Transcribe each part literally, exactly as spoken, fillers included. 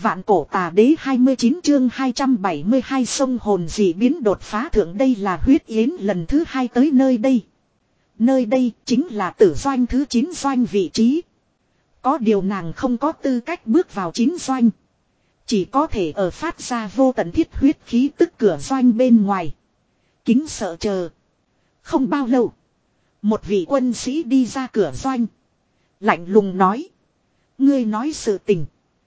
Vạn cổ tà đế hai mươi chín chương hai trăm bảy mươi hai sông hồn dị biến đột phá thượng, đây là huyết yến lần thứ hai tới nơi đây. Nơi đây chính là tử doanh thứ chín doanh vị trí. Có điều nàng không có tư cách bước vào chín doanh. Chỉ có thể ở phát ra vô tận thiết huyết khí tức cửa doanh bên ngoài. Kính sợ chờ. Không bao lâu. Một vị quân sĩ đi ra cửa doanh. Lạnh lùng nói. Ngươi nói sự tình.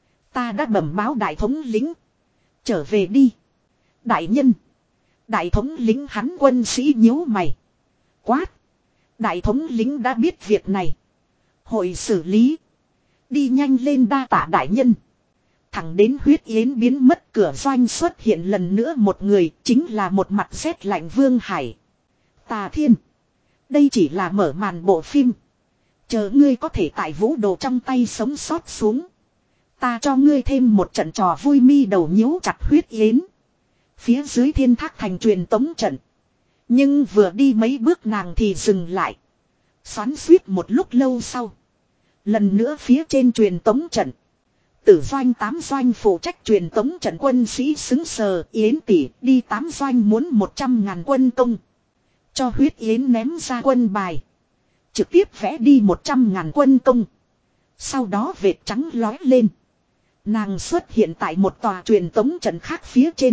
Ta đã bẩm báo đại thống lĩnh. Trở về đi. Đại nhân. Đại thống lĩnh hắn quân sĩ nhíu mày. Quát. Đại thống lĩnh đã biết việc này. Hội xử lý. Đi nhanh lên đa tạ đại nhân. Thẳng đến huyết yến biến mất, cửa doanh xuất hiện lần nữa một người, chính là một mặt rét lạnh Vương Hải. Tà Thiên. Đây chỉ là mở màn bộ phim. Chờ ngươi có thể tại vũ đồ trong tay sống sót xuống. Ta cho ngươi thêm một trận trò vui, mi đầu nhíu chặt huyết yến. Phía dưới thiên thác thành truyền tống trận. Nhưng vừa đi mấy bước nàng thì dừng lại. Xoắn suýt một lúc lâu sau. Lần nữa phía trên truyền tống trận. Tử doanh tám doanh phụ trách truyền tống trận quân sĩ xứng sờ. Yến tỷ đi tám doanh muốn một trăm ngàn quân công. Cho huyết yến ném ra quân bài. Trực tiếp vẽ đi một trăm ngàn quân công. Sau đó vệt trắng lói lên. Nàng xuất hiện tại một tòa truyền tống trận khác phía trên.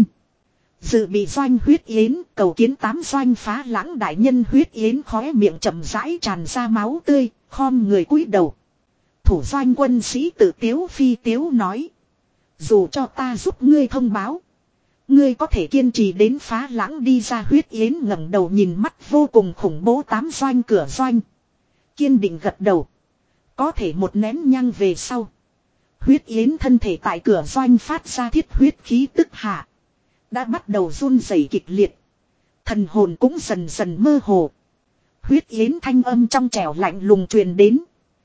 Dự bị doanh huyết yến cầu kiến tám doanh phá lãng đại nhân. Huyết yến khóe miệng chậm rãi tràn ra máu tươi, khom người cúi đầu. Thủ doanh quân sĩ tự tiếu phi tiếu nói. Dù cho ta giúp ngươi thông báo. Ngươi có thể kiên trì đến phá lãng đi ra. Huyết yến ngẩng đầu nhìn mắt vô cùng khủng bố tám doanh cửa doanh. Kiên định gật đầu. Có thể một nén nhang về sau. Huyết yến thân thể tại cửa doanh phát ra thiết huyết khí tức hạ. Đã bắt đầu run rẩy kịch liệt. Thần hồn cũng dần dần mơ hồ. Huyết yến thanh âm trong trẻo lạnh lùng truyền đến.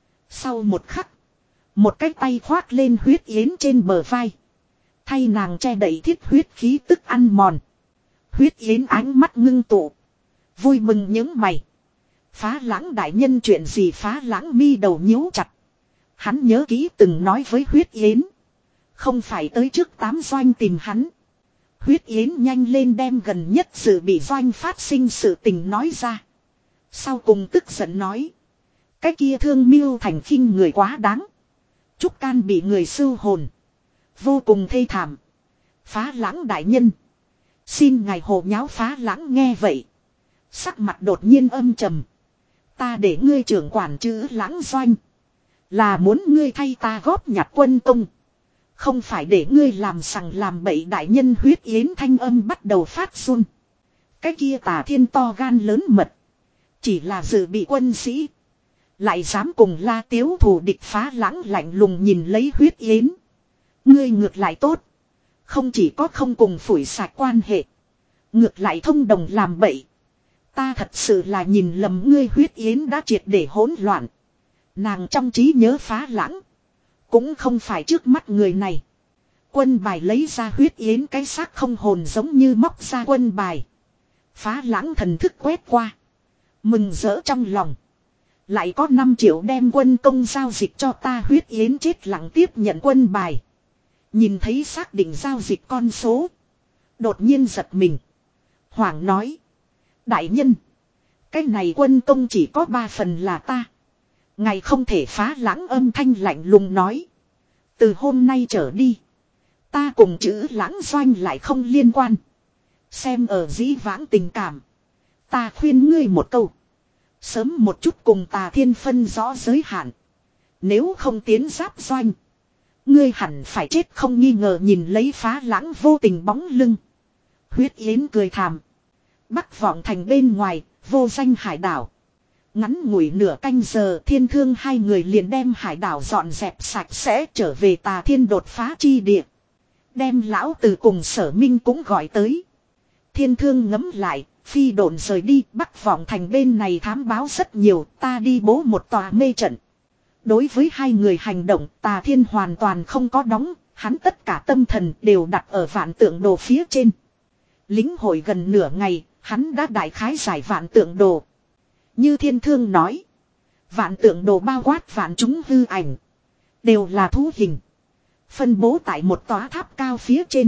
Sau một khắc. Một cái tay khoác lên huyết yến trên bờ vai. Thay nàng che đậy thiết huyết khí tức ăn mòn. Huyết yến ánh mắt ngưng tụ. Vui mừng những mày. Phá lãng đại nhân chuyện gì? Phá lãng mi đầu nhíu chặt. Hắn nhớ kỹ từng nói với huyết yến. Không phải tới trước tám doanh tìm hắn. Huyết yến nhanh lên đem gần nhất sự bị doanh phát sinh sự tình nói ra. Sau cùng tức giận nói. Cái kia thương miêu thành khinh người quá đáng. Trúc can bị người sưu hồn. Vô cùng thê thảm. Phá lãng đại nhân. Xin ngài hồ nháo. Phá lãng nghe vậy. Sắc mặt đột nhiên âm trầm. Ta để ngươi trưởng quản chữ lãng doanh. Là muốn ngươi thay ta góp nhặt quân công. Không phải để ngươi làm sằng làm bậy. Đại nhân huyết yến thanh âm bắt đầu phát run. Cái kia Tà Thiên to gan lớn mật. Chỉ là dự bị quân sĩ. Lại dám cùng La Tiếu thù địch. Phá lãng lạnh lùng nhìn lấy huyết yến. Ngươi ngược lại tốt. Không chỉ có không cùng phủi sạch quan hệ. Ngược lại thông đồng làm bậy. Ta thật sự là nhìn lầm ngươi. Huyết yến đã triệt để hỗn loạn. Nàng trong trí nhớ phá lãng. Cũng không phải trước mắt người này. Quân bài lấy ra. Huyết yến cái xác không hồn giống như móc ra quân bài. Phá lãng thần thức quét qua. Mừng rỡ trong lòng. Lại có năm triệu đem quân công giao dịch cho ta. Huyết yến chết lặng tiếp nhận quân bài. Nhìn thấy xác định giao dịch con số. Đột nhiên giật mình. Hoàng nói. Đại nhân. Cái này quân công chỉ có ba phần là ta. Ngài không thể. Phá lãng âm thanh lạnh lùng nói. Từ hôm nay trở đi. Ta cùng chữ lãng doanh lại không liên quan. Xem ở dĩ vãng tình cảm. Ta khuyên ngươi một câu. Sớm một chút cùng Tà Thiên phân rõ giới hạn. Nếu không tiến giáp doanh. Ngươi hẳn phải chết không nghi ngờ. Nhìn lấy phá lãng vô tình bóng lưng. Huyết yến cười thảm. Bắc vọng thành bên ngoài. Vô danh hải đảo. Ngắn ngủi nửa canh giờ. Thiên Thương hai người liền đem hải đảo dọn dẹp sạch sẽ. Trở về Tà Thiên đột phá chi địa. Đem lão từ cùng Sở Minh cũng gọi tới. Thiên Thương ngấm lại. Phi độn rời đi. Bắc vọng thành bên này thám báo rất nhiều. Ta đi bố một tòa mê trận. Đối với hai người hành động. Tà Thiên hoàn toàn không có đóng. Hắn tất cả tâm thần đều đặt ở vạn tượng đồ phía trên. Lính hội gần nửa ngày. Hắn đã đại khái giải vạn tượng đồ. Như Thiên Thương nói. Vạn tượng đồ bao quát vạn chúng hư ảnh. Đều là thú hình. Phân bố tại một tòa tháp cao phía trên.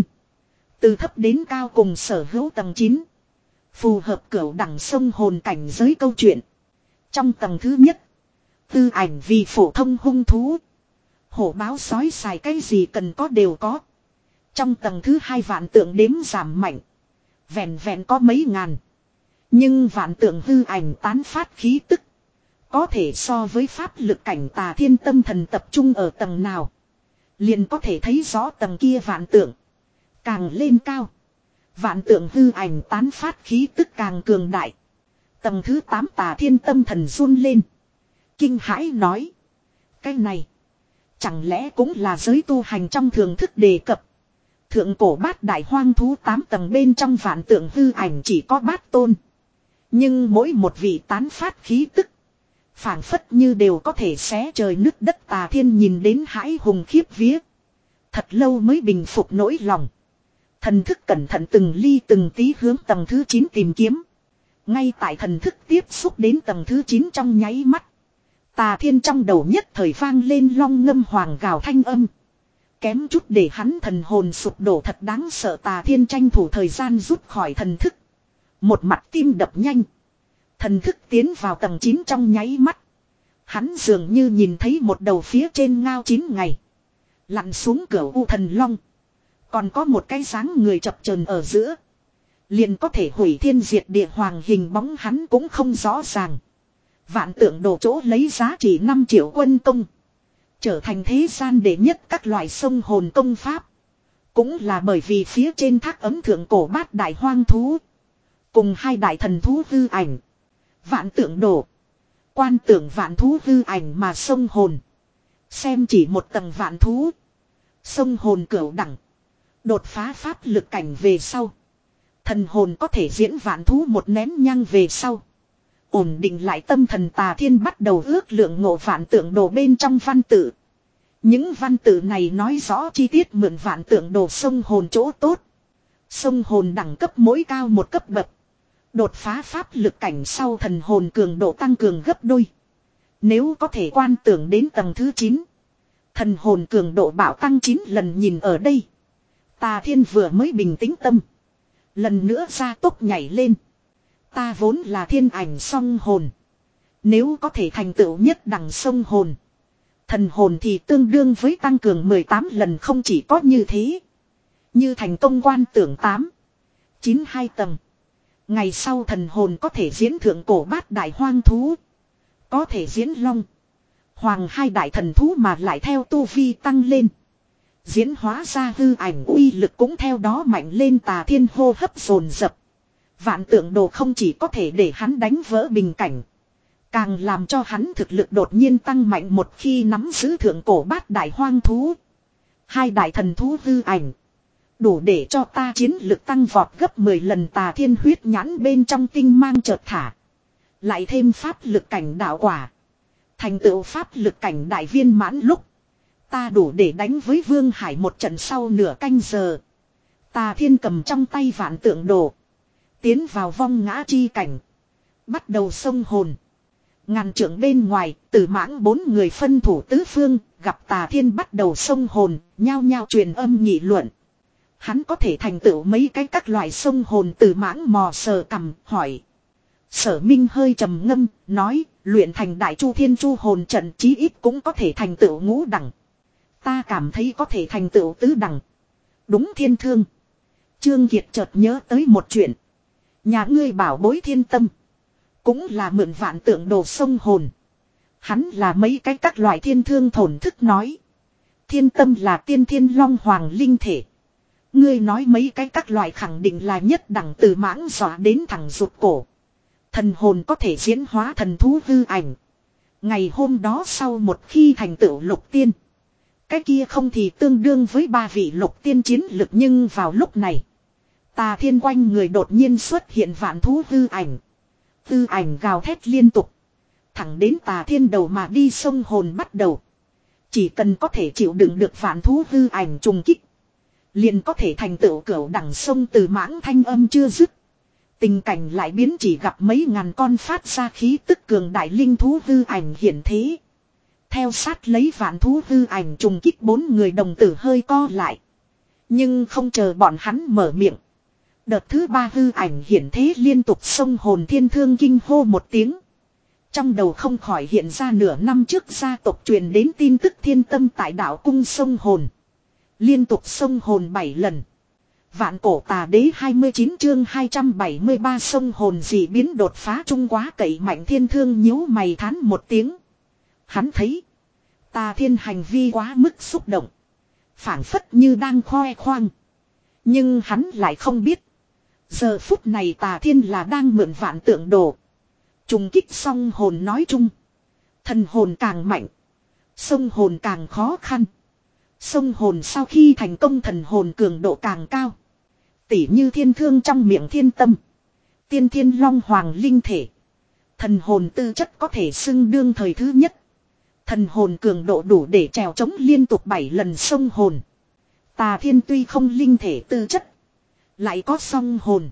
Từ thấp đến cao cùng sở hữu tầng chín. Phù hợp cửu đẳng sông hồn cảnh giới câu chuyện. Trong tầng thứ nhất. Tư ảnh vì phổ thông hung thú. Hổ báo sói xài cái gì cần có đều có. Trong tầng thứ hai vạn tượng đếm giảm mạnh. Vẹn vẹn có mấy ngàn. Nhưng vạn tượng hư ảnh tán phát khí tức. Có thể so với pháp lực cảnh tà thiên tâm thần tập trung ở tầng nào. Liền có thể thấy rõ tầng kia vạn tượng. Càng lên cao. Vạn tượng hư ảnh tán phát khí tức càng cường đại. Tầng thứ tám tà thiên tâm thần run lên. Kinh hãi nói. Cái này. Chẳng lẽ cũng là giới tu hành trong thường thức đề cập. Thượng cổ bát đại hoang thú tám tầng bên trong vạn tượng hư ảnh chỉ có bát tôn. Nhưng mỗi một vị tán phát khí tức. Phảng phất như đều có thể xé trời nứt đất tà thiên nhìn đến hãi hùng khiếp vía. Thật lâu mới bình phục nỗi lòng. Thần thức cẩn thận từng ly từng tí hướng tầng thứ chín tìm kiếm. Ngay tại thần thức tiếp xúc đến tầng thứ chín trong nháy mắt. Tà thiên trong đầu nhất thời vang lên long ngâm hoàng gào thanh âm. Kém chút để hắn thần hồn sụp đổ thật đáng sợ tà thiên tranh thủ thời gian rút khỏi thần thức. Một mặt tim đập nhanh. Thần thức tiến vào tầng chín trong nháy mắt. Hắn dường như nhìn thấy một đầu phía trên ngao chín ngày. Lặn xuống cửa u thần long. Còn có một cái dáng người chập chờn ở giữa. Liền có thể hủy thiên diệt địa hoàng hình bóng hắn cũng không rõ ràng. Vạn tượng đồ chỗ lấy giá trị năm triệu quân công. Trở thành thế gian đệ nhất các loại sông hồn công pháp. Cũng là bởi vì phía trên thác ấm thượng cổ bát đại hoang thú. Cùng hai đại thần thú hư ảnh. Vạn tượng đồ. Quan tưởng vạn thú hư ảnh mà sông hồn. Xem chỉ một tầng vạn thú. Sông hồn cửu đẳng. Đột phá pháp lực cảnh về sau. Thần hồn có thể diễn vạn thú một nén nhang về sau. Ổn định lại tâm thần tà thiên bắt đầu ước lượng ngộ vạn tượng đồ bên trong văn tự. Những văn tự này nói rõ chi tiết mượn vạn tượng đồ sông hồn chỗ tốt. Sông hồn đẳng cấp mỗi cao một cấp bậc. Đột phá pháp lực cảnh sau thần hồn cường độ tăng cường gấp đôi. Nếu có thể quan tưởng đến tầng thứ chín. Thần hồn cường độ bảo tăng chín lần nhìn ở đây. Tà thiên vừa mới bình tĩnh tâm. Lần nữa ra tốc nhảy lên. Ta vốn là thiên ảnh song hồn. Nếu có thể thành tựu nhất đẳng sông hồn. Thần hồn thì tương đương với tăng cường mười tám lần không chỉ có như thế. Như thành công quan tưởng tám. chín hai tầng. Ngày sau thần hồn có thể diễn thượng cổ bát đại hoang thú. Có thể diễn long. Hoàng hai đại thần thú mà lại theo tu vi tăng lên. Diễn hóa ra hư ảnh uy lực cũng theo đó mạnh lên tà thiên hô hấp dồn dập. Vạn tượng đồ không chỉ có thể để hắn đánh vỡ bình cảnh. Càng làm cho hắn thực lực đột nhiên tăng mạnh một khi nắm giữ thượng cổ bát đại hoang thú. Hai đại thần thú hư ảnh. Đủ để cho ta chiến lực tăng vọt gấp mười lần tà thiên huyết nhãn bên trong tinh mang chợt thả. Lại thêm pháp lực cảnh đạo quả. Thành tựu pháp lực cảnh đại viên mãn lúc. Ta đủ để đánh với Vương Hải một trận sau nửa canh giờ. Tà thiên cầm trong tay vạn tượng đồ. Tiến vào vong ngã chi cảnh. Bắt đầu xông hồn. Ngàn trượng bên ngoài, Tử Mãng bốn người phân thủ tứ phương, gặp Tà Thiên bắt đầu xông hồn, nhao nhao truyền âm nghị luận. Hắn có thể thành tựu mấy cái các loại xông hồn. Tử Mãng mò sờ cằm, hỏi. Sở Minh hơi trầm ngâm, nói, luyện thành đại chu thiên chu hồn trận chí ít cũng có thể thành tựu ngũ đẳng. Ta cảm thấy có thể thành tựu tứ đẳng. Đúng thiên thương. Trương Kiệt chợt nhớ tới một chuyện. Nhà ngươi bảo bối thiên tâm. Cũng là mượn vạn tượng đồ sông hồn. Hắn là mấy cái các loại thiên thương thổn thức nói. Thiên tâm là tiên thiên long hoàng linh thể. Ngươi nói mấy cái các loại khẳng định là nhất đẳng. Từ Mãng dọa đến thẳng rụt cổ. Thần hồn có thể diễn hóa thần thú hư ảnh. Ngày hôm đó sau một khi thành tựu lục tiên. Cái kia không thì tương đương với ba vị lục tiên chiến lực, nhưng vào lúc này. Tà Thiên quanh người đột nhiên xuất hiện vạn thú hư ảnh. Hư ảnh gào thét liên tục. Thẳng đến Tà Thiên đầu mà đi sông hồn bắt đầu. Chỉ cần có thể chịu đựng được vạn thú hư ảnh trùng kích. Liền có thể thành tựu cửu đẳng sông. Từ Mãng thanh âm chưa dứt. Tình cảnh lại biến, chỉ gặp mấy ngàn con phát ra khí tức cường đại linh thú hư ảnh hiển thế. Theo sát lấy vạn thú hư ảnh trùng kích bốn người đồng tử hơi co lại. Nhưng không chờ bọn hắn mở miệng. Đợt thứ ba hư ảnh hiển thế liên tục xông hồn thiên thương kinh hô một tiếng. Trong đầu không khỏi hiện ra nửa năm trước gia tộc truyền đến tin tức thiên tâm tại đạo cung sông hồn. Liên tục sông hồn bảy lần. Vạn cổ tà đế hai mươi chín chương hai trăm bảy mươi ba sông hồn dị biến đột phá trung quá cậy mạnh thiên thương nhíu mày thán một tiếng. Hắn thấy. Tà thiên hành vi quá mức xúc động. Phảng phất như đang khoe khoang. Nhưng hắn lại không biết. Giờ phút này tà thiên là đang mượn vạn tượng đồ. Trùng kích song hồn nói chung. Thần hồn càng mạnh. Sông hồn càng khó khăn. Sông hồn sau khi thành công thần hồn cường độ càng cao. Tỉ như thiên thương trong miệng thiên tâm. Tiên thiên long hoàng linh thể. Thần hồn tư chất có thể xưng đương thời thứ nhất. Thần hồn cường độ đủ để trèo chống liên tục bảy lần sông hồn. Tà thiên tuy không linh thể tư chất. Lại có song hồn.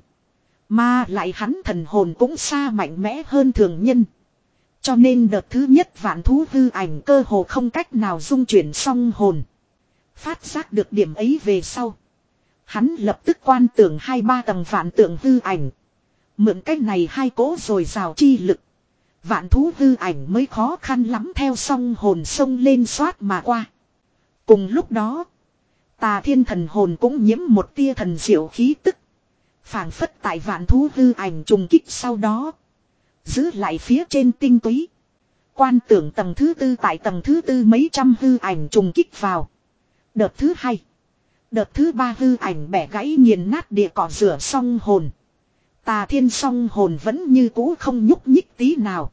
Mà lại hắn thần hồn cũng xa mạnh mẽ hơn thường nhân. Cho nên đợt thứ nhất vạn thú hư ảnh cơ hồ không cách nào dung chuyển song hồn. Phát giác được điểm ấy về sau. Hắn lập tức quan tưởng hai ba tầng vạn tượng hư ảnh. Mượn cách này hai cỗ rồi rào chi lực. Vạn thú hư ảnh mới khó khăn lắm theo song hồn sông lên xoát mà qua. Cùng lúc đó. Tà thiên thần hồn cũng nhiễm một tia thần diệu khí tức. Phảng phất tại vạn thú hư ảnh trùng kích sau đó. Giữ lại phía trên tinh túy. Quan tưởng tầng thứ tư tại tầng thứ tư mấy trăm hư ảnh trùng kích vào. Đợt thứ hai. Đợt thứ ba hư ảnh bẻ gãy nghiền nát địa cỏ rửa song hồn. Tà thiên song hồn vẫn như cũ không nhúc nhích tí nào.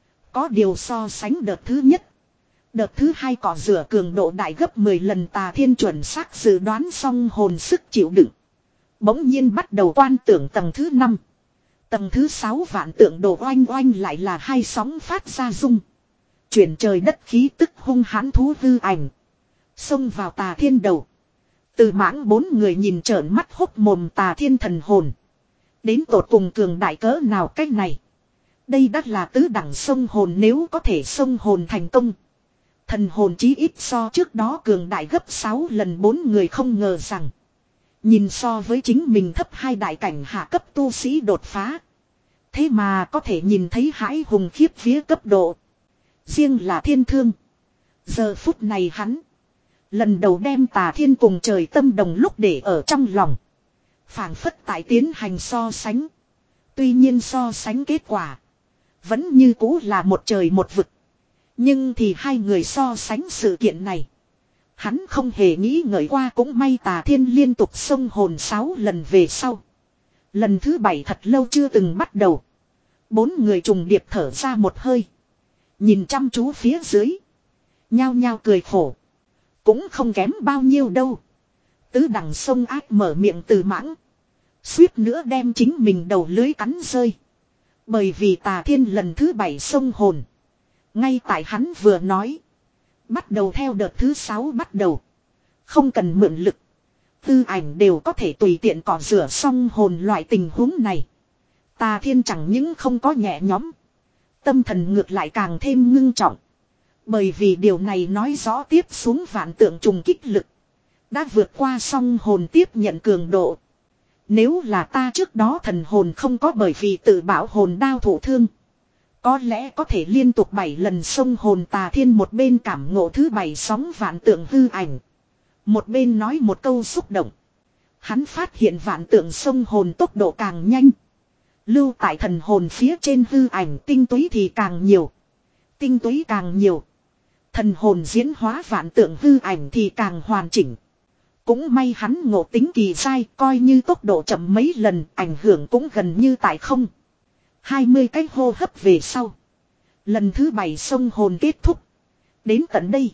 Có điều so sánh đợt thứ nhất. Đợt thứ hai cỏ rửa cường độ đại gấp mười lần tà thiên chuẩn xác dự đoán song hồn sức chịu đựng. Bỗng nhiên bắt đầu quan tưởng tầng thứ năm. Tầng thứ sáu vạn tượng đồ oanh oanh lại là hai sóng phát ra rung. Chuyển trời đất khí tức hung hãn thú hư ảnh. Xông vào tà thiên đầu. Từ mãng bốn người nhìn trợn mắt hốc mồm tà thiên thần hồn. Đến tột cùng cường đại cỡ nào cách này. Đây đắt là tứ đẳng sông hồn nếu có thể sông hồn thành công. Thần hồn chí ít so trước đó cường đại gấp sáu lần bốn người không ngờ rằng. Nhìn so với chính mình thấp hai đại cảnh hạ cấp tu sĩ đột phá. Thế mà có thể nhìn thấy hãi hùng khiếp vía cấp độ. Riêng là thiên thương. Giờ phút này hắn. Lần đầu đem tà thiên cùng trời tâm đồng lúc để ở trong lòng. Phảng phất tại tiến hành so sánh. Tuy nhiên so sánh kết quả. Vẫn như cũ là một trời một vực. Nhưng thì hai người so sánh sự kiện này. Hắn không hề nghĩ ngợi qua cũng may tà thiên liên tục xông hồn sáu lần về sau. Lần thứ bảy thật lâu chưa từng bắt đầu. Bốn người trùng điệp thở ra một hơi. Nhìn chăm chú phía dưới. Nhao nhao cười khổ. Cũng không kém bao nhiêu đâu. Tứ đằng sông ác mở miệng từ mãng. Suýt nữa đem chính mình đầu lưới cắn rơi. Bởi vì tà thiên lần thứ bảy xông hồn. Ngay tại hắn vừa nói. Bắt đầu theo đợt thứ sáu bắt đầu. Không cần mượn lực. Tư ảnh đều có thể tùy tiện cỏ rửa xong hồn loại tình huống này. Tà thiên chẳng những không có nhẹ nhõm. Tâm thần ngược lại càng thêm ngưng trọng. Bởi vì điều này nói rõ tiếp xuống vạn tượng trùng kích lực. Đã vượt qua song hồn tiếp nhận cường độ. Nếu là ta trước đó thần hồn không có bởi vì tự bảo hồn đao thổ thương. Có lẽ có thể liên tục bảy lần xông hồn tà thiên một bên cảm ngộ thứ bảy sóng vạn tượng hư ảnh. Một bên nói một câu xúc động. Hắn phát hiện vạn tượng xông hồn tốc độ càng nhanh. Lưu tại thần hồn phía trên hư ảnh tinh túy thì càng nhiều. Tinh túy càng nhiều. Thần hồn diễn hóa vạn tượng hư ảnh thì càng hoàn chỉnh. Cũng may hắn ngộ tính kỳ sai coi như tốc độ chậm mấy lần ảnh hưởng cũng gần như tại không. Hai mươi cái hô hấp về sau. Lần thứ bảy sông hồn kết thúc. Đến tận đây.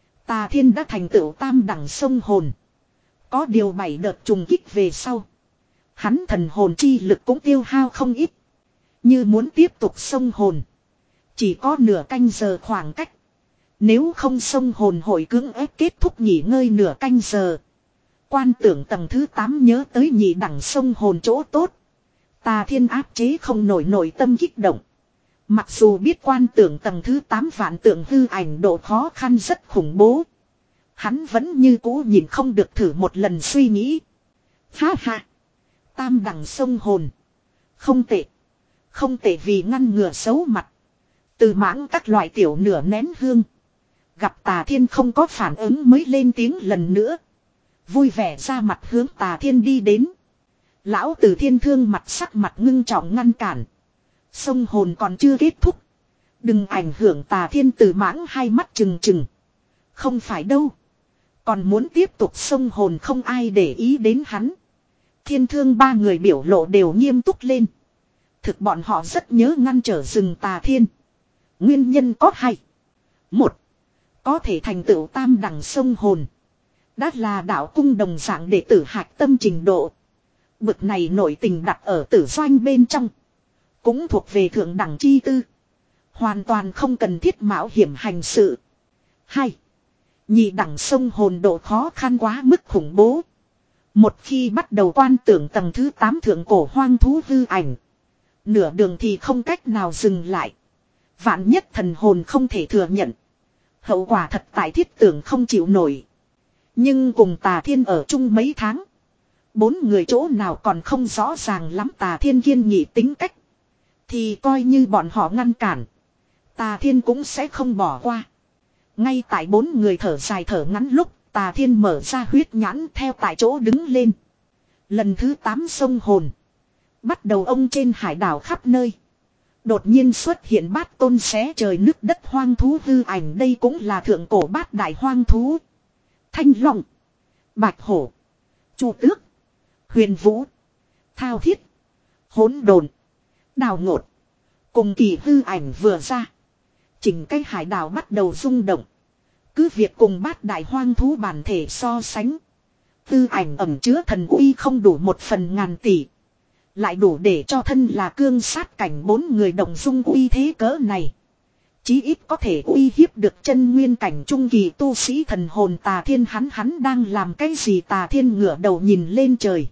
Tà thiên đã thành tựu tam đẳng sông hồn. Có điều bảy đợt trùng kích về sau. Hắn thần hồn chi lực cũng tiêu hao không ít. Như muốn tiếp tục sông hồn. Chỉ có nửa canh giờ khoảng cách. Nếu không sông hồn hội cưỡng ép kết thúc nghỉ ngơi nửa canh giờ. Quan tưởng tầng thứ tám nhớ tới nhị đẳng sông hồn chỗ tốt. Tà thiên áp chế không nổi nội tâm kích động. Mặc dù biết quan tưởng tầng thứ tám vạn tượng hư ảnh độ khó khăn rất khủng bố. Hắn vẫn như cũ nhìn không được thử một lần suy nghĩ. Ha ha. Tam đẳng sông hồn. Không tệ. Không tệ vì ngăn ngừa xấu mặt. Từ mãng các loại tiểu nửa nén hương. Gặp Tà Thiên không có phản ứng mới lên tiếng lần nữa. Vui vẻ ra mặt hướng Tà Thiên đi đến. Lão Từ Thiên thương mặt sắc mặt ngưng trọng ngăn cản. Sông hồn còn chưa kết thúc. Đừng ảnh hưởng Tà Thiên Từ mãng hai mắt trừng trừng. Không phải đâu. Còn muốn tiếp tục sông hồn không ai để ý đến hắn. Thiên thương ba người biểu lộ đều nghiêm túc lên. Thực bọn họ rất nhớ ngăn trở rừng Tà Thiên. Nguyên nhân có hai. Một. Có thể thành tựu tam đẳng sông hồn. Đã là đạo cung đồng dạng đệ tử hạch tâm trình độ. Bực này nổi tình đặt ở tử doanh bên trong. Cũng thuộc về thượng đẳng chi tư. Hoàn toàn không cần thiết mạo hiểm hành sự. Hai. Nhị đẳng sông hồn độ khó khăn quá mức khủng bố. Một khi bắt đầu quan tưởng tầng thứ tám thượng cổ hoang thú hư ảnh. Nửa đường thì không cách nào dừng lại. Vạn nhất thần hồn không thể thừa nhận. Hậu quả thật tại thiết tưởng không chịu nổi. Nhưng cùng Tà Thiên ở chung mấy tháng. Bốn người chỗ nào còn không rõ ràng lắm Tà Thiên kiên nghị tính cách. Thì coi như bọn họ ngăn cản. Tà Thiên cũng sẽ không bỏ qua. Ngay tại bốn người thở dài thở ngắn lúc. Tà Thiên mở ra huyết nhãn theo tại chỗ đứng lên. Lần thứ tám sông hồn. Bắt đầu ông trên hải đảo khắp nơi. Đột nhiên xuất hiện bát tôn xé trời nước đất hoang thú hư ảnh. Đây cũng là thượng cổ bát đại hoang thú. Thanh long, bạch hổ, chu tước, huyền vũ, thao thiết, hỗn độn, đào ngột. Cùng kỳ hư ảnh vừa ra. Chỉnh cái hải đảo bắt đầu rung động. Cứ việc cùng bát đại hoang thú bản thể so sánh. Tư ảnh ẩm chứa thần uy không đủ một phần ngàn tỷ. Lại đủ để cho thân là cương sát cảnh bốn người đồng dung uy thế cỡ này. Chí ít có thể uy hiếp được chân nguyên cảnh trung kỳ tu sĩ thần hồn. Tà Thiên hắn hắn đang làm cái gì? Tà Thiên ngửa đầu nhìn lên trời.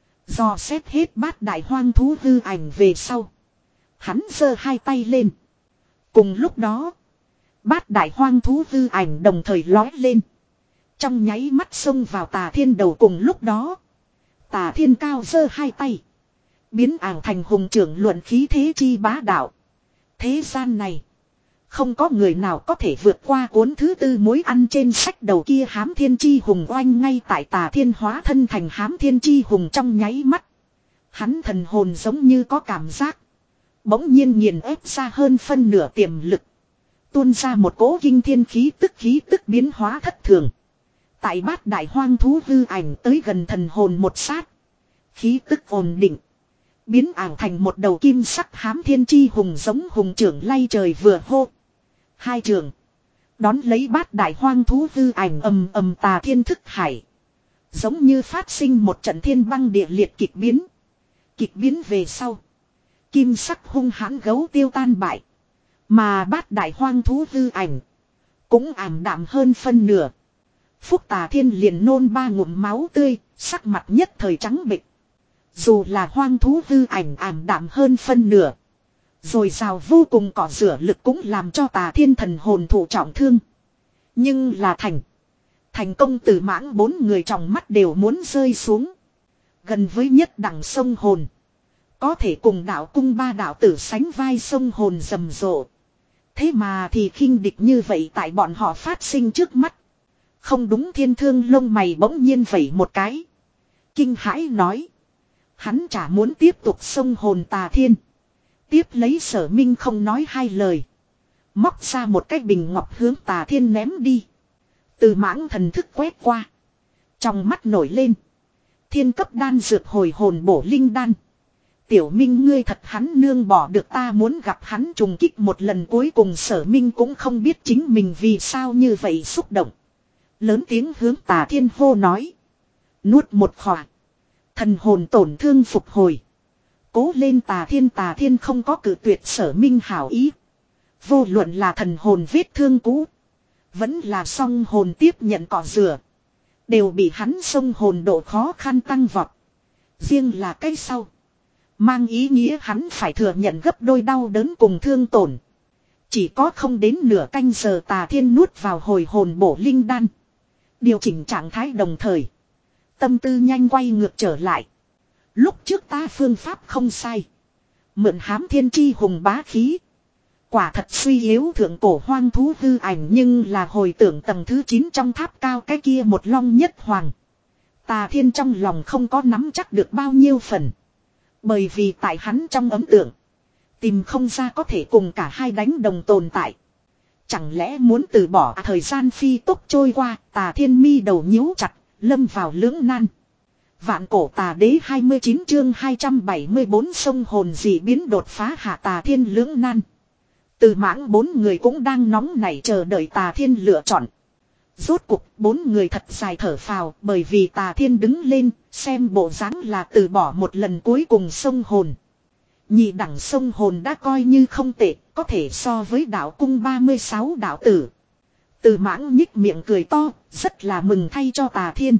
Dò xét hết bát đại hoang thú hư ảnh về sau. Hắn giơ hai tay lên. Cùng lúc đó. Bát đại hoang thú hư ảnh đồng thời lói lên. Trong nháy mắt xông vào Tà Thiên đầu cùng lúc đó. Tà Thiên cao giơ hai tay. Biến ảo thành hùng trưởng luận khí thế chi bá đạo. Thế gian này. Không có người nào có thể vượt qua cuốn thứ tư mối ăn trên sách đầu kia hám thiên chi hùng oanh ngay tại Tà Thiên hóa thân thành hám thiên chi hùng trong nháy mắt. Hắn thần hồn giống như có cảm giác. Bỗng nhiên nghiền ép ra hơn phân nửa tiềm lực. Tuôn ra một cỗ kinh thiên khí tức khí tức biến hóa thất thường. Tại bát đại hoang thú hư ảnh tới gần thần hồn một sát. Khí tức ổn định. Biến ảo thành một đầu kim sắc hám thiên chi hùng giống hùng trưởng lay trời vừa hô. Hai trường. Đón lấy bát đại hoang thú hư ảnh ầm ầm Tà Thiên thức hải. Giống như phát sinh một trận thiên băng địa liệt kịch biến. Kịch biến về sau. Kim sắc hung hãn gấu tiêu tan bại. Mà bát đại hoang thú hư ảnh. Cũng ảm đạm hơn phân nửa. Phúc Tà Thiên liền nôn ba ngụm máu tươi. Sắc mặt nhất thời trắng bệch. Dù là hoang thú hư ảnh ảm đạm hơn phân nửa. Rồi rào vô cùng cỏ rửa lực cũng làm cho Tà Thiên thần hồn thụ trọng thương. Nhưng là thành. Thành công từ mãng bốn người trong mắt đều muốn rơi xuống. Gần với nhất đẳng sông hồn. Có thể cùng đạo cung ba đạo tử sánh vai sông hồn rầm rộ. Thế mà thì khinh địch như vậy tại bọn họ phát sinh trước mắt. Không đúng. Thiên thương lông mày bỗng nhiên vẩy một cái. Kinh hãi nói. Hắn chả muốn tiếp tục sông hồn Tà Thiên. Tiếp lấy Sở Minh không nói hai lời. Móc ra một cái bình ngọc hướng Tà Thiên ném đi. Từ mãng thần thức quét qua. Trong mắt nổi lên. Thiên cấp đan dược hồi hồn bổ linh đan. Tiểu Minh ngươi thật hắn nương bỏ được ta muốn gặp hắn trùng kích một lần cuối cùng. Sở Minh cũng không biết chính mình vì sao như vậy xúc động. Lớn tiếng hướng Tà Thiên hô nói. Nuốt một khỏa. Thần hồn tổn thương phục hồi. Cố lên Tà Thiên. Tà Thiên không có cự tuyệt Sở Minh hảo ý. Vô luận là thần hồn vết thương cũ. Vẫn là song hồn tiếp nhận cỏ rửa. Đều bị hắn sông hồn độ khó khăn tăng vọt. Riêng là cái sau. Mang ý nghĩa hắn phải thừa nhận gấp đôi đau đớn cùng thương tổn. Chỉ có không đến nửa canh giờ Tà Thiên nuốt vào hồi hồn bổ linh đan. Điều chỉnh trạng thái đồng thời. Tâm tư nhanh quay ngược trở lại. Lúc trước ta phương pháp không sai. Mượn hám thiên chi hùng bá khí. Quả thật suy yếu thượng cổ hoang thú hư ảnh, nhưng là hồi tưởng tầng thứ chín trong tháp cao cái kia một long nhất hoàng. Tà Thiên trong lòng không có nắm chắc được bao nhiêu phần. Bởi vì tại hắn trong ấn tượng, tìm không ra có thể cùng cả hai đánh đồng tồn tại. Chẳng lẽ muốn từ bỏ thời gian phi tốc trôi qua. Tà Thiên mi đầu nhíu chặt, lâm vào lưỡng nan. Vạn cổ tà đế hai mươi chín chương hai trăm bảy mươi bốn sông hồn dị biến đột phá hạ Tà Thiên lưỡng nan. Từ mãng bốn người cũng đang nóng nảy chờ đợi Tà Thiên lựa chọn. Rốt cuộc bốn người thật dài thở phào, bởi vì Tà Thiên đứng lên, xem bộ dáng là từ bỏ một lần cuối cùng sông hồn. Nhị đẳng sông hồn đã coi như không tệ, có thể so với đạo cung ba mươi sáu đạo tử. Từ mãng nhích miệng cười to, rất là mừng thay cho Tà Thiên.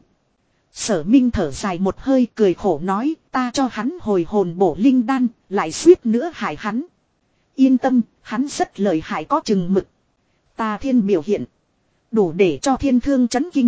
Sở Minh thở dài một hơi cười khổ nói, ta cho hắn hồi hồn bổ linh đan, lại suýt nữa hại hắn. Yên tâm, hắn rất lợi hại có chừng mực. Tà Thiên biểu hiện đủ để cho thiên thương chấn kinh.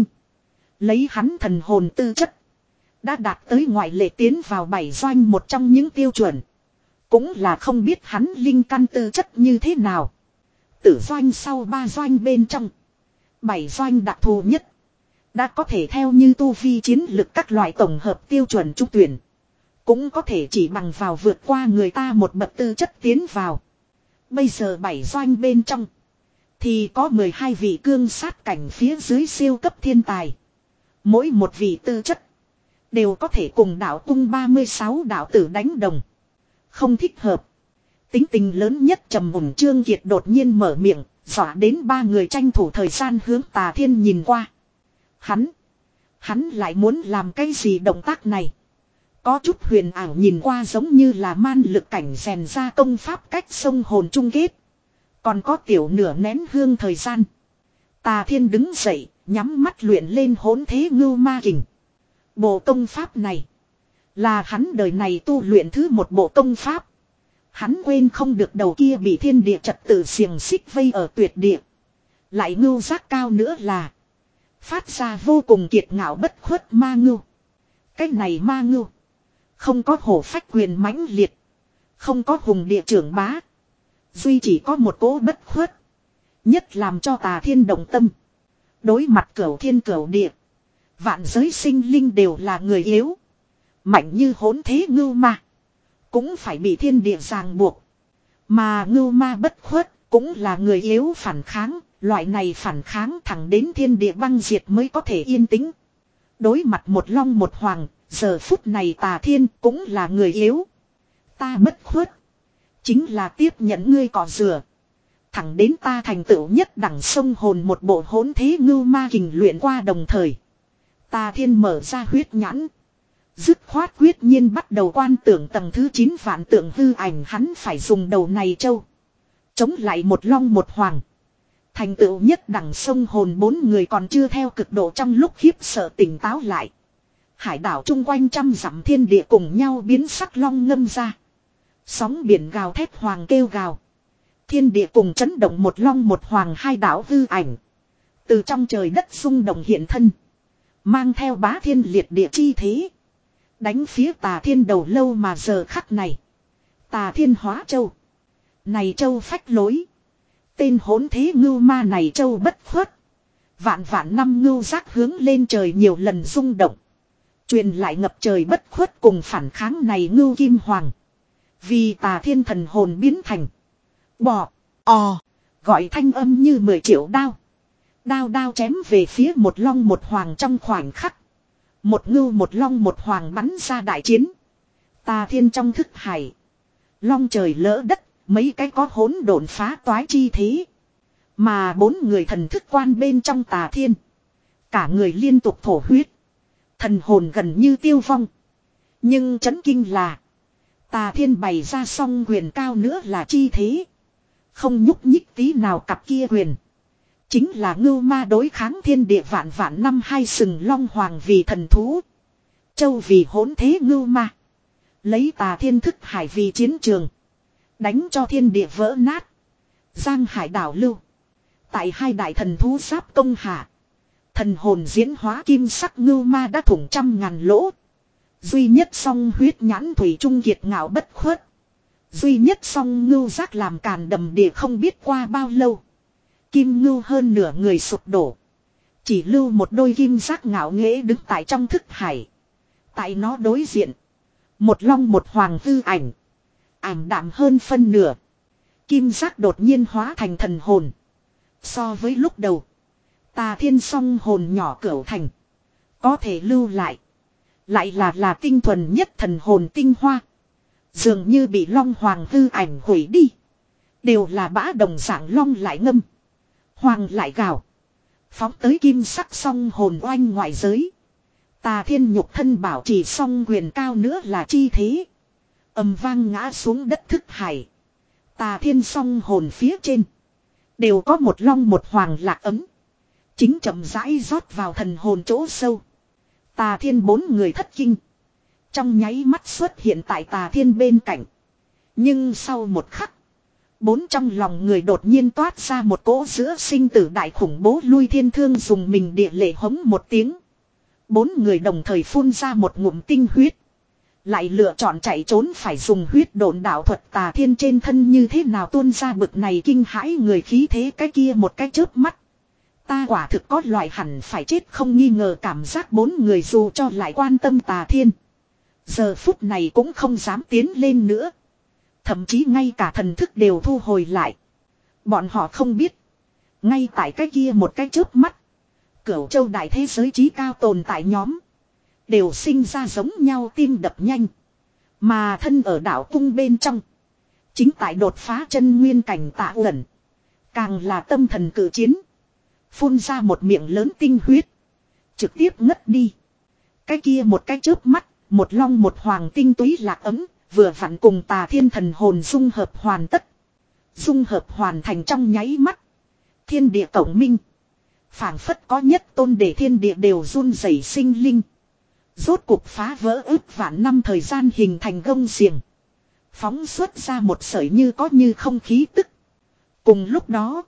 Lấy hắn thần hồn tư chất, đã đạt tới ngoại lệ tiến vào bảy doanh một trong những tiêu chuẩn. Cũng là không biết hắn linh căn tư chất như thế nào. Tử doanh sau ba doanh bên trong, bảy doanh đặc thù nhất, đã có thể theo như tu vi chiến lực các loại tổng hợp tiêu chuẩn trúng tuyển. Cũng có thể chỉ bằng vào vượt qua người ta một bậc tư chất tiến vào. Bây giờ bảy doanh bên trong thì có mười hai vị cương sát cảnh phía dưới siêu cấp thiên tài. Mỗi một vị tư chất đều có thể cùng đạo cung ba mươi sáu đạo tử đánh đồng. Không thích hợp. Tính tình lớn nhất trầm mùng Trương Kiệt đột nhiên mở miệng, dọa đến ba người tranh thủ thời gian hướng Tà Thiên nhìn qua. Hắn, hắn lại muốn làm cái gì động tác này? Có chút huyền ảo, nhìn qua giống như là man lực cảnh rèn ra công pháp cách sông hồn chung kết. Còn có tiểu nửa nén hương thời gian. Tà Thiên đứng dậy, nhắm mắt luyện lên hỗn thế ngưu ma kình. Bộ công pháp này là hắn đời này tu luyện thứ một bộ công pháp. Hắn quên không được đầu kia bị thiên địa trật tự xiềng xích vây ở tuyệt địa. Lại ngưu giác cao nữa là phát ra vô cùng kiệt ngạo bất khuất ma ngưu. Cái này ma ngưu không có hổ phách quyền mãnh liệt, không có hùng địa trưởng bá, duy chỉ có một cỗ bất khuất. Nhất làm cho Tà Thiên động tâm. Đối mặt cửu thiên cửu địa, vạn giới sinh linh đều là người yếu. Mạnh như hỗn thế ngưu ma cũng phải bị thiên địa ràng buộc. Mà ngưu ma bất khuất cũng là người yếu phản kháng. Loại này phản kháng thẳng đến thiên địa băng diệt mới có thể yên tĩnh. Đối mặt một long một hoàng, giờ phút này Tà Thiên cũng là người yếu. Ta bất khuất chính là tiếp nhận ngươi cỏ rửa. Thẳng đến ta thành tựu nhất đẳng sông hồn một bộ hỗn thế ngưu ma kình luyện qua đồng thời. Tà Thiên mở ra huyết nhãn, dứt khoát quyết nhiên bắt đầu quan tưởng tầng thứ chín vạn tượng hư ảnh. Hắn phải dùng đầu này châu chống lại một long một hoàng. Thành tựu nhất đẳng sông hồn bốn người còn chưa theo cực độ trong lúc khiếp sợ tỉnh táo lại. Hải đảo chung quanh trăm dặm thiên địa cùng nhau biến sắc long ngâm ra. Sóng biển gào thét hoàng kêu gào. Thiên địa cùng chấn động một long một hoàng hai đảo hư ảnh. Từ trong trời đất rung động hiện thân. Mang theo bá thiên liệt địa chi thế. Đánh phía Tà Thiên đầu lâu mà giờ khắc này. Tà Thiên hóa châu. Này châu phách lối. Tên hỗn thế ngưu ma này châu bất khuất. Vạn vạn năm ngưu giác hướng lên trời nhiều lần rung động. Truyền lại ngập trời bất khuất cùng phản kháng này ngưu kim hoàng. Vì Tà Thiên thần hồn biến thành bò, ò, gọi thanh âm như mười triệu đao. Đao đao chém về phía một long một hoàng trong khoảnh khắc. Một ngưu một long một hoàng bắn ra đại chiến. Tà Thiên trong thức hải. Long trời lỡ đất, mấy cái có hỗn độn phá toái chi thế. Mà bốn người thần thức quan bên trong Tà Thiên. Cả người liên tục thổ huyết. Thần hồn gần như tiêu vong. Nhưng chấn kinh là Tà Thiên bày ra song quyền cao nữa là chi thế. Không nhúc nhích tí nào cặp kia quyền. Chính là ngưu ma đối kháng thiên địa vạn vạn năm hai sừng long hoàng vì thần thú. Châu vì hỗn thế ngưu ma. Lấy Tà Thiên thức hải vì chiến trường. Đánh cho thiên địa vỡ nát. Giang hải đảo lưu. Tại hai đại thần thú giáp công hạ. Thần hồn diễn hóa kim sắc ngưu ma đã thủng trăm ngàn lỗ. Duy nhất song huyết nhãn thủy trung kiệt ngạo bất khuất. Duy nhất song ngưu giác làm càn đầm địa không biết qua bao lâu. Kim ngưu hơn nửa người sụp đổ. Chỉ lưu một đôi kim giác ngạo nghễ đứng tại trong thức hải. Tại nó đối diện. Một long một hoàng hư ảnh. Ảm đạm hơn phân nửa. Kim giác đột nhiên hóa thành thần hồn. So với lúc đầu. Tà Thiên song hồn nhỏ cửu thành. Có thể lưu lại. Lại là là tinh thuần nhất thần hồn tinh hoa. Dường như bị long hoàng hư ảnh hủy đi. Đều là bã đồng dạng long lại ngâm. Hoàng lại gào. Phóng tới kim sắc song hồn oanh ngoại giới. Tà Thiên nhục thân bảo trì song quyền cao nữa là chi thế. Ầm vang ngã xuống đất thức hải. Tà Thiên song hồn phía trên. Đều có một long một hoàng lạc ấm. Chính chậm rãi rót vào thần hồn chỗ sâu. Tà Thiên bốn người thất kinh. Trong nháy mắt xuất hiện tại Tà Thiên bên cạnh. Nhưng sau một khắc. Bốn trong lòng người đột nhiên toát ra một cỗ giữa sinh tử đại khủng bố lui thiên thương dùng mình địa lệ hống một tiếng. Bốn người đồng thời phun ra một ngụm tinh huyết. Lại lựa chọn chạy trốn phải dùng huyết độn đạo thuật Tà Thiên trên thân như thế nào tuôn ra bực này kinh hãi người khí thế cái kia một cái chớp mắt. Ta quả thực có loại hẳn phải chết không nghi ngờ cảm giác bốn người dù cho lại quan tâm Tà Thiên. Giờ phút này cũng không dám tiến lên nữa. Thậm chí ngay cả thần thức đều thu hồi lại. Bọn họ không biết. Ngay tại cái kia một cái chớp mắt. Cửu châu đại thế giới trí cao tồn tại nhóm. Đều sinh ra giống nhau tim đập nhanh. Mà thân ở đảo cung bên trong. Chính tại đột phá chân nguyên cảnh Tạ Uẩn. Càng là tâm thần cử chiến. Phun ra một miệng lớn tinh huyết. Trực tiếp ngất đi. Cái kia một cái chớp mắt. Một long một hoàng tinh túy lạc ấm. Vừa vặn cùng Tà Thiên thần hồn dung hợp hoàn tất. Dung hợp hoàn thành trong nháy mắt. Thiên địa cộng minh. Phảng phất có nhất tôn để thiên địa đều run rẩy sinh linh. Rốt cục phá vỡ ước vạn năm thời gian hình thành gông xiềng. Phóng xuất ra một sợi như có như không khí tức. Cùng lúc đó.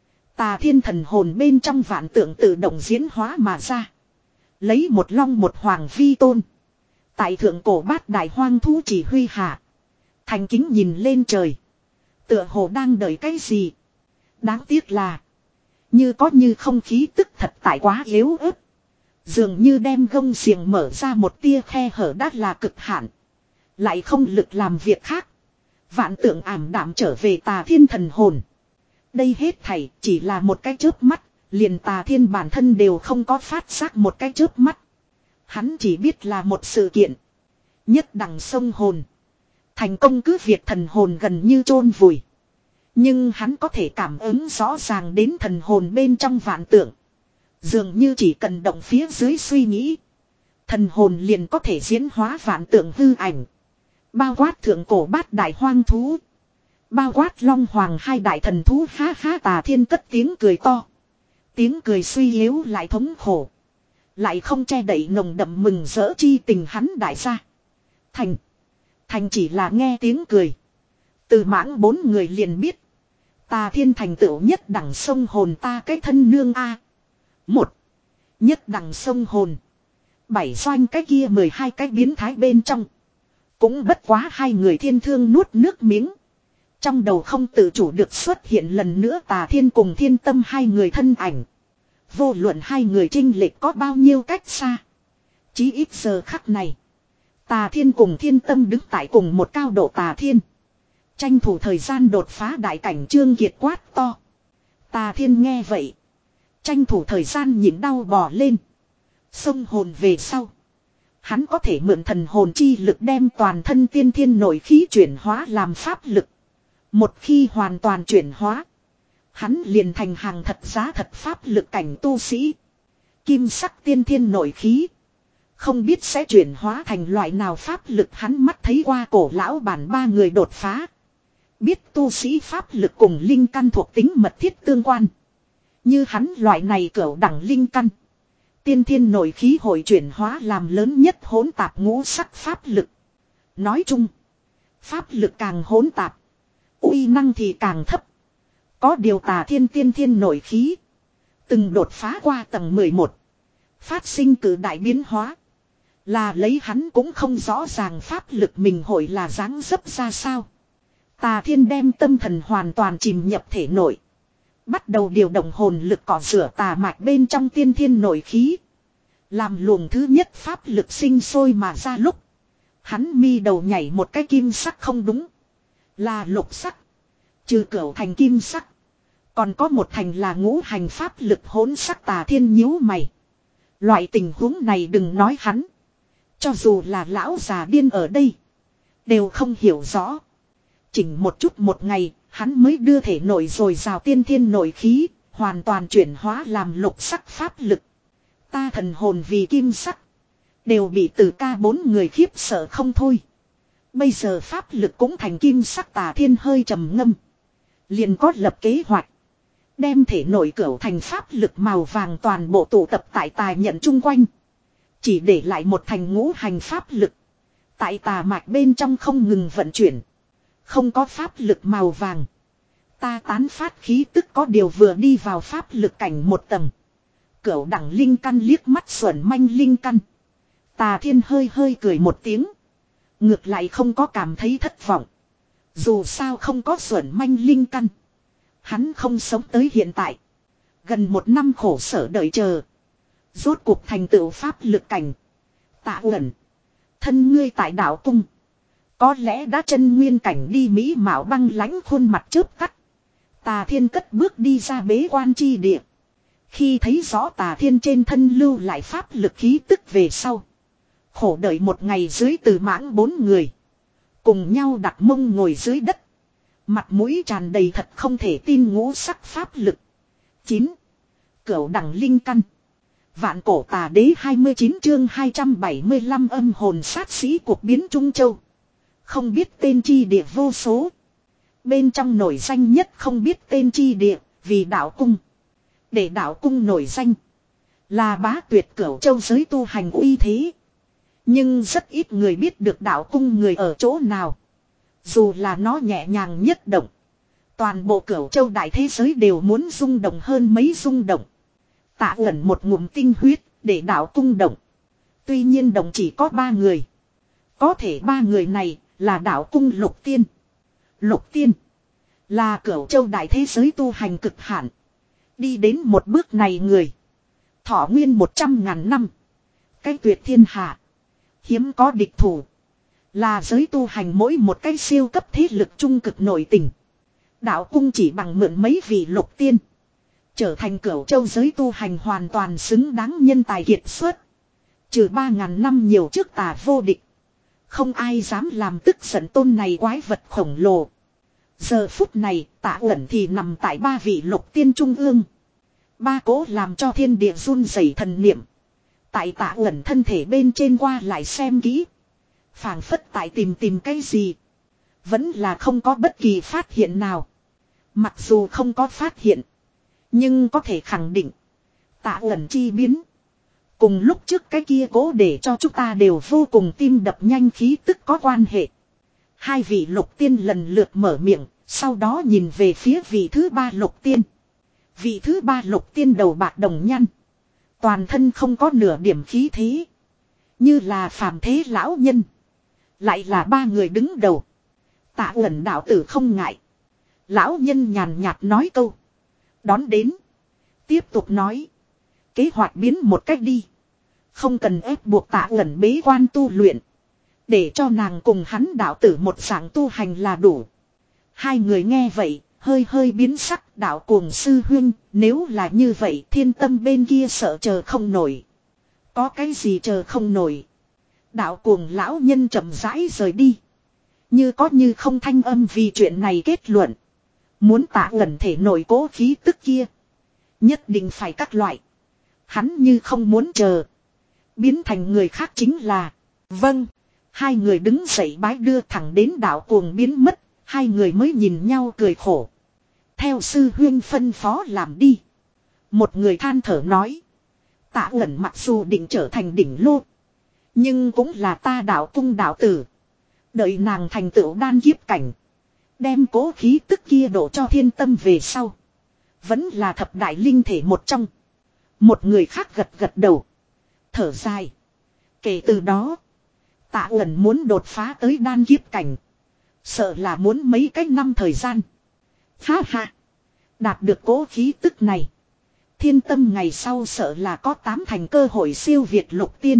Tà Thiên thần hồn bên trong vạn tượng tự động diễn hóa mà ra. Lấy một long một hoàng vi tôn. Tại thượng cổ bát đại hoang thú chỉ huy hạ. Thành kính nhìn lên trời. Tựa hồ đang đợi cái gì. Đáng tiếc là. Như có như không khí tức thật tại quá yếu ớt. Dường như đem gông xiềng mở ra một tia khe hở đắt là cực hạn. Lại không lực làm việc khác. Vạn tượng ảm đạm trở về Tà Thiên thần hồn. Đây hết thảy chỉ là một cái chớp mắt. Liền Tà Thiên bản thân đều không có phát giác một cái chớp mắt. Hắn chỉ biết là một sự kiện. Nhất đẳng sông hồn. Thành công cứ việc thần hồn gần như chôn vùi. Nhưng hắn có thể cảm ứng rõ ràng đến thần hồn bên trong vạn tượng. Dường như chỉ cần động phía dưới suy nghĩ. Thần hồn liền có thể diễn hóa vạn tượng hư ảnh. Bao quát thượng cổ bát đại hoang thú. Bao quát long hoàng hai đại thần thú ha ha Tà Thiên cất tiếng cười to. Tiếng cười suy yếu lại thống khổ. Lại không che đậy nồng đậm mừng rỡ chi tình hắn đại gia. Thành. Thành chỉ là nghe tiếng cười. Từ mãng bốn người liền biết. Tà Thiên thành tựu nhất đẳng sông hồn ta cái thân nương a. Một. Nhất đẳng sông hồn. Bảy doanh cái kia mười hai cái biến thái bên trong. Cũng bất quá hai người thiên thương nuốt nước miếng. Trong đầu không tự chủ được xuất hiện lần nữa Tà Thiên cùng Thiên Tâm hai người thân ảnh. Vô luận hai người chênh lệch có bao nhiêu cách xa. Chí ít giờ khắc này. Tà Thiên cùng Thiên Tâm đứng tại cùng một cao độ Tà Thiên. Tranh thủ thời gian đột phá đại cảnh Trương Kiệt quát to. Tà Thiên nghe vậy. Tranh thủ thời gian nhịn đau bò lên. Xông hồn về sau. Hắn có thể mượn thần hồn chi lực đem toàn thân tiên thiên nội khí chuyển hóa làm pháp lực. Một khi hoàn toàn chuyển hóa. Hắn liền thành hàng thật giá thật pháp lực cảnh tu sĩ. Kim sắc tiên thiên nội khí. Không biết sẽ chuyển hóa thành loại nào pháp lực hắn mắt thấy qua cổ lão bản ba người đột phá. Biết tu sĩ pháp lực cùng linh căn thuộc tính mật thiết tương quan. Như hắn loại này cửu đẳng linh căn. Tiên thiên nội khí hội chuyển hóa làm lớn nhất hỗn tạp ngũ sắc pháp lực. Nói chung. Pháp lực càng hỗn tạp. Uy năng thì càng thấp. Có điều Tà Thiên tiên thiên nổi khí. Từng đột phá qua tầng mười một. Phát sinh cử đại biến hóa. Là lấy hắn cũng không rõ ràng pháp lực mình hội là dáng dấp ra sao. Tà Thiên đem tâm thần hoàn toàn chìm nhập thể nội. Bắt đầu điều động hồn lực cọ rửa tà mạch bên trong tiên thiên nổi khí. Làm luồng thứ nhất pháp lực sinh sôi mà ra lúc. Hắn mi đầu nhảy một cái kim sắc không đúng. Là lục sắc. Trừ cửu thành kim sắc. Còn có một thành là ngũ hành pháp lực hỗn sắc. Tà Thiên nhíu mày. Loại tình huống này đừng nói hắn. Cho dù là lão già điên ở đây. Đều không hiểu rõ. Chỉnh một chút một ngày. Hắn mới đưa thể nội rồi rào tiên thiên nội khí. Hoàn toàn chuyển hóa làm lục sắc pháp lực. Ta thần hồn vì kim sắc. Đều bị từ ca bốn người khiếp sợ không thôi. Bây giờ pháp lực cũng thành kim sắc. Tà Thiên hơi trầm ngâm. Liền có lập kế hoạch. Đem thể nội cửu thành pháp lực màu vàng toàn bộ tụ tập tại tài nhận chung quanh. Chỉ để lại một thành ngũ hành pháp lực. Tại tà mạch bên trong không ngừng vận chuyển. Không có pháp lực màu vàng. Ta tán phát khí tức có điều vừa đi vào pháp lực cảnh một tầng. Cửu đẳng linh căn liếc mắt xuẩn manh linh căn. Tà Thiên hơi hơi cười một tiếng. Ngược lại không có cảm thấy thất vọng. Dù sao không có xuẩn manh linh căn. Hắn không sống tới hiện tại. Gần một năm khổ sở đợi chờ. Rốt cuộc thành tựu pháp lực cảnh. Tạ Uẩn. Thân ngươi tại đạo cung. Có lẽ đã chân nguyên cảnh đi mỹ mạo băng lãnh khuôn mặt chớp tắt. Tà Thiên cất bước đi ra bế quan chi địa. Khi thấy rõ Tà Thiên trên thân lưu lại pháp lực khí tức về sau. Khổ đợi một ngày dưới từ mãng bốn người. Cùng nhau đặt mông ngồi dưới đất. Mặt mũi tràn đầy thật không thể tin ngũ sắc pháp lực. chín. Cửu đẳng linh căn. Vạn cổ tà đế hai mươi chín chương hai trăm bảy mươi lăm âm hồn sát sĩ cuộc biến Trung Châu. Không biết tên chi địa vô số. Bên trong nổi danh nhất không biết tên chi địa, vì đạo cung. Để đạo cung nổi danh. Là bá tuyệt cửu châu giới tu hành uy thế. Nhưng rất ít người biết được đạo cung người ở chỗ nào. Dù là nó nhẹ nhàng nhất động. Toàn bộ cửu châu đại thế giới đều muốn rung động hơn mấy rung động. Tạ Uẩn một ngụm tinh huyết để đạo cung động. Tuy nhiên động chỉ có ba người. Có thể ba người này là đạo cung lục tiên. Lục tiên là cửu châu đại thế giới tu hành cực hạn. Đi đến một bước này người. Thọ nguyên một trăm ngàn năm. Cái tuyệt thiên hạ. Hiếm có địch thủ. Là giới tu hành mỗi một cái siêu cấp thế lực trung cực nội tình. Đạo cung chỉ bằng mượn mấy vị lục tiên. Trở thành cửu châu giới tu hành hoàn toàn xứng đáng nhân tài kiệt xuất. Trừ ba ngàn năm nhiều trước tà vô địch. Không ai dám làm tức giận tôn này quái vật khổng lồ. Giờ phút này Tạ Uẩn thì nằm tại ba vị lục tiên trung ương. Ba cố làm cho thiên địa run rẩy thần niệm. Tại Tạ Uẩn thân thể bên trên qua lại xem kỹ. Phảng phất tại tìm tìm cái gì. Vẫn là không có bất kỳ phát hiện nào. Mặc dù không có phát hiện. Nhưng có thể khẳng định. Tạ Uẩn chi biến. Cùng lúc trước cái kia cố để cho chúng ta đều vô cùng tim đập nhanh khí tức có quan hệ. Hai vị lục tiên lần lượt mở miệng. Sau đó nhìn về phía vị thứ ba lục tiên. Vị thứ ba lục tiên đầu bạc đồng nhăn. Toàn thân không có nửa điểm khí thế. Như là phàm thế lão nhân. Lại là ba người đứng đầu. Tạ Uẩn đạo tử không ngại. Lão nhân nhàn nhạt nói câu. Đón đến. Tiếp tục nói. Kế hoạch biến một cách đi. Không cần ép buộc Tạ Uẩn bế quan tu luyện. Để cho nàng cùng hắn đạo tử một dạng tu hành là đủ. Hai người nghe vậy. Hơi hơi biến sắc đạo cuồng sư huynh. Nếu là như vậy thiên tâm bên kia sợ chờ không nổi. Có cái gì chờ không nổi. Đạo cuồng lão nhân chậm rãi rời đi. Như có như không thanh âm vì chuyện này kết luận. Muốn Tạ Uẩn thể nổi cố khí tức kia. Nhất định phải các loại. Hắn như không muốn chờ. Biến thành người khác chính là. Vâng. Hai người đứng dậy bái đưa thẳng đến đạo cuồng biến mất. Hai người mới nhìn nhau cười khổ. Theo sư huyên phân phó làm đi. Một người than thở nói. Tạ Uẩn mặc dù định trở thành đỉnh lô. Nhưng cũng là ta đạo cung đạo tử. Đợi nàng thành tựu đan kiếp cảnh. Đem cố khí tức kia đổ cho thiên tâm về sau. Vẫn là thập đại linh thể một trong. Một người khác gật gật đầu. Thở dài. Kể từ đó. Tạ Uẩn muốn đột phá tới đan kiếp cảnh. Sợ là muốn mấy cái năm thời gian. Ha ha. Đạt được cố khí tức này. Thiên tâm ngày sau sợ là có tám thành cơ hội siêu việt lục tiên.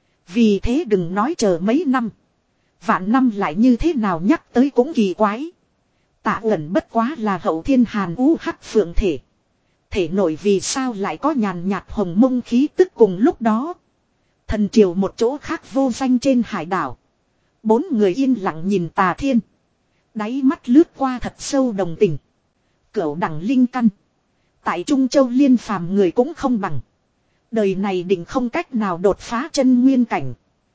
Vì thế đừng nói chờ mấy năm. Vạn năm lại như thế nào nhắc tới cũng kỳ quái. Tạ Uẩn bất quá là hậu thiên hàn u hắc phượng thể. Thể nội vì sao lại có nhàn nhạt hồng mông khí tức cùng lúc đó. Thần triều một chỗ khác vô danh trên hải đảo. Bốn người yên lặng nhìn Tà Thiên. Đáy mắt lướt qua thật sâu đồng tình. Cửu đẳng linh căn. Tại Trung Châu liên phàm người cũng không bằng. Đời này định không cách nào đột phá chân nguyên cảnh.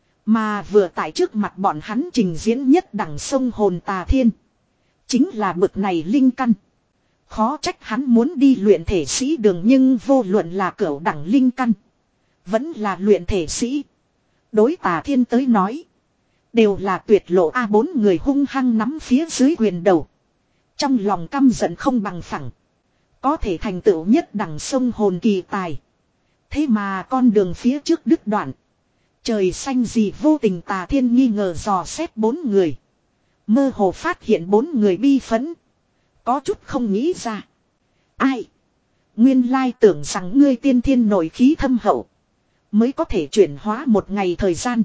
Mà vừa tại trước mặt bọn hắn trình diễn nhất đẳng sông hồn Tà Thiên. Chính là bực này linh căn. Khó trách hắn muốn đi luyện thể sĩ đường nhưng vô luận là cửu đẳng linh căn. Vẫn là luyện thể sĩ. Đối Tà Thiên tới nói. Đều là tuyệt lộ A bốn người hung hăng nắm phía dưới quyền đầu. Trong lòng căm giận không bằng phẳng. Có thể thành tựu nhất đẳng sông hồn kỳ tài. Thế mà con đường phía trước đứt đoạn. Trời xanh gì vô tình Tà Thiên nghi ngờ dò xét bốn người. Mơ hồ phát hiện bốn người bi phẫn. Có chút không nghĩ ra. Ai? Nguyên lai tưởng rằng ngươi tiên thiên nội khí thâm hậu. Mới có thể chuyển hóa một ngày thời gian.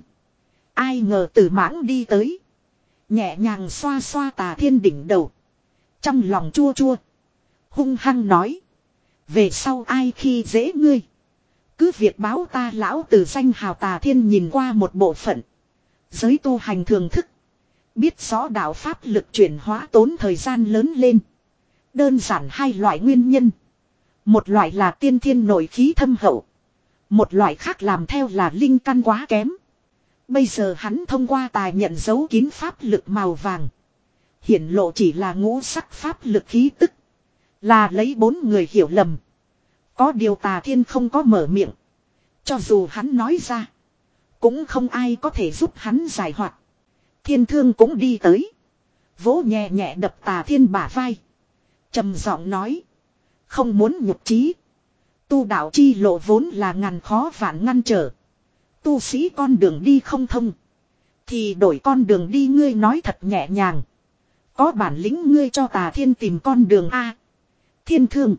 Ai ngờ Tử Mãng đi tới. Nhẹ nhàng xoa xoa Tà Thiên đỉnh đầu. Trong lòng chua chua. Hung hăng nói. Về sau ai khi dễ ngươi. Cứ việc báo ta lão từ danh hào. Tà Thiên nhìn qua một bộ phận. Giới tu hành thường thức. Biết rõ đạo pháp lực chuyển hóa tốn thời gian lớn lên. Đơn giản hai loại nguyên nhân. Một loại là tiên thiên nội khí thâm hậu. Một loại khác làm theo là linh căn quá kém. Bây giờ hắn thông qua tài nhận dấu kín pháp lực màu vàng. Hiển lộ chỉ là ngũ sắc pháp lực khí tức. Là lấy bốn người hiểu lầm. Có điều Tà Thiên không có mở miệng. Cho dù hắn nói ra. Cũng không ai có thể giúp hắn giải hoạt. Thiên Thương cũng đi tới. Vỗ nhẹ nhẹ đập Tà Thiên bả vai. Trầm giọng nói. Không muốn nhục trí. Tu đạo chi lộ vốn là ngàn khó vạn ngăn trở. Tu sĩ con đường đi không thông. Thì đổi con đường đi ngươi nói thật nhẹ nhàng. Có bản lĩnh ngươi cho Tà Thiên tìm con đường A. Thiên Thương.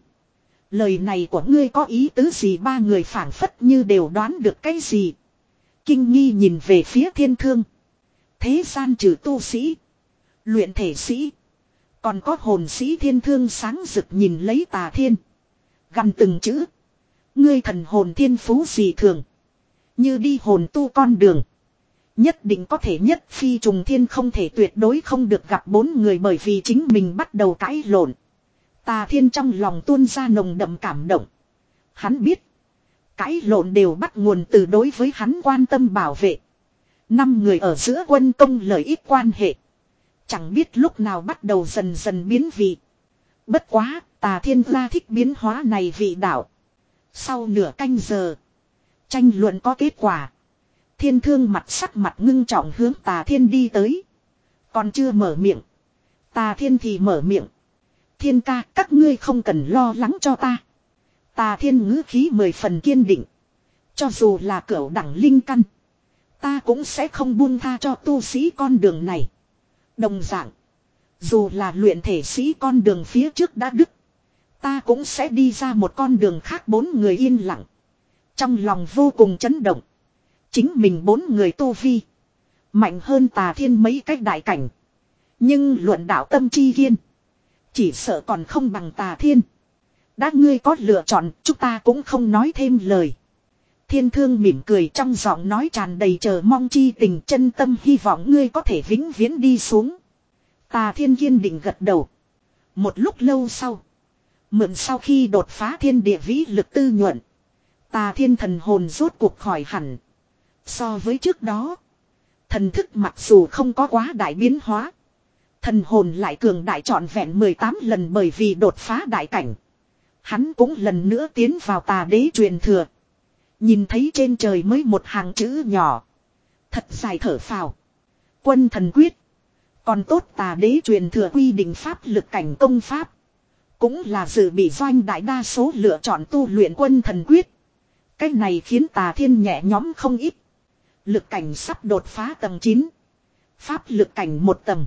Lời này của ngươi có ý tứ gì? Ba người phảng phất như đều đoán được cái gì. Kinh nghi nhìn về phía Thiên Thương. Thế gian trừ tu sĩ. Luyện thể sĩ. Còn có hồn sĩ. Thiên Thương sáng rực nhìn lấy Tà Thiên. Gần từng chữ. Ngươi thần hồn thiên phú gì thường. Như đi hồn tu con đường. Nhất định có thể nhất phi trùng thiên không thể tuyệt đối không được gặp bốn người bởi vì chính mình bắt đầu cãi lộn. Tà Thiên trong lòng tuôn ra nồng đậm cảm động. Hắn biết. Cãi lộn đều bắt nguồn từ đối với hắn quan tâm bảo vệ. Năm người ở giữa quân công lợi ích quan hệ. Chẳng biết lúc nào bắt đầu dần dần biến vị. Bất quá, Tà Thiên ra thích biến hóa này vị đạo. Sau nửa canh giờ. Tranh luận có kết quả. Thiên Thương mặt sắc mặt ngưng trọng hướng Tà Thiên đi tới. Còn chưa mở miệng. Tà Thiên thì mở miệng. Thiên ca, các ngươi không cần lo lắng cho ta. Tà Thiên ngữ khí mười phần kiên định. Cho dù là cửu đẳng linh căn. Ta cũng sẽ không buông tha cho tu sĩ con đường này. Đồng dạng. Dù là luyện thể sĩ con đường phía trước đã đứt. Ta cũng sẽ đi ra một con đường khác. Bốn người yên lặng. Trong lòng vô cùng chấn động. Chính mình bốn người tu vi. Mạnh hơn Tà Thiên mấy cách đại cảnh. Nhưng luận đạo tâm chi kiên. Chỉ sợ còn không bằng Tà Thiên. Đã ngươi có lựa chọn, chúng ta cũng không nói thêm lời. Thiên Thương mỉm cười trong giọng nói tràn đầy chờ mong chi tình, chân tâm hy vọng ngươi có thể vĩnh viễn đi xuống. Tà Thiên kiên định gật đầu. Một lúc lâu sau. Mượn sau khi đột phá thiên địa vĩ lực tư nhuận. Tà Thiên thần hồn rốt cuộc khỏi hẳn. So với trước đó. Thần thức mặc dù không có quá đại biến hóa. Thần hồn lại cường đại trọn vẹn mười tám lần bởi vì đột phá đại cảnh. Hắn cũng lần nữa tiến vào Tà Đế truyền thừa. Nhìn thấy trên trời mới một hàng chữ nhỏ. Thật dài thở phào. Quân thần quyết. Còn tốt tà đế truyền thừa quy định pháp lực cảnh công pháp. Cũng là dự bị doanh đại đa số lựa chọn tu luyện quân thần quyết. Cái này khiến tà thiên nhẹ nhõm không ít. Lực cảnh sắp đột phá tầng chín. Pháp lực cảnh một tầng.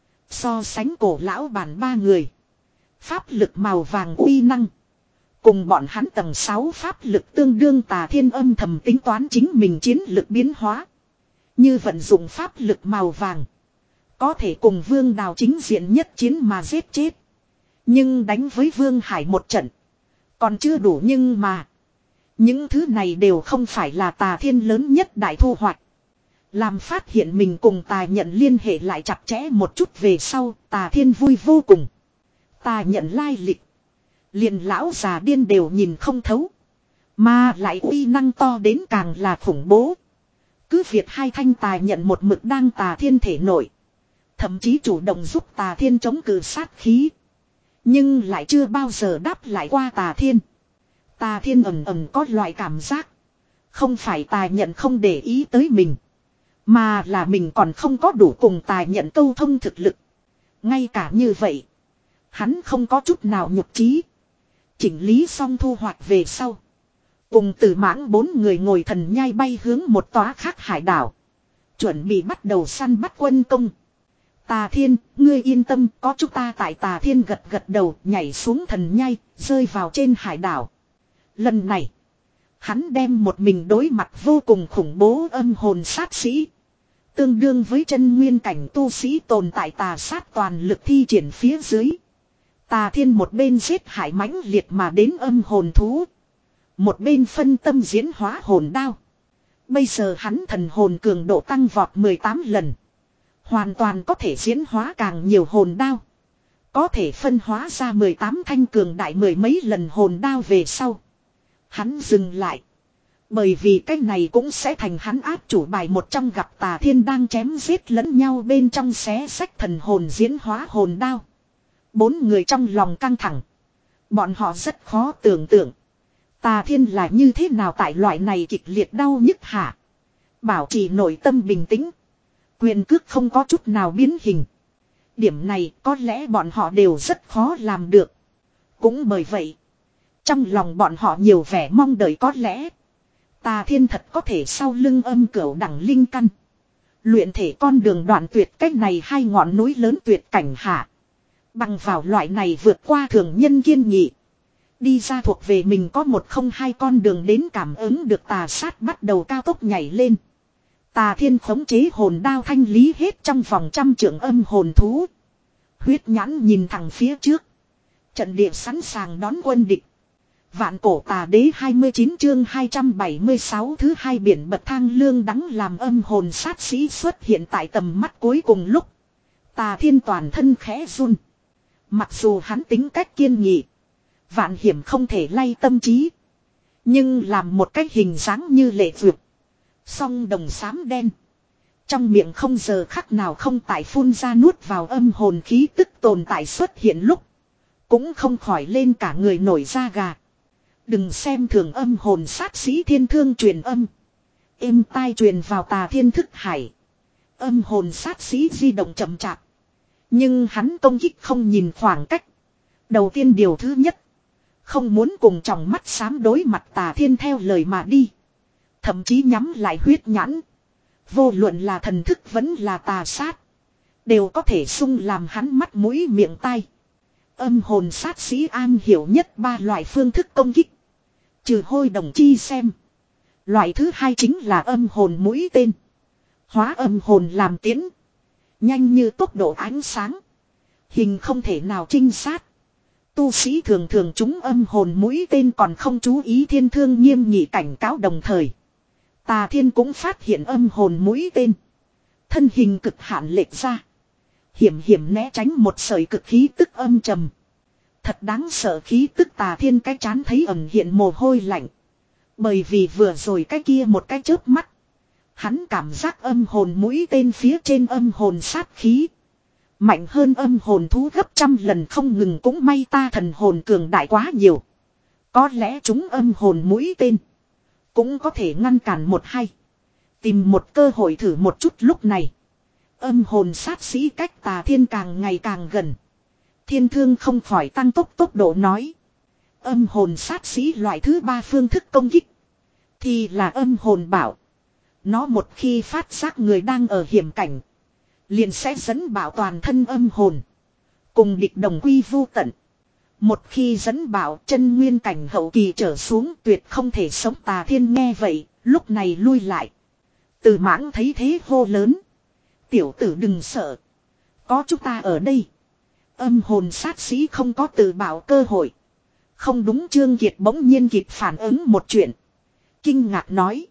So sánh cổ lão bản ba người. Pháp lực màu vàng uy năng. Cùng bọn hắn tầng sáu pháp lực tương đương, tà thiên âm thầm tính toán chính mình chiến lực biến hóa. Như vận dụng pháp lực màu vàng. Có thể cùng Vương Đào chính diện nhất chiến mà giết chết. Nhưng đánh với Vương Hải một trận. Còn chưa đủ, nhưng mà. Những thứ này đều không phải là tà thiên lớn nhất đại thu hoạch. Làm phát hiện mình cùng tà nhận liên hệ lại chặt chẽ một chút về sau, tà thiên vui vô cùng. Tà nhận lai lịch. Liền lão già điên đều nhìn không thấu. Mà lại uy năng to đến càng là khủng bố. Cứ việc hai thanh tà nhận một mực đang tà thiên thể nổi. Thậm chí chủ động giúp tà thiên chống cự sát khí. Nhưng lại chưa bao giờ đáp lại qua tà thiên. Tà thiên ầm ầm có loại cảm giác. Không phải tà nhận không để ý tới mình. Mà là mình còn không có đủ cùng tà nhận câu thông thực lực. Ngay cả như vậy. Hắn không có chút nào nhục trí. Chỉnh lý xong thu hoạch về sau. Cùng Tử Mãng bốn người ngồi thần nhai bay hướng một tòa khác hải đảo. Chuẩn bị bắt đầu săn bắt quân công. Tà thiên, ngươi yên tâm, có chúng ta tại. Tà thiên gật gật đầu, nhảy xuống thần nhai, rơi vào trên hải đảo. Lần này, hắn đem một mình đối mặt vô cùng khủng bố âm hồn sát sĩ. Tương đương với chân nguyên cảnh tu sĩ tồn tại tà sát toàn lực thi triển phía dưới. Tà thiên một bên giết hải mãnh liệt mà đến âm hồn thú. Một bên phân tâm diễn hóa hồn đao. Bây giờ hắn thần hồn cường độ tăng vọt mười tám lần. Hoàn toàn có thể diễn hóa càng nhiều hồn đao. Có thể phân hóa ra mười tám thanh cường đại mười mấy lần hồn đao về sau. Hắn dừng lại. Bởi vì cái này cũng sẽ thành hắn áp chủ bài một trong, gặp tà thiên đang chém giết lẫn nhau bên trong xé sách thần hồn diễn hóa hồn đao. Bốn người trong lòng căng thẳng. Bọn họ rất khó tưởng tượng. Tà thiên là như thế nào tại loại này kịch liệt đau nhức hạ. Bảo trì nội tâm bình tĩnh. Quyền cước không có chút nào biến hình. Điểm này có lẽ bọn họ đều rất khó làm được. Cũng bởi vậy. Trong lòng bọn họ nhiều vẻ mong đợi, có lẽ. Tà thiên thật có thể sau lưng âm cửu đẳng linh căn. Luyện thể con đường đoạn tuyệt cách này hai ngọn núi lớn tuyệt cảnh hạ. Bằng vào loại này vượt qua thường nhân kiên nghị. Đi ra thuộc về mình có một không hai con đường đến cảm ứng được tà sát bắt đầu cao tốc nhảy lên. Tà thiên khống chế hồn đao thanh lý hết trong vòng trăm trượng âm hồn thú. Huyết nhãn nhìn thẳng phía trước. Trận địa sẵn sàng đón quân địch. Vạn cổ tà đế hai mươi chín chương hai trăm bảy mươi sáu thứ hai biển bậc thang lương đắng làm âm hồn sát sĩ xuất hiện tại tầm mắt cuối cùng lúc. Tà thiên toàn thân khẽ run. Mặc dù hắn tính cách kiên nghị. Vạn hiểm không thể lay tâm trí. Nhưng làm một cách hình dáng như lệ vượt. Song đồng xám đen. Trong miệng không giờ khắc nào không tại phun ra nuốt vào âm hồn khí tức tồn tại xuất hiện lúc. Cũng không khỏi lên cả người nổi da gà. Đừng xem thường âm hồn sát sĩ thiên thương truyền âm. Êm tai truyền vào tà thiên thức hải. Âm hồn sát sĩ di động chậm chạp. Nhưng hắn công kích không nhìn khoảng cách. Đầu tiên điều thứ nhất. Không muốn cùng tròng mắt xám đối mặt tà thiên theo lời mà đi. Thậm chí nhắm lại huyết nhãn. Vô luận là thần thức vẫn là tà sát. Đều có thể sung làm hắn mắt mũi miệng tai. Âm hồn sát sĩ an hiểu nhất ba loại phương thức công kích. Trừ hôi đồng chi xem. Loại thứ hai chính là âm hồn mũi tên. Hóa âm hồn làm tiến. Nhanh như tốc độ ánh sáng. Hình không thể nào trinh sát. Tu sĩ thường thường chúng âm hồn mũi tên còn không chú ý thiên thương nghiêm nghị cảnh cáo đồng thời. Tà thiên cũng phát hiện âm hồn mũi tên. Thân hình cực hạn lệch ra. Hiểm hiểm né tránh một sợi cực khí tức âm trầm. Thật đáng sợ khí tức tà thiên cái chán thấy ẩn hiện mồ hôi lạnh. Bởi vì vừa rồi cái kia một cái chớp mắt. Hắn cảm giác âm hồn mũi tên phía trên âm hồn sát khí. Mạnh hơn âm hồn thú gấp trăm lần không ngừng, cũng may ta thần hồn cường đại quá nhiều. Có lẽ chúng âm hồn mũi tên. Cũng có thể ngăn cản một hay. Tìm một cơ hội thử một chút lúc này. Âm hồn sát sĩ cách Tà Thiên càng ngày càng gần. Thiên Thương không khỏi tăng tốc tốc độ nói. Âm hồn sát sĩ loại thứ ba phương thức công kích. Thì là âm hồn bảo. Nó một khi phát giác người đang ở hiểm cảnh. Liền sẽ dẫn bảo toàn thân âm hồn. Cùng địch đồng quy vu tận. Một khi dẫn bảo chân nguyên cảnh hậu kỳ trở xuống tuyệt không thể sống. Tà Thiên nghe vậy, lúc này lui lại. Từ Mãng thấy thế hô lớn. Tiểu tử đừng sợ. Có chúng ta ở đây. Âm hồn sát sĩ không có tự bảo cơ hội. Không đúng. Trương Kiệt bỗng nhiên kịp phản ứng một chuyện. Kinh ngạc nói.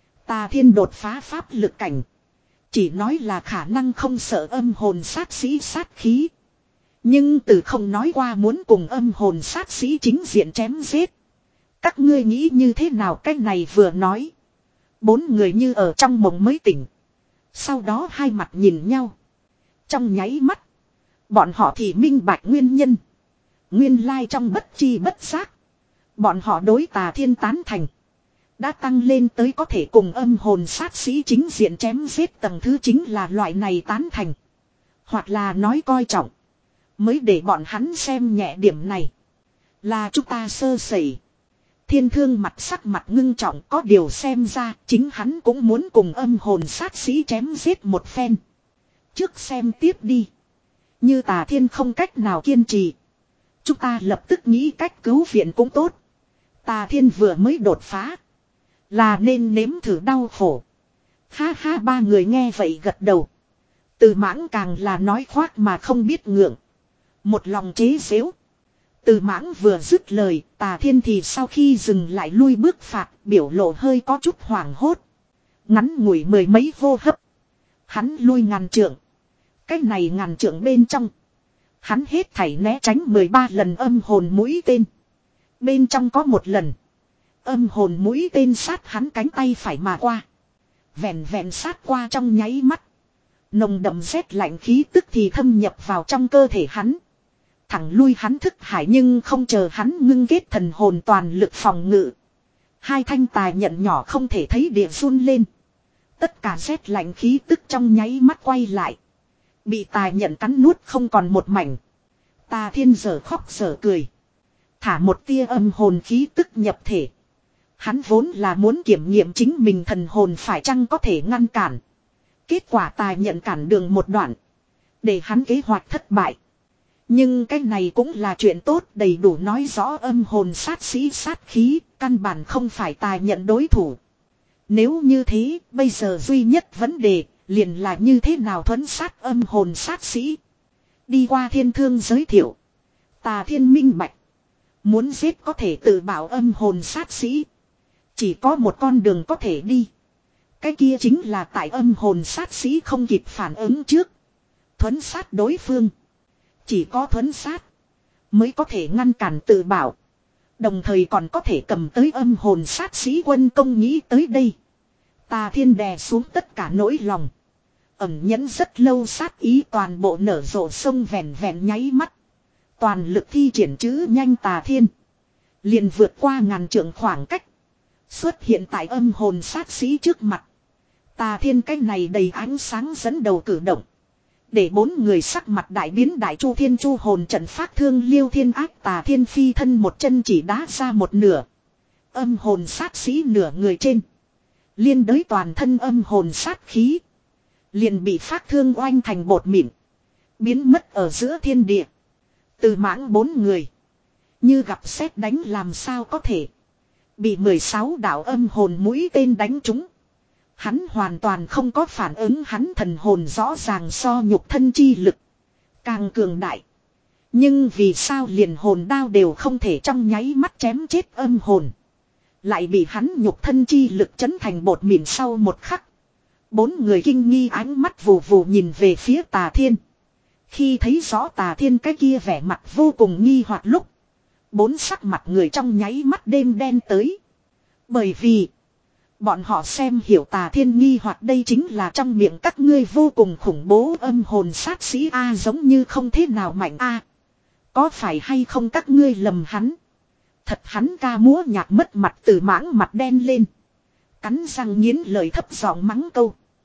Tà Thiên đột phá pháp lực cảnh. Chỉ nói là khả năng không sợ âm hồn sát sĩ sát khí. Nhưng từ không nói qua muốn cùng âm hồn sát sĩ chính diện chém giết. Các ngươi nghĩ như thế nào? Cái này vừa nói. Bốn người như ở trong mộng mới tỉnh. Sau đó hai mặt nhìn nhau. Trong nháy mắt. Bọn họ thì minh bạch nguyên nhân. Nguyên lai trong bất chi bất giác. Bọn họ đối Tà Thiên tán thành. Đã tăng lên tới có thể cùng âm hồn sát sĩ chính diện chém giết tầng thứ chính là loại này tán thành. Hoặc là nói coi trọng. Mới để bọn hắn xem nhẹ điểm này. Là chúng ta sơ sẩy. Thiên Thương mặt sắc mặt ngưng trọng, có điều xem ra chính hắn cũng muốn cùng âm hồn sát sĩ chém giết một phen. Trước xem tiếp đi. Như Tà Thiên không cách nào kiên trì. Chúng ta lập tức nghĩ cách cứu viện cũng tốt. Tà Thiên vừa mới đột phá. Là nên nếm thử đau khổ. Ha ha, ba người nghe vậy gật đầu. Từ Mãng càng là nói khoác mà không biết ngượng. Một lòng chế giễu. Từ Mãng vừa dứt lời, Tà Thiên thì sau khi dừng lại lui bước phạt, biểu lộ hơi có chút hoảng hốt. Ngắn ngủi mười mấy hô hấp. Hắn lui ngàn trượng. Cái này ngàn trượng bên trong. Hắn hết thảy né tránh mười ba lần âm hồn mũi tên. Bên trong có một lần. Âm hồn mũi tên sát hắn cánh tay phải mà qua. Vẹn vẹn sát qua trong nháy mắt. Nồng đậm rét lạnh khí tức thì thâm nhập vào trong cơ thể hắn. Thẳng lui hắn thức hải, nhưng không chờ hắn ngưng kết thần hồn toàn lực phòng ngự. Hai thanh tài nhận nhỏ không thể thấy địa run lên. Tất cả rét lạnh khí tức trong nháy mắt quay lại. Bị tài nhận cắn nuốt không còn một mảnh. Tà Thiên giờ khóc giờ cười. Thả một tia âm hồn khí tức nhập thể. Hắn vốn là muốn kiểm nghiệm chính mình thần hồn phải chăng có thể ngăn cản. Kết quả tài nhận cản đường một đoạn. Để hắn kế hoạch thất bại. Nhưng cái này cũng là chuyện tốt, đầy đủ nói rõ âm hồn sát sĩ sát khí, căn bản không phải tài nhận đối thủ. Nếu như thế, bây giờ duy nhất vấn đề, liền là như thế nào thuấn sát âm hồn sát sĩ. Đi qua Thiên Thương giới thiệu. Tà Thiên minh bạch. Muốn giết có thể tự bảo âm hồn sát sĩ. Chỉ có một con đường có thể đi. Cái kia chính là tại âm hồn sát sĩ không kịp phản ứng trước. Thuấn sát đối phương. Chỉ có thuấn sát. Mới có thể ngăn cản tự bảo. Đồng thời còn có thể cầm tới âm hồn sát sĩ quân công. Nghĩ tới đây. Tà Thiên đè xuống tất cả nỗi lòng. Ẩn nhẫn rất lâu sát ý toàn bộ nở rộ sông vẹn vẹn nháy mắt. Toàn lực thi triển chữ nhanh Tà Thiên. Liền vượt qua ngàn trượng khoảng cách. Xuất hiện tại âm hồn sát sĩ trước mặt. Tà Thiên cái này đầy ánh sáng dẫn đầu cử động. Để bốn người sắc mặt đại biến. Đại Chu Thiên Chu hồn trận phát thương liêu thiên ác. Tà Thiên phi thân một chân chỉ đá ra một nửa. Âm hồn sát sĩ nửa người trên. Liên đới toàn thân âm hồn sát khí. Liền bị phát thương oanh thành bột mịn. Biến mất ở giữa thiên địa. Từ Mãng bốn người. Như gặp sét đánh làm sao có thể. Bị mười sáu đạo âm hồn mũi tên đánh trúng. Hắn hoàn toàn không có phản ứng. Hắn thần hồn rõ ràng so nhục thân chi lực càng cường đại. Nhưng vì sao liền hồn đao đều không thể trong nháy mắt chém chết âm hồn. Lại bị hắn nhục thân chi lực chấn thành bột mịn sau một khắc. Bốn người kinh nghi ánh mắt vù vù nhìn về phía Tà Thiên. Khi thấy rõ Tà Thiên cái kia vẻ mặt vô cùng nghi hoặc lúc. Bốn sắc mặt người trong nháy mắt đêm đen tới. Bởi vì bọn họ xem hiểu Tà Thiên nghi hoặc đây chính là trong miệng các ngươi vô cùng khủng bố âm hồn sát sĩ A, giống như không thế nào mạnh A. Có phải hay không các ngươi lầm hắn? Thật hắn ca múa nhạc mất mặt. Từ Mãng mặt đen lên. Cắn răng nghiến lời thấp giọng mắng câu.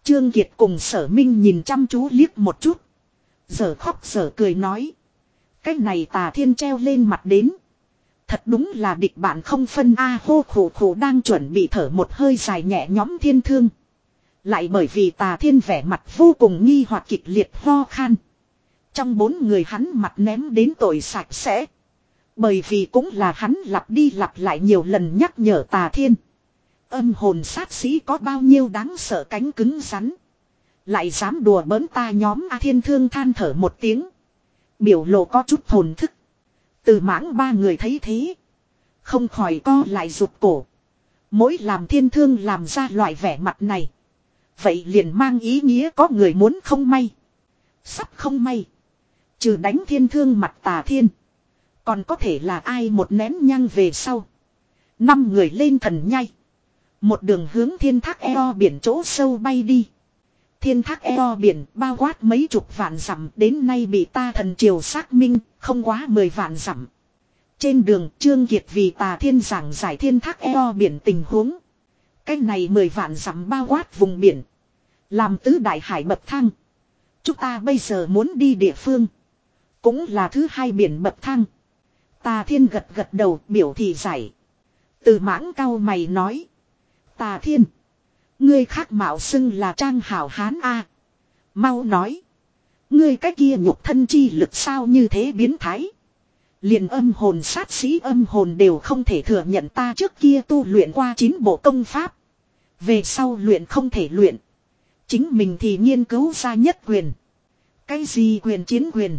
Trương Kiệt cùng Sở Minh nhìn chăm chú liếc một chút. Giờ khóc giờ cười nói. Cái này Tà Thiên treo lên mặt đến. Thật đúng là địch bạn không phân a. Hô khổ khổ đang chuẩn bị thở một hơi dài nhẹ nhõm Thiên Thương. Lại bởi vì Tà Thiên vẻ mặt vô cùng nghi hoặc kịch liệt ho khan. Trong bốn người hắn mặt ném đến tội sạch sẽ. Bởi vì cũng là hắn lặp đi lặp lại nhiều lần nhắc nhở Tà Thiên. Âm hồn sát sĩ có bao nhiêu đáng sợ cánh cứng rắn. Lại dám đùa bỡn ta nhóm A. Thiên Thương than thở một tiếng. Biểu lộ có chút thồn thức. Từ mãng ba người thấy thế. Không khỏi co lại rụt cổ. Mỗi làm Thiên Thương làm ra loại vẻ mặt này. Vậy liền mang ý nghĩa có người muốn không may. Sắp không may. Trừ đánh Thiên Thương mặt Tà Thiên. Còn có thể là ai một nén nhang về sau. Năm người lên thần nhai. Một đường hướng Thiên Thác eo biển chỗ sâu bay đi. Thiên Thác eo biển bao quát mấy chục vạn dặm, đến nay bị ta thần triều xác minh, không quá mười vạn dặm. Trên đường Trương Kiệt vì Tà Thiên giảng giải Thiên Thác eo biển tình huống. Cái này mười vạn dặm bao quát vùng biển. Làm tứ đại hải bậc thang. Chúng ta bây giờ muốn đi địa phương. Cũng là thứ hai biển bậc thang. Tà Thiên gật gật đầu biểu thị giải. Từ mãng cao mày nói. Tà Thiên. Ngươi khác mạo xưng là trang hảo hán a. Mau nói. Ngươi cái kia nhục thân chi lực sao như thế biến thái. Liền âm hồn sát sĩ âm hồn đều không thể thừa nhận ta trước kia tu luyện qua chín bộ công pháp. Về sau luyện không thể luyện. Chính mình thì nghiên cứu ra nhất quyền. Cái gì quyền chiến quyền.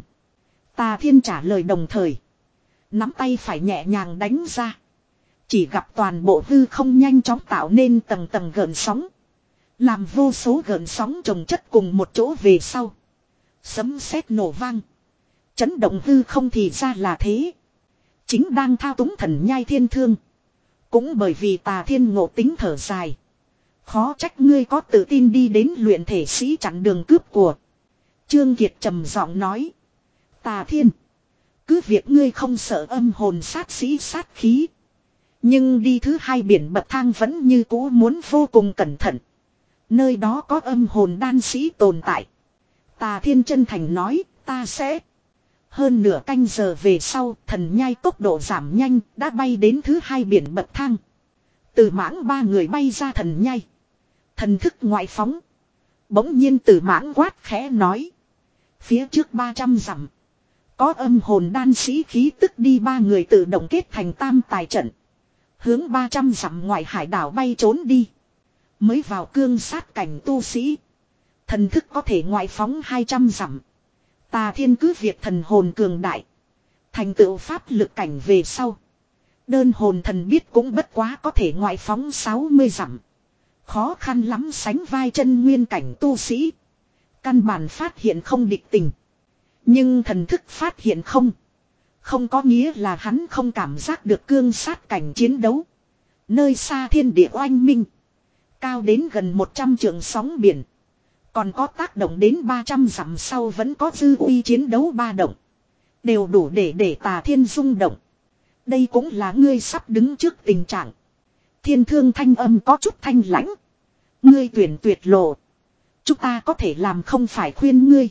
Tà Thiên trả lời đồng thời. Nắm tay phải nhẹ nhàng đánh ra. Chỉ gặp toàn bộ hư không nhanh chóng tạo nên tầng tầng gợn sóng. Làm vô số gợn sóng chồng chất cùng một chỗ về sau. Sấm sét nổ vang. Chấn động hư không thì ra là thế. Chính đang thao túng thần nhai Thiên Thương. Cũng bởi vì Tà Thiên ngộ tính thở dài. Khó trách ngươi có tự tin đi đến luyện thể sĩ chặn đường cướp của. Trương Kiệt trầm giọng nói. Tà Thiên. Cứ việc ngươi không sợ âm hồn sát sĩ sát khí. Nhưng đi thứ hai biển bậc thang vẫn như cũ muốn vô cùng cẩn thận. Nơi đó có âm hồn đan sĩ tồn tại. Tà Thiên chân thành nói, ta sẽ. Hơn nửa canh giờ về sau, thần nhai tốc độ giảm nhanh, đã bay đến thứ hai biển bậc thang. Từ mãng ba người bay ra thần nhai. Thần thức ngoại phóng. Bỗng nhiên từ mãng quát khẽ nói. Phía trước ba trăm dặm. Có âm hồn đan sĩ khí tức đi ba người tự động kết thành tam tài trận. Hướng ba trăm dặm ngoài hải đảo bay trốn đi. Mới vào cương sát cảnh tu sĩ. Thần thức có thể ngoại phóng hai trăm dặm. Tà Thiên cứ việc thần hồn cường đại. Thành tựu pháp lực cảnh về sau. Đơn hồn thần biết cũng bất quá có thể ngoại phóng sáu mươi dặm. Khó khăn lắm sánh vai chân nguyên cảnh tu sĩ. Căn bản phát hiện không địch tình. Nhưng thần thức phát hiện không. Không có nghĩa là hắn không cảm giác được cương sát cảnh chiến đấu. Nơi xa thiên địa oanh minh. Cao đến gần một trăm trượng sóng biển. Còn có tác động đến ba trăm dặm sau vẫn có dư uy chiến đấu ba động. Đều đủ để để Tà Thiên rung động. Đây cũng là ngươi sắp đứng trước tình trạng. Thiên Thương thanh âm có chút thanh lãnh. Ngươi tuyển tuyệt lộ. Chúng ta có thể làm không phải khuyên ngươi.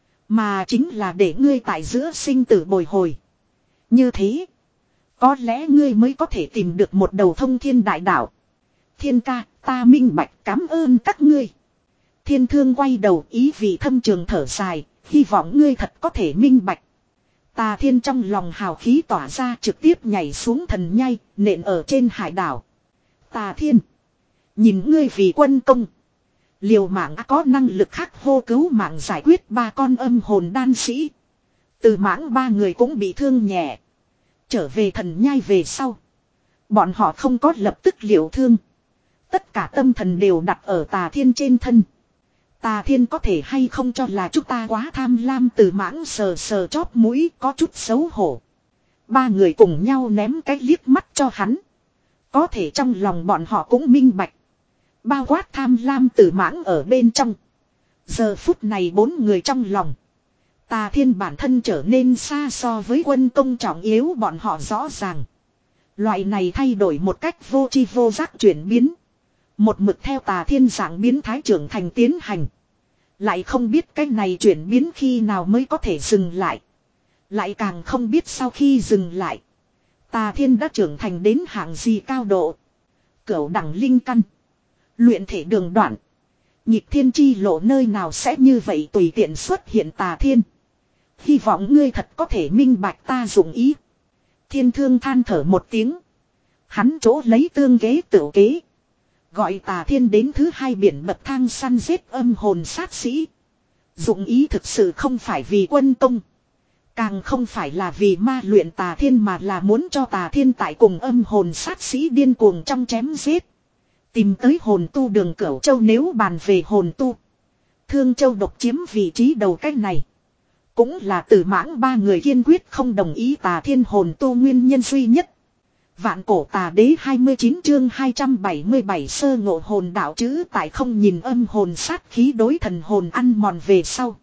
Mà chính là để ngươi tại giữa sinh tử bồi hồi. Như thế. Có lẽ ngươi mới có thể tìm được một đầu thông thiên đại đạo. Thiên ca, ta minh bạch cảm ơn các ngươi. Thiên Thương quay đầu ý vị thâm trường thở dài. Hy vọng ngươi thật có thể minh bạch. Tà Thiên trong lòng hào khí tỏa ra trực tiếp nhảy xuống thần nhai, nện ở trên hải đảo. Tà Thiên. Nhìn ngươi vì quân công. Liều mạng có năng lực khác hô cứu mạng giải quyết ba con âm hồn đan sĩ. Từ mãng ba người cũng bị thương nhẹ. Trở về thần nhai về sau. Bọn họ không có lập tức liệu thương. Tất cả tâm thần đều đặt ở Tà Thiên trên thân. Tà Thiên có thể hay không cho là chúng ta quá tham lam, từ mãng sờ sờ chóp mũi có chút xấu hổ. Ba người cùng nhau ném cái liếc mắt cho hắn. Có thể trong lòng bọn họ cũng minh bạch. Bao quát tham lam từ mãng ở bên trong. Giờ phút này bốn người trong lòng. Tà Thiên bản thân trở nên xa so với quân công trọng yếu bọn họ rõ ràng. Loại này thay đổi một cách vô tri vô giác chuyển biến. Một mực theo tà thiên dạng biến thái trưởng thành tiến hành. Lại không biết cái này chuyển biến khi nào mới có thể dừng lại. Lại càng không biết sau khi dừng lại. Tà thiên đã trưởng thành đến hạng gì cao độ. Cửu đẳng linh căn. Luyện thể đường đoạn. Nhịp thiên chi lộ nơi nào sẽ như vậy tùy tiện xuất hiện tà thiên. Hy vọng ngươi thật có thể minh bạch ta dụng ý. Thiên thương than thở một tiếng. Hắn chỗ lấy tương kế tửu kế. Gọi tà thiên đến thứ hai biển bậc thang săn giết âm hồn sát sĩ. Dụng ý thực sự không phải vì quân công. Càng không phải là vì ma luyện tà thiên mà là muốn cho tà thiên tại cùng âm hồn sát sĩ điên cuồng trong chém giết. Tìm tới hồn tu đường Cửu Châu nếu bàn về hồn tu. Thương Châu độc chiếm vị trí đầu cách này. Cũng là Tử Mãng ba người kiên quyết không đồng ý tà thiên hồn tu nguyên nhân duy nhất. Vạn cổ tà đế hai mươi chín chương hai trăm bảy mươi bảy sơ ngộ hồn đạo chữ tại không nhìn âm hồn sát khí đối thần hồn ăn mòn về sau.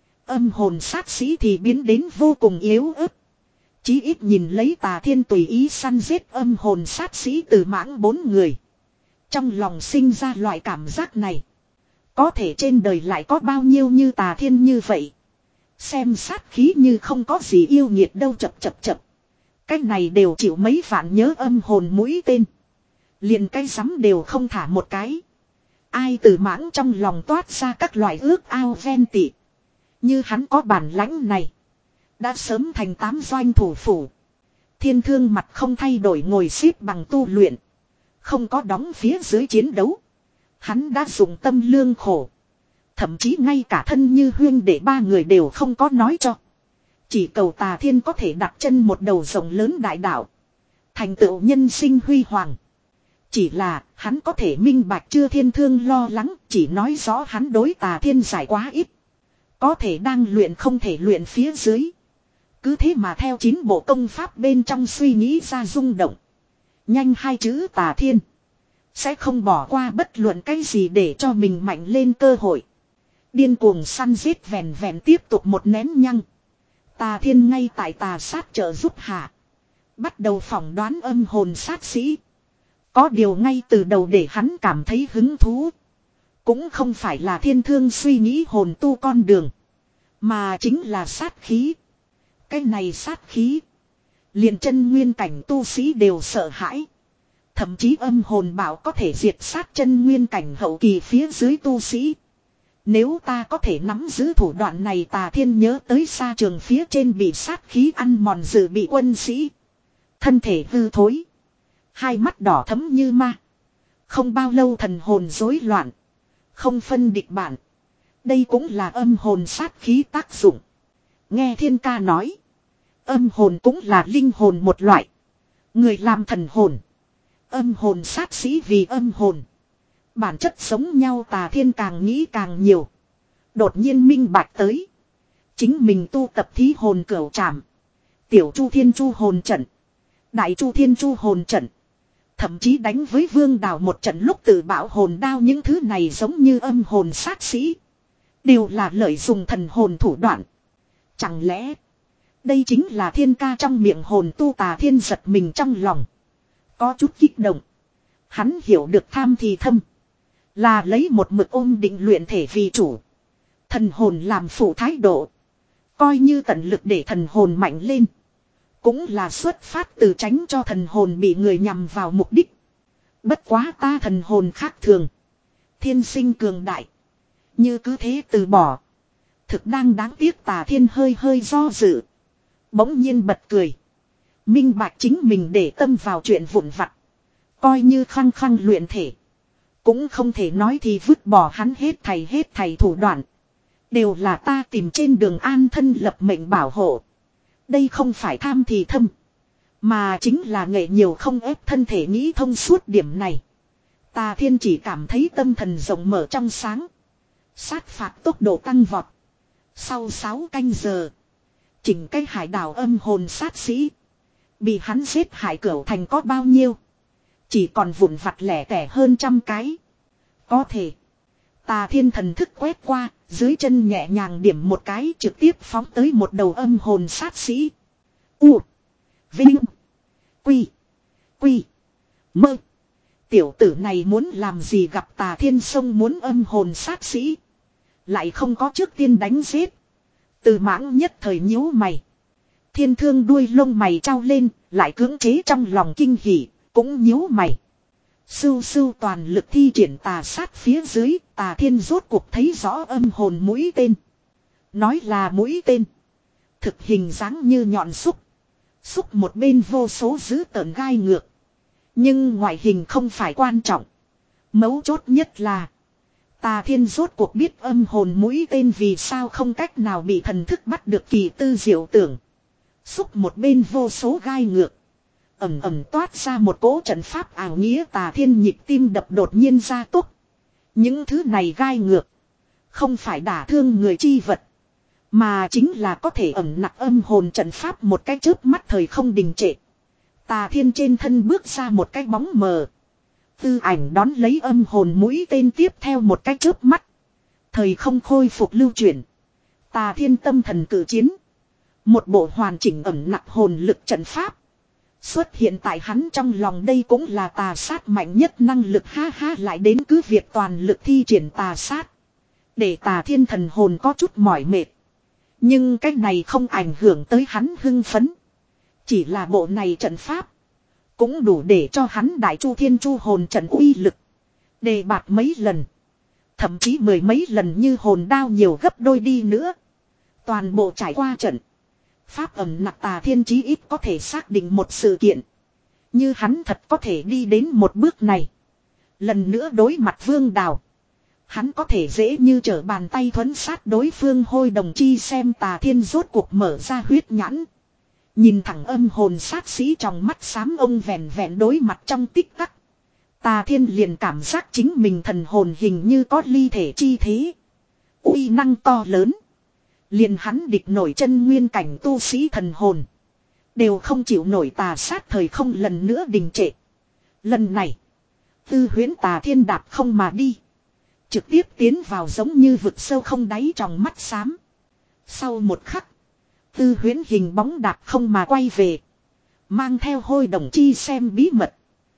Âm hồn sát sĩ thì biến đến vô cùng yếu ớt. Chí ít nhìn lấy tà thiên tùy ý săn giết âm hồn sát sĩ Tử Mãng bốn người. Trong lòng sinh ra loại cảm giác này. Có thể trên đời lại có bao nhiêu như tà thiên như vậy. Xem sát khí như không có gì yêu nghiệt đâu chập chập chập. Cái này đều chịu mấy vạn nhớ âm hồn mũi tên. Liền cái rắm đều không thả một cái. Ai Tử Mãng trong lòng toát ra các loại ước ao ven tị. Như hắn có bản lãnh này. Đã sớm thành tám doanh thủ phủ. Thiên thương mặt không thay đổi ngồi xếp bằng tu luyện. Không có đóng phía dưới chiến đấu. Hắn đã dùng tâm lương khổ. Thậm chí ngay cả thân như huyên để ba người đều không có nói cho. Chỉ cầu tà thiên có thể đặt chân một đầu rộng lớn đại đạo. Thành tựu nhân sinh huy hoàng. Chỉ là hắn có thể minh bạch chưa thiên thương lo lắng. Chỉ nói rõ hắn đối tà thiên giải quá ít. Có thể đang luyện không thể luyện phía dưới. Cứ thế mà theo chín bộ công pháp bên trong suy nghĩ ra rung động. Nhanh hai chữ tà thiên. Sẽ không bỏ qua bất luận cái gì để cho mình mạnh lên cơ hội. Điên cuồng săn giết vẹn vẹn tiếp tục một nén nhăng. Tà thiên ngay tại tà sát trợ giúp hạ. Bắt đầu phỏng đoán âm hồn sát sĩ. Có điều ngay từ đầu để hắn cảm thấy hứng thú. Cũng không phải là thiên thương suy nghĩ hồn tu con đường. Mà chính là sát khí. Cái này sát khí. Liền chân nguyên cảnh tu sĩ đều sợ hãi. Thậm chí âm hồn bảo có thể diệt sát chân nguyên cảnh hậu kỳ phía dưới tu sĩ. Nếu ta có thể nắm giữ thủ đoạn này tà thiên nhớ tới xa trường phía trên bị sát khí ăn mòn dự bị quân sĩ. Thân thể hư thối. Hai mắt đỏ thấm như ma. Không bao lâu thần hồn rối loạn. Không phân địch bản. Đây cũng là âm hồn sát khí tác dụng. Nghe thiên ca nói. Âm hồn cũng là linh hồn một loại. Người làm thần hồn. Âm hồn sát sĩ vì âm hồn. Bản chất sống nhau tà thiên càng nghĩ càng nhiều. Đột nhiên minh bạch tới. Chính mình tu tập thí hồn cửu trảm. Tiểu chu thiên chu hồn trận. Đại chu thiên chu hồn trận. Thậm chí đánh với vương đào một trận lúc tự bảo hồn đao những thứ này giống như âm hồn sát sĩ. Đều là lợi dụng thần hồn thủ đoạn. Chẳng lẽ. Đây chính là thiên ca trong miệng hồn tu tà thiên giật mình trong lòng. Có chút kích động. Hắn hiểu được tham thì thâm. Là lấy một mực ôm định luyện thể vì chủ. Thần hồn làm phụ thái độ. Coi như tận lực để thần hồn mạnh lên. Cũng là xuất phát từ tránh cho thần hồn bị người nhằm vào mục đích. Bất quá ta thần hồn khác thường. Thiên sinh cường đại. Như cứ thế từ bỏ. Thực đang đáng tiếc tà thiên hơi hơi do dự. Bỗng nhiên bật cười. Minh bạch chính mình để tâm vào chuyện vụn vặt. Coi như khăng khăng luyện thể. Cũng không thể nói thì vứt bỏ hắn hết thầy hết thầy thủ đoạn. Đều là ta tìm trên đường an thân lập mệnh bảo hộ. Đây không phải tham thì thâm. Mà chính là nghệ nhiều không ép thân thể nghĩ thông suốt điểm này. Tà thiên chỉ cảm thấy tâm thần rộng mở trong sáng. Sát phạt tốc độ tăng vọt. Sau sáu canh giờ. Chỉnh cái hải đảo âm hồn sát sĩ. Bị hắn giết hải cửu thành có bao nhiêu. Chỉ còn vụn vặt lẻ tẻ hơn trăm cái. Có thể. Tà thiên thần thức quét qua. Dưới chân nhẹ nhàng điểm một cái trực tiếp phóng tới một đầu âm hồn sát sĩ. U. Vinh. Quy. Quy. Mơ. Tiểu tử này muốn làm gì gặp Tà Thiên Sông muốn âm hồn sát sĩ. Lại không có trước tiên đánh giết. Từ Mãng nhất thời nhíu mày. Thiên Thương đuôi lông mày trao lên, lại cưỡng chế trong lòng kinh hỉ, cũng nhíu mày. Sưu sưu toàn lực thi triển tà sát phía dưới, Tà Thiên rốt cuộc thấy rõ âm hồn mũi tên. Nói là mũi tên. Thực hình dáng như nhọn xúc. Xúc một bên vô số dữ tợn gai ngược. Nhưng ngoại hình không phải quan trọng. Mấu chốt nhất là Tà Thiên rốt cuộc biết âm hồn mũi tên vì sao không cách nào bị thần thức bắt được kỳ tư diệu tưởng. Xúc một bên vô số gai ngược. Ẩm ẩm toát ra một cỗ trận pháp ảo nghĩa. Tà Thiên nhịp tim đập đột nhiên ra tốc. Những thứ này gai ngược. Không phải đả thương người chi vật. Mà chính là có thể ẩn nặc âm hồn trận pháp một cái chớp mắt thời không đình trệ. Tà Thiên trên thân bước ra một cái bóng mờ. Tư ảnh đón lấy âm hồn mũi tên tiếp theo một cái chớp mắt. Thời không khôi phục lưu chuyển. Tà Thiên tâm thần cử chiến. Một bộ hoàn chỉnh ẩn nặc hồn lực trận pháp. Xuất hiện tại hắn trong lòng đây cũng là tà sát mạnh nhất năng lực ha ha lại đến cứ việc toàn lực thi triển tà sát. Để Tà Thiên thần hồn có chút mỏi mệt. Nhưng cái này không ảnh hưởng tới hắn hưng phấn. Chỉ là bộ này trận pháp. Cũng đủ để cho hắn đại chu thiên chu hồn trận uy lực. Đề bạt mấy lần. Thậm chí mười mấy lần như hồn đao nhiều gấp đôi đi nữa. Toàn bộ trải qua trận. Pháp ẩm nặc Tà Thiên chí ít có thể xác định một sự kiện. Như hắn thật có thể đi đến một bước này. Lần nữa đối mặt Vương Đào. Hắn có thể dễ như trở bàn tay thuấn sát đối phương hôi đồng chi xem. Tà Thiên rốt cuộc mở ra huyết nhãn. Nhìn thẳng âm hồn sát sĩ trong mắt xám ông vẹn vẹn đối mặt trong tích tắc. Tà Thiên liền cảm giác chính mình thần hồn hình như có ly thể chi thế. Uy năng to lớn. Liền hắn địch nổi chân nguyên cảnh tu sĩ thần hồn. Đều không chịu nổi tà sát thời không lần nữa đình trệ. Lần này. Tư huyễn Tà Thiên đạp không mà đi. Trực tiếp tiến vào giống như vực sâu không đáy trong mắt xám. Sau một khắc. Tư huyễn hình bóng đạp không mà quay về. Mang theo hôi đồng chi xem bí mật.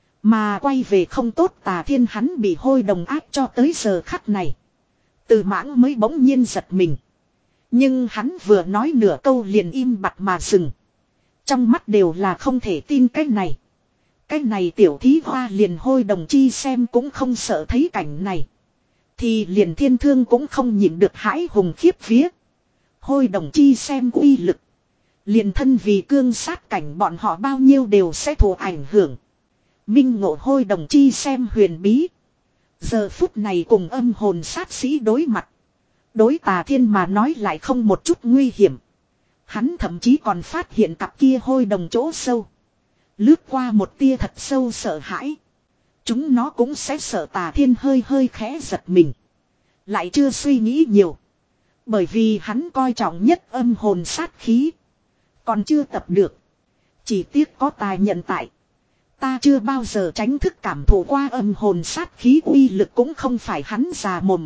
Mà quay về không tốt Tà Thiên hắn bị hôi đồng áp cho tới giờ khắc này. Từ Mãng mới bỗng nhiên giật mình. Nhưng hắn vừa nói nửa câu liền im bặt mà dừng. Trong mắt đều là không thể tin cái này. Cái này tiểu thí hoa liền hôi đồng chi xem cũng không sợ thấy cảnh này. Thì liền Thiên Thương cũng không nhịn được hãi hùng khiếp vía. Hôi đồng chi xem uy lực. Liền thân vì cương sát cảnh bọn họ bao nhiêu đều sẽ thụ ảnh hưởng. Minh ngộ hôi đồng chi xem huyền bí. Giờ phút này cùng âm hồn sát sĩ đối mặt. Đối Tà Thiên mà nói lại không một chút nguy hiểm. Hắn thậm chí còn phát hiện cặp kia hôi đồng chỗ sâu. Lướt qua một tia thật sâu sợ hãi. Chúng nó cũng sẽ sợ Tà Thiên hơi hơi khẽ giật mình. Lại chưa suy nghĩ nhiều. Bởi vì hắn coi trọng nhất âm hồn sát khí. Còn chưa tập được. Chỉ tiếc có tài nhận tại. Ta chưa bao giờ tránh thức cảm thụ qua âm hồn sát khí uy lực cũng không phải hắn già mồm.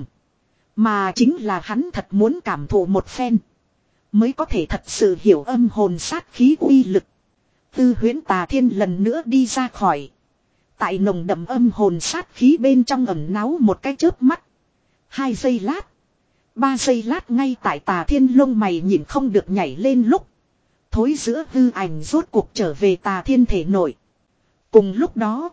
Mà chính là hắn thật muốn cảm thụ một phen. Mới có thể thật sự hiểu âm hồn sát khí uy lực. Tư huyễn Tà Thiên lần nữa đi ra khỏi. Tại nồng đậm âm hồn sát khí bên trong ẩn náu một cái chớp mắt. Hai giây lát. Ba giây lát ngay tại Tà Thiên lông mày nhìn không được nhảy lên lúc. Thối giữa hư ảnh rốt cuộc trở về Tà Thiên thể nội. Cùng lúc đó.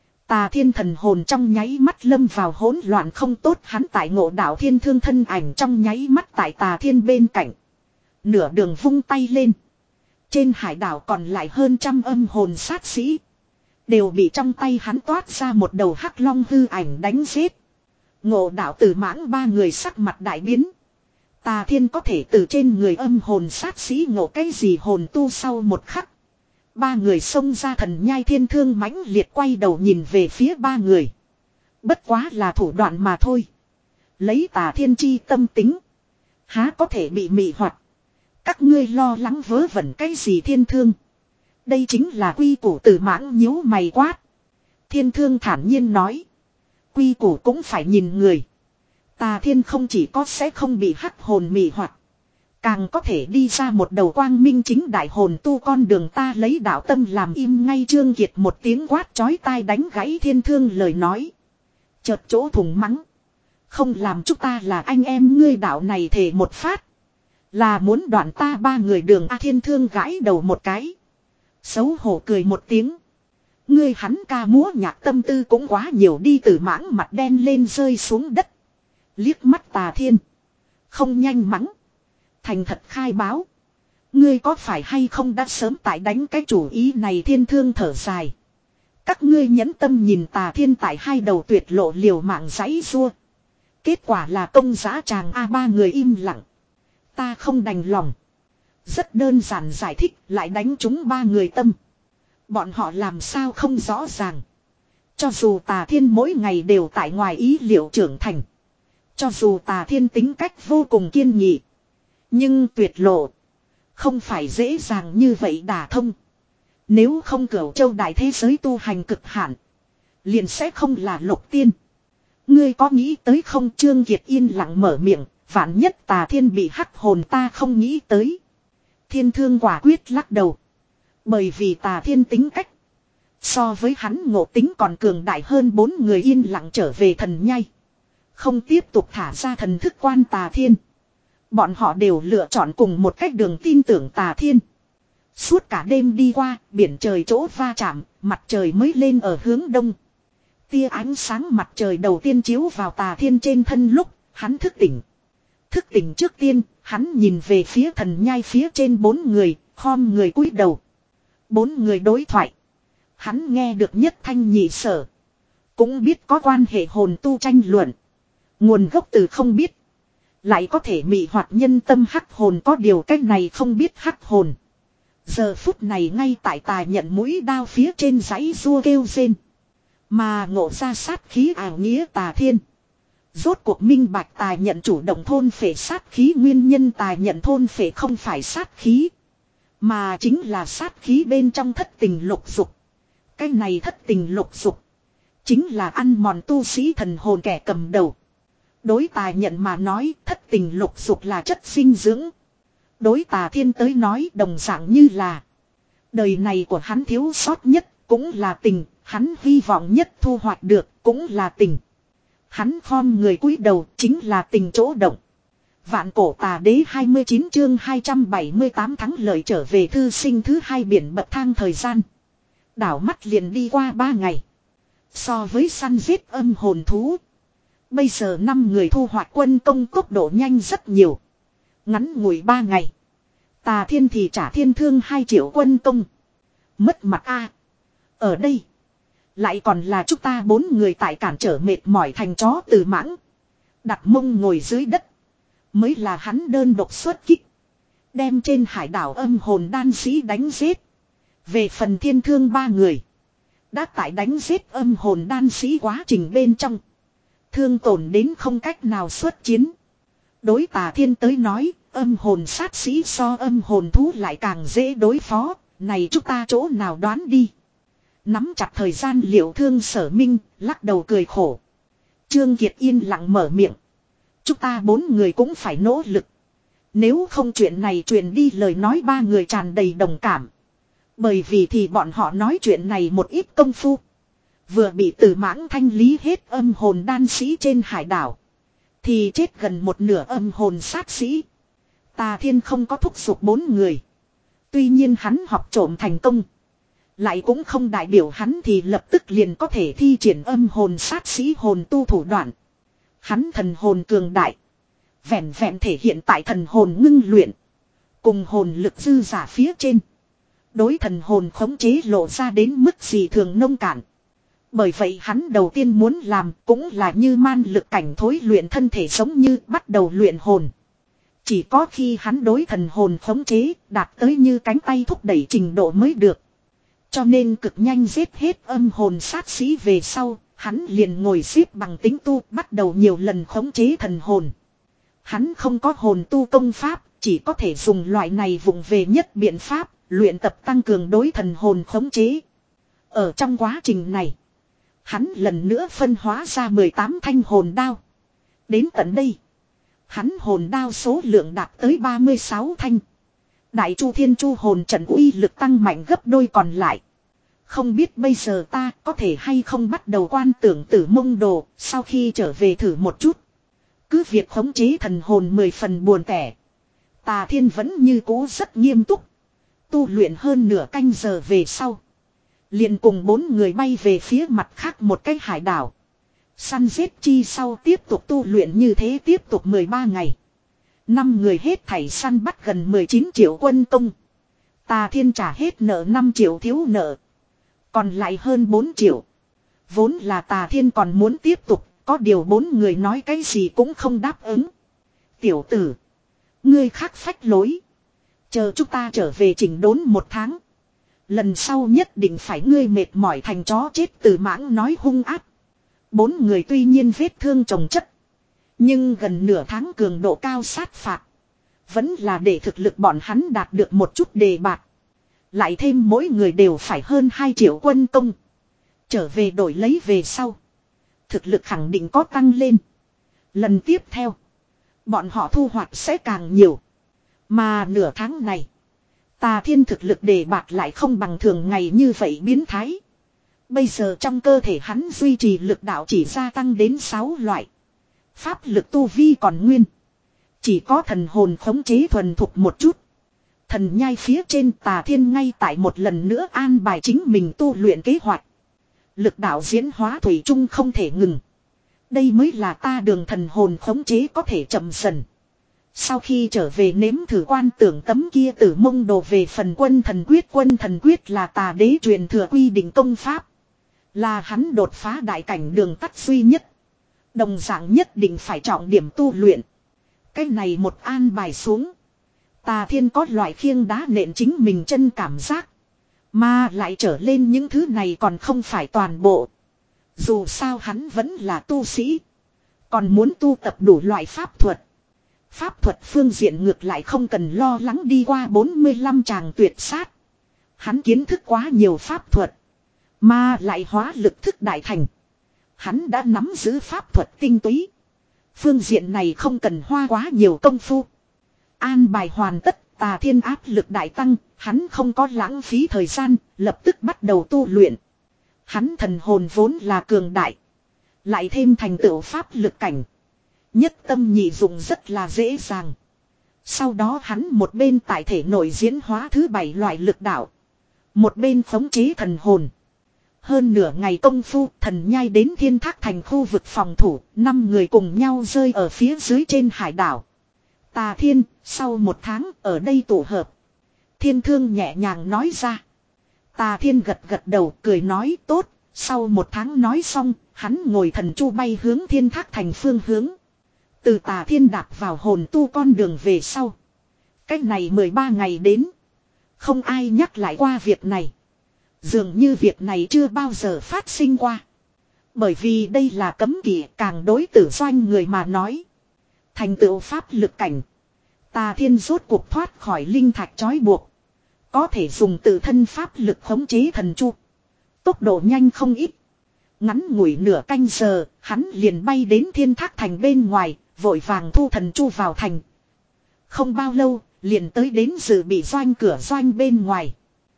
Tà Thiên thần hồn trong nháy mắt lâm vào hỗn loạn không tốt hắn tại ngộ đạo thiên thương thân ảnh trong nháy mắt tại Tà Thiên bên cạnh. Nửa đường vung tay lên. Trên hải đảo còn lại hơn trăm âm hồn sát sĩ. Đều bị trong tay hắn toát ra một đầu hắc long hư ảnh đánh giết. Ngộ đạo Tử Mãng ba người sắc mặt đại biến. Tà Thiên có thể từ trên người âm hồn sát sĩ ngộ cái gì hồn tu sau một khắc. Ba người xông ra thần nhai thiên thương mãnh liệt quay đầu nhìn về phía ba người. Bất quá là thủ đoạn mà thôi. Lấy Tà Thiên chi tâm tính. Há có thể bị mị hoặc. Các ngươi lo lắng vớ vẩn cái gì thiên thương. Đây chính là quy củ Tử Mãng nhíu mày quát. Thiên thương thản nhiên nói. Quy củ cũng phải nhìn người. Tà Thiên không chỉ có sẽ không bị hắc hồn mị hoặc. Càng có thể đi ra một đầu quang minh chính đại hồn tu con đường ta lấy đạo tâm làm im ngay Trương Kiệt một tiếng quát chói tai đánh gãy Thiên Thương lời nói. Chợt chỗ thùng mắng. Không làm chúng ta là anh em ngươi đạo này thể một phát. Là muốn đoạn ta ba người đường A Thiên Thương gãi đầu một cái. Xấu hổ cười một tiếng. Ngươi hắn ca múa nhạc tâm tư cũng quá nhiều đi từ mãng mặt đen lên rơi xuống đất. Liếc mắt Tà Thiên. Không nhanh mắng. Thành thật khai báo. Ngươi có phải hay không đã sớm tại đánh cái chủ ý này Thiên Thương thở dài. Các ngươi nhẫn tâm nhìn Tà Thiên tại hai đầu tuyệt lộ liều mạng giãy giụa. Kết quả là công giá chàng A ba người im lặng. Ta không đành lòng. Rất đơn giản giải thích lại đánh chúng ba người tâm. Bọn họ làm sao không rõ ràng. Cho dù Tà Thiên mỗi ngày đều tại ngoài ý liệu trưởng thành. Cho dù Tà Thiên tính cách vô cùng kiên nghị. Nhưng tuyệt lộ. Không phải dễ dàng như vậy đả thông. Nếu không Cửu Châu đại thế giới tu hành cực hạn. Liền sẽ không là Lục Tiên. Ngươi có nghĩ tới không Trương Kiệt yên lặng mở miệng. Vạn nhất Tà Thiên bị hắc hồn ta không nghĩ tới. Thiên Thương quả quyết lắc đầu. Bởi vì Tà Thiên tính cách. So với hắn ngộ tính còn cường đại hơn bốn người yên lặng trở về thần nhai. Không tiếp tục thả ra thần thức quan Tà Thiên. Bọn họ đều lựa chọn cùng một cách đường tin tưởng Tà Thiên. Suốt cả đêm đi qua, biển trời chỗ va chạm, mặt trời mới lên ở hướng đông. Tia ánh sáng mặt trời đầu tiên chiếu vào Tà Thiên trên thân lúc, hắn thức tỉnh. Thức tỉnh trước tiên, hắn nhìn về phía thần nhai phía trên bốn người, khom người cúi đầu. Bốn người đối thoại. Hắn nghe được nhất thanh nhị sở. Cũng biết có quan hệ hồn tu tranh luận. Nguồn gốc từ không biết. Lại có thể mị hoạt nhân tâm hắc hồn có điều cách này không biết hắc hồn. Giờ phút này ngay tại Tài Nhận mũi đao phía trên dãy rua kêu rên. Mà ngộ ra sát khí ảo nghĩa Tà Thiên. Rốt cuộc minh bạch Tài Nhận chủ động thôn phệ sát khí nguyên nhân Tài Nhận thôn phệ không phải sát khí. Mà chính là sát khí bên trong thất tình lục dục. Cái này thất tình lục dục. Chính là ăn mòn tu sĩ thần hồn kẻ cầm đầu. Đối Tài Nhận mà nói thất tình lục dục là chất dinh dưỡng. Đối Tà Thiên tới nói đồng dạng như là. Đời này của hắn thiếu sót nhất cũng là tình. Hắn hy vọng nhất thu hoạch được cũng là tình. Hắn khom người cúi đầu chính là tình chỗ động. Vạn cổ tà đế hai mươi chín chương hai trăm bảy mươi tám thắng lợi trở về thư sinh thứ hai biển bậc thang thời gian. Đảo mắt liền đi qua ba ngày. So với săn giết âm hồn thú. Bây giờ năm người thu hoạch quân công tốc độ nhanh rất nhiều. Ngắn ngủi ba ngày. Tà Thiên thì trả Thiên Thương hai triệu quân công. Mất mặt a. Ở đây. Lại còn là chúng ta bốn người tại cản trở mệt mỏi thành chó từ mãng. Đặt mông ngồi dưới đất. Mới là hắn đơn độc xuất kích. Đem trên hải đảo âm hồn đan sĩ đánh giết. Về phần Thiên Thương ba người. Đã tại đánh giết âm hồn đan sĩ quá trình bên trong. Thương tổn đến không cách nào xuất chiến. Đối Tà Thiên tới nói. Âm hồn sát sĩ so âm hồn thú lại càng dễ đối phó. Này chúng ta chỗ nào đoán đi. Nắm chặt thời gian Liệu Thương Sở Minh lắc đầu cười khổ. Trương Kiệt yên lặng mở miệng. Chúng ta bốn người cũng phải nỗ lực. Nếu không chuyện này truyền đi lời nói ba người tràn đầy đồng cảm. Bởi vì thì bọn họ nói chuyện này một ít công phu. Vừa bị Tử Mãng thanh lý hết âm hồn đan sĩ trên hải đảo. Thì chết gần một nửa âm hồn sát sĩ. Tà Thiên không có thúc giục bốn người. Tuy nhiên hắn học trộm thành công. Lại cũng không đại biểu hắn thì lập tức liền có thể thi triển âm hồn sát sĩ hồn tu thủ đoạn. Hắn thần hồn cường đại. Vẹn vẹn thể hiện tại thần hồn ngưng luyện. Cùng hồn lực dư giả phía trên. Đối thần hồn khống chế lộ ra đến mức gì thường nông cạn. Bởi vậy hắn đầu tiên muốn làm cũng là như man lực cảnh thối luyện thân thể giống như bắt đầu luyện hồn. Chỉ có khi hắn đối thần hồn khống chế đạt tới như cánh tay thúc đẩy trình độ mới được. Cho nên cực nhanh giết hết âm hồn sát sĩ về sau, hắn liền ngồi xếp bằng tính tu bắt đầu nhiều lần khống chế thần hồn. Hắn không có hồn tu công pháp, chỉ có thể dùng loại này vụng về nhất biện pháp, luyện tập tăng cường đối thần hồn khống chế. Ở trong quá trình này, hắn lần nữa phân hóa ra mười tám thanh hồn đao. Đến tận đây, Hắn hồn đao số lượng đạt tới ba mươi sáu thanh. Đại Chu Thiên Chu hồn trận uy lực tăng mạnh gấp đôi còn lại. Không biết bây giờ ta có thể hay không bắt đầu quan tưởng Tử Mông Đồ, sau khi trở về thử một chút. Cứ việc khống chế thần hồn mười phần buồn tẻ. Tà Thiên vẫn như cũ rất nghiêm túc. Tu luyện hơn nửa canh giờ về sau. Liền cùng bốn người bay về phía mặt khác một cái hải đảo. Săn giết chi sau tiếp tục tu luyện như thế tiếp tục mười ba ngày. Năm người hết thảy săn bắt gần mười chín triệu quân công. Tà Thiên trả hết nợ năm triệu thiếu nợ. Còn lại hơn bốn triệu. Vốn là Tà Thiên còn muốn tiếp tục, có điều bốn người nói cái gì cũng không đáp ứng. Tiểu tử, ngươi khác phách lối. Chờ chúng ta trở về chỉnh đốn một tháng. Lần sau nhất định phải ngươi mệt mỏi thành chó chết từ mãng nói hung ác. Bốn người tuy nhiên vết thương chồng chất. Nhưng gần nửa tháng cường độ cao sát phạt. Vẫn là để thực lực bọn hắn đạt được một chút đề bạt. Lại thêm mỗi người đều phải hơn hai triệu quân công. Trở về đổi lấy về sau. Thực lực khẳng định có tăng lên. Lần tiếp theo. Bọn họ thu hoạch sẽ càng nhiều. Mà nửa tháng này. Tà Thiên thực lực đề bạt lại không bằng thường ngày như vậy biến thái. Bây giờ trong cơ thể hắn duy trì lực đạo chỉ gia tăng đến sáu loại. Pháp lực tu vi còn nguyên. Chỉ có thần hồn khống chế thuần thục một chút. Thần nhai phía trên Tà Thiên ngay tại một lần nữa an bài chính mình tu luyện kế hoạch. Lực đạo diễn hóa thủy chung không thể ngừng. Đây mới là ta đường thần hồn khống chế có thể chậm dần. Sau khi trở về nếm thử quan tưởng tấm kia Tử Mông Đồ về phần quân thần quyết. Quân thần quyết là Tà đế truyền thừa quy định công pháp. Là hắn đột phá đại cảnh đường tắt duy nhất. Đồng dạng nhất định phải trọng điểm tu luyện. Cái này một an bài xuống. Tà Thiên có loại khiêng đá nện chính mình chân cảm giác. Mà lại trở lên những thứ này còn không phải toàn bộ. Dù sao hắn vẫn là tu sĩ. Còn muốn tu tập đủ loại pháp thuật. Pháp thuật phương diện ngược lại không cần lo lắng đi qua bốn mươi lăm tràng tuyệt sát. Hắn kiến thức quá nhiều pháp thuật. Mà lại hóa lực thức đại thành. Hắn đã nắm giữ pháp thuật tinh túy. Phương diện này không cần hoa quá nhiều công phu. An bài hoàn tất, Tà Thiên áp lực đại tăng, hắn không có lãng phí thời gian, lập tức bắt đầu tu luyện. Hắn thần hồn vốn là cường đại. Lại thêm thành tựu pháp lực cảnh. Nhất tâm nhị dụng rất là dễ dàng. Sau đó hắn một bên tại thể nội diễn hóa thứ bảy loại lực đạo. Một bên khống chế thần hồn. Hơn nửa ngày công phu thần nhai đến Thiên Thác Thành khu vực phòng thủ. Năm người cùng nhau rơi ở phía dưới trên hải đảo. Tà Thiên sau một tháng ở đây tụ hợp. Thiên Thương nhẹ nhàng nói ra. Tà Thiên gật gật đầu cười nói tốt. Sau một tháng nói xong hắn ngồi thần chu bay hướng Thiên Thác Thành phương hướng. Từ Tà Thiên đạp vào hồn tu con đường về sau. Cách này mười ba ngày đến. Không ai nhắc lại qua việc này. Dường như việc này chưa bao giờ phát sinh qua. Bởi vì đây là cấm kỵ càng đối tử doanh người mà nói. Thành tựu pháp lực cảnh. Tà Thiên rốt cuộc thoát khỏi linh thạch trói buộc. Có thể dùng tự thân pháp lực khống chế thần chu. Tốc độ nhanh không ít. Ngắn ngủi nửa canh giờ, hắn liền bay đến Thiên Thác Thành bên ngoài, vội vàng thu thần chu vào thành. Không bao lâu, liền tới đến dự bị doanh cửa doanh bên ngoài.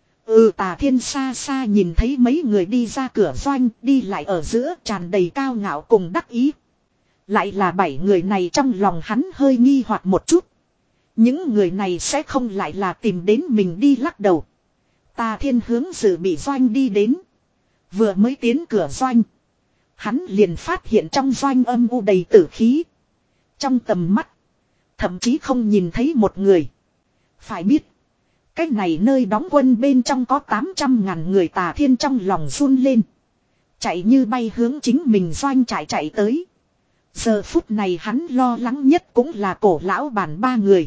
Ừ Tà Thiên xa xa nhìn thấy mấy người đi ra cửa doanh, đi lại ở giữa tràn đầy cao ngạo cùng đắc ý. Lại là bảy người này trong lòng hắn hơi nghi hoặc một chút. Những người này sẽ không lại là tìm đến mình đi lắc đầu. Tà Thiên hướng dự bị doanh đi đến. Vừa mới tiến cửa doanh. Hắn liền phát hiện trong doanh âm u đầy tử khí. Trong tầm mắt. Thậm chí không nhìn thấy một người. Phải biết. Cái này nơi đóng quân bên trong có tám trăm ngàn người. Tà Thiên trong lòng run lên. Chạy như bay hướng chính mình doanh trại chạy tới. Giờ phút này hắn lo lắng nhất cũng là cổ lão bản ba người.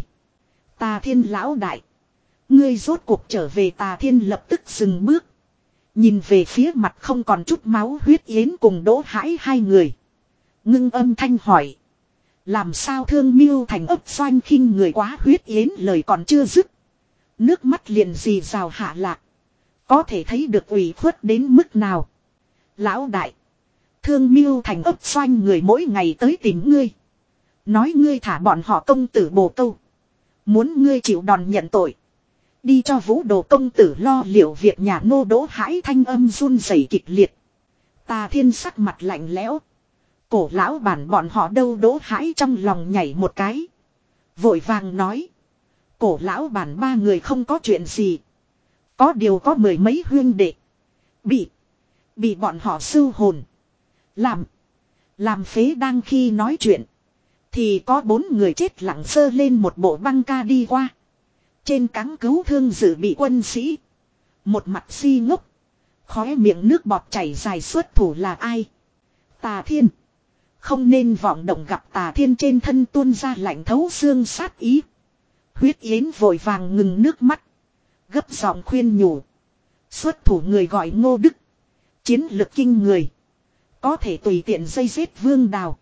Tà Thiên lão đại. Ngươi rốt cuộc trở về. Tà Thiên lập tức dừng bước. Nhìn về phía mặt không còn chút máu huyết yến cùng Đỗ Hãi hai người. Ngưng âm thanh hỏi. Làm sao Thương Miêu Thành ấp doanh khinh người quá huyết yến lời còn chưa dứt. Nước mắt liền rì rào hạ lạc. Có thể thấy được ủy khuất đến mức nào. Lão đại. Thương Miêu Thành ấp doanh người mỗi ngày tới tìm ngươi. Nói ngươi thả bọn họ công tử bồ câu. Muốn ngươi chịu đòn nhận tội. Đi cho Vũ Đồ công tử lo liệu việc nhà nô Đỗ Hãi thanh âm run rẩy kịch liệt. Tà Thiên sắc mặt lạnh lẽo. Cổ lão bản bọn họ đâu? Đỗ Hãi trong lòng nhảy một cái. Vội vàng nói. Cổ lão bản ba người không có chuyện gì. Có điều có mười mấy huyên đệ. Bị. Bị bọn họ sưu hồn. Làm. Làm phế đang khi nói chuyện. Thì có bốn người chết lặng sơ lên một bộ băng ca đi qua. Trên cáng cứu thương dự bị quân sĩ. Một mặt si ngốc. Khóe miệng nước bọt chảy dài xuất thủ là ai? Tà Thiên. Không nên vọng động. Gặp Tà Thiên trên thân tuôn ra lạnh thấu xương sát ý. Huyết Yến vội vàng ngừng nước mắt. Gấp giọng khuyên nhủ. Xuất thủ người gọi Ngô Đức. Chiến lực kinh người. Có thể tùy tiện dây giết Vương Đào.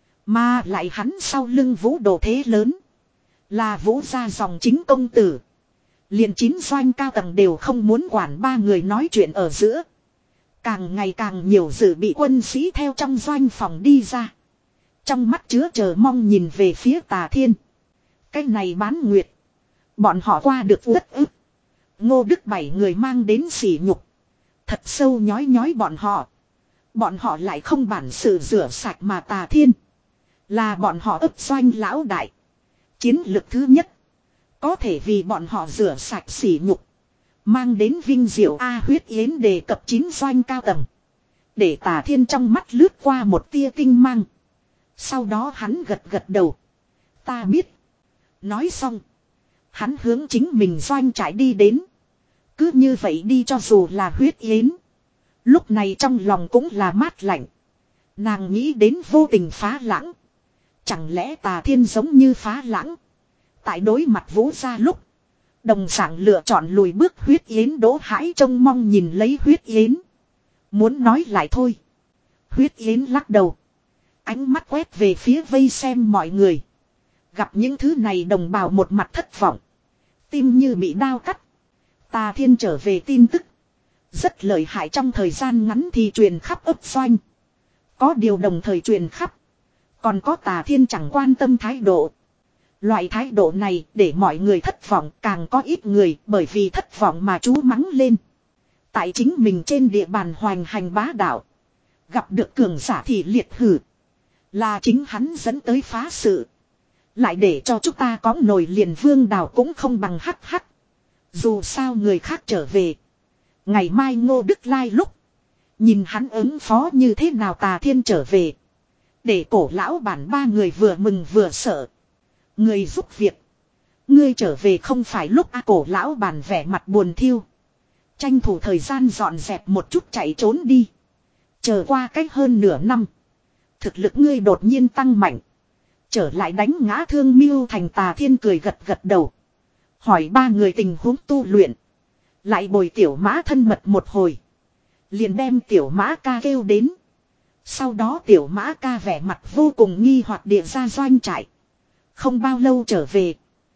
Mà lại hắn sau lưng Vũ Đồ thế lớn. Là Vũ gia dòng chính công tử. Liền chín doanh cao tầng đều không muốn quản ba người nói chuyện ở giữa. Càng ngày càng nhiều dự bị quân sĩ theo trong doanh phòng đi ra. Trong mắt chứa chờ mong nhìn về phía Tà Thiên. Cái này bán nguyệt. Bọn họ qua được rất ức. Ngô Đức bảy người mang đến sỉ nhục. Thật sâu nhói nhói bọn họ. Bọn họ lại không bản sự rửa sạch mà Tà Thiên. Là bọn họ ấp doanh lão đại. Chiến lực thứ nhất. Có thể vì bọn họ rửa sạch sỉ nhục. Mang đến vinh diệu A. Huyết Yến đề cập chín doanh cao tầng. Để Tà Thiên trong mắt lướt qua một tia kinh mang. Sau đó hắn gật gật đầu. Ta biết. Nói xong. Hắn hướng chính mình doanh trại đi đến. Cứ như vậy đi cho dù là Huyết Yến. Lúc này trong lòng cũng là mát lạnh. Nàng nghĩ đến vô tình Phá Lãng. Chẳng lẽ Tà Thiên giống như Phá Lãng. Tại đối mặt Vũ gia lúc. Đồng dạng lựa chọn lùi bước. Huyết Yến Đỗ Hãi trông mong nhìn lấy Huyết Yến. Muốn nói lại thôi. Huyết Yến lắc đầu. Ánh mắt quét về phía vây xem mọi người. Gặp những thứ này đồng bào một mặt thất vọng. Tim như bị đao cắt. Tà Thiên trở về tin tức. Rất lợi hại, trong thời gian ngắn thì truyền khắp ấp doanh. Có điều đồng thời truyền khắp. Còn có Tà Thiên chẳng quan tâm thái độ. Loại thái độ này để mọi người thất vọng, càng có ít người bởi vì thất vọng mà chú mắng lên. Tại chính mình trên địa bàn hoành hành bá đạo. Gặp được cường giả thì liệt hử. Là chính hắn dẫn tới phá sự. Lại để cho chúng ta có nổi liền Vương Đào cũng không bằng hắc hắc. Dù sao người khác trở về. Ngày mai Ngô Đức lai lúc. Nhìn hắn ứng phó như thế nào. Tà Thiên trở về. Để cổ lão bản ba người vừa mừng vừa sợ. Người giúp việc. Ngươi trở về không phải lúc a. Cổ lão bản vẻ mặt buồn thiêu. Tranh thủ thời gian dọn dẹp một chút chạy trốn đi. Chờ qua cách hơn nửa năm. Thực lực ngươi đột nhiên tăng mạnh. Trở lại đánh ngã Thương Miêu Thành. Tà Thiên cười gật gật đầu. Hỏi ba người tình huống tu luyện. Lại bồi tiểu mã thân mật một hồi. Liền đem tiểu mã ca kêu đến. Sau đó tiểu mã ca vẻ mặt vô cùng nghi hoặc địa ra doanh trại. Không bao lâu trở về.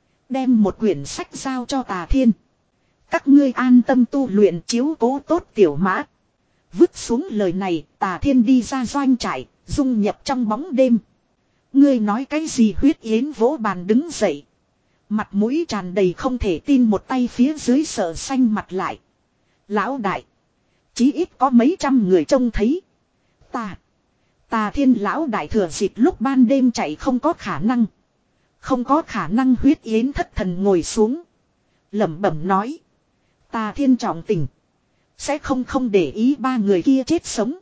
Đem một quyển sách giao cho Tà Thiên. Các ngươi an tâm tu luyện, chiếu cố tốt tiểu mã. Vứt xuống lời này, Tà Thiên đi ra doanh trại, dung nhập trong bóng đêm. Ngươi nói cái gì? Huyết Yến vỗ bàn đứng dậy. Mặt mũi tràn đầy không thể tin, một tay phía dưới sợ xanh mặt lại. Lão đại. Chí ít có mấy trăm người trông thấy. Ta. Tà Thiên lão đại thừa dịp lúc ban đêm chạy không có khả năng. Không có khả năng. Huyết Yến thất thần ngồi xuống. Lẩm bẩm nói. Tà Thiên trọng tình. Sẽ không không để ý ba người kia chết sống.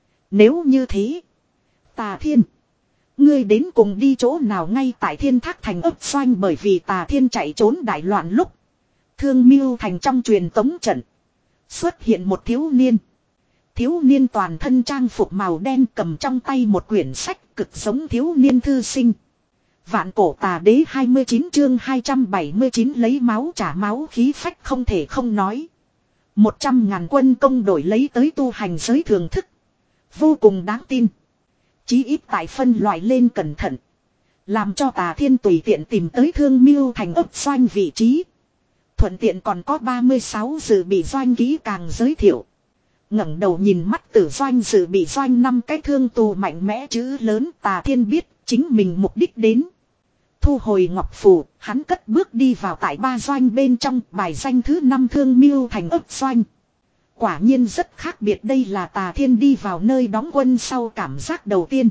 Nếu như thế. Tà Thiên. Ngươi đến cùng đi chỗ nào? Ngay tại Thiên Thác Thành ấp doanh. Bởi vì Tà Thiên chạy trốn đại loạn lúc. Thương Miêu Thành trong truyền tống trận. Xuất hiện một thiếu niên. Thiếu niên toàn thân trang phục màu đen, cầm trong tay một quyển sách cực giống thiếu niên thư sinh. Vạn Cổ Tà Đế hai mươi chín chương hai trăm bảy mươi chín lấy máu trả máu, khí phách không thể không nói. Một trăm ngàn quân công đổi lấy tới tu hành giới thường thức. Vô cùng đáng tin. Chí ít tại phân loại lên cẩn thận. Làm cho Tà Thiên tùy tiện tìm tới Thương Miêu Thành ấp doanh vị trí. Thuận tiện còn có ba mươi sáu dự bị doanh ký càng giới thiệu. ngẩng đầu nhìn mắt Tử Doanh dự bị doanh năm cái thương tù mạnh mẽ chữ lớn. Tà Thiên biết chính mình mục đích đến. Thu hồi ngọc phù, hắn cất bước đi vào tại ba doanh bên trong bài danh thứ năm Thương Miêu Thành ấp doanh. Quả nhiên rất khác biệt, đây là Tà Thiên đi vào nơi đóng quân sau cảm giác đầu tiên.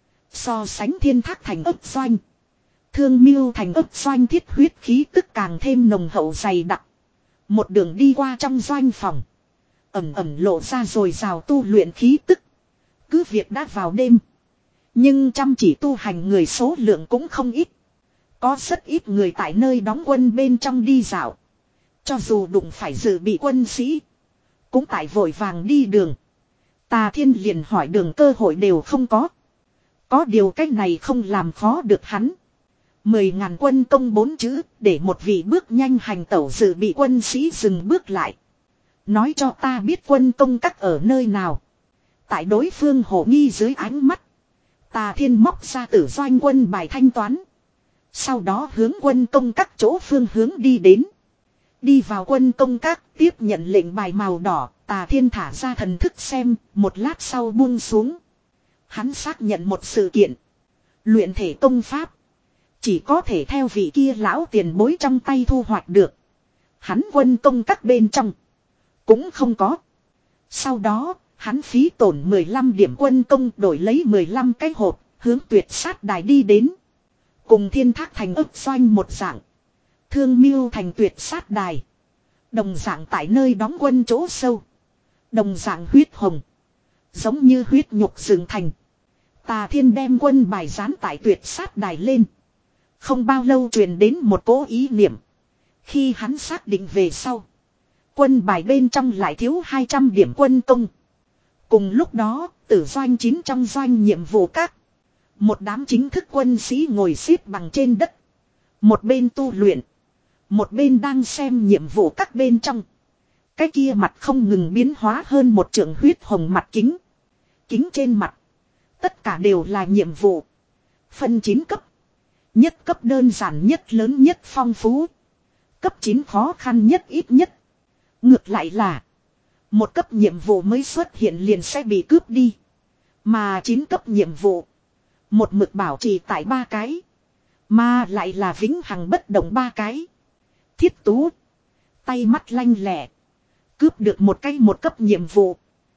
So sánh Thiên Thác Thành ấp doanh, Thương Miêu Thành ấp doanh thiết huyết khí tức càng thêm nồng hậu dày đặc. Một đường đi qua trong doanh phòng, ẩm ẩm lộ ra rồi rào tu luyện khí tức. Cứ việc đã vào đêm, nhưng chăm chỉ tu hành người số lượng cũng không ít. Có rất ít người tại nơi đóng quân bên trong đi dạo. Cho dù đụng phải dự bị quân sĩ, cũng tại vội vàng đi đường. Tà Thiên liền hỏi đường cơ hội đều không có. Có điều cách này không làm khó được hắn. Mười ngàn quân công bốn chữ, để một vị bước nhanh hành tẩu dự bị quân sĩ dừng bước lại. Nói cho ta biết quân công các ở nơi nào. Tại đối phương hổ nghi dưới ánh mắt, Tà Thiên móc ra tử doanh quân bài thanh toán. Sau đó hướng quân công các chỗ phương hướng đi đến. Đi vào quân công các, tiếp nhận lệnh bài màu đỏ, Tà Thiên thả ra thần thức xem, một lát sau buông xuống. Hắn xác nhận một sự kiện. Luyện thể công pháp chỉ có thể theo vị kia lão tiền bối trong tay thu hoạch được. Hắn quân công các bên trong cũng không có. Sau đó, hắn phí tổn mười lăm điểm quân công đổi lấy mười lăm cái hộp, hướng tuyệt sát đài đi đến. Cùng Thiên Thác Thành ấp doanh một dạng, Thương Miêu Thành tuyệt sát đài đồng dạng tại nơi đóng quân chỗ sâu. Đồng dạng huyết hồng, giống như huyết nhục rừng thành. Tà Thiên đem quân bài dán tại tuyệt sát đài lên. Không bao lâu truyền đến một cố ý niệm. Khi hắn xác định về sau, quân bài bên trong lại thiếu hai trăm điểm quân công. Cùng lúc đó, tử doanh chín trong doanh nhiệm vụ các. Một đám chính thức quân sĩ ngồi xếp bằng trên đất. Một bên tu luyện, một bên đang xem nhiệm vụ các bên trong. Cái kia mặt không ngừng biến hóa hơn một trượng huyết hồng mặt kính. Kính trên mặt, tất cả đều là nhiệm vụ. Phân chín cấp. Nhất cấp đơn giản nhất, lớn nhất, phong phú. Cấp chín khó khăn nhất, ít nhất. Ngược lại là một cấp nhiệm vụ mới xuất hiện liền sẽ bị cướp đi. Mà chín cấp nhiệm vụ, một mực bảo trì tại ba cái. Mà lại là vĩnh hằng bất động ba cái. Thiết Tú tay mắt lanh lẹ, cướp được một cái một cấp nhiệm vụ.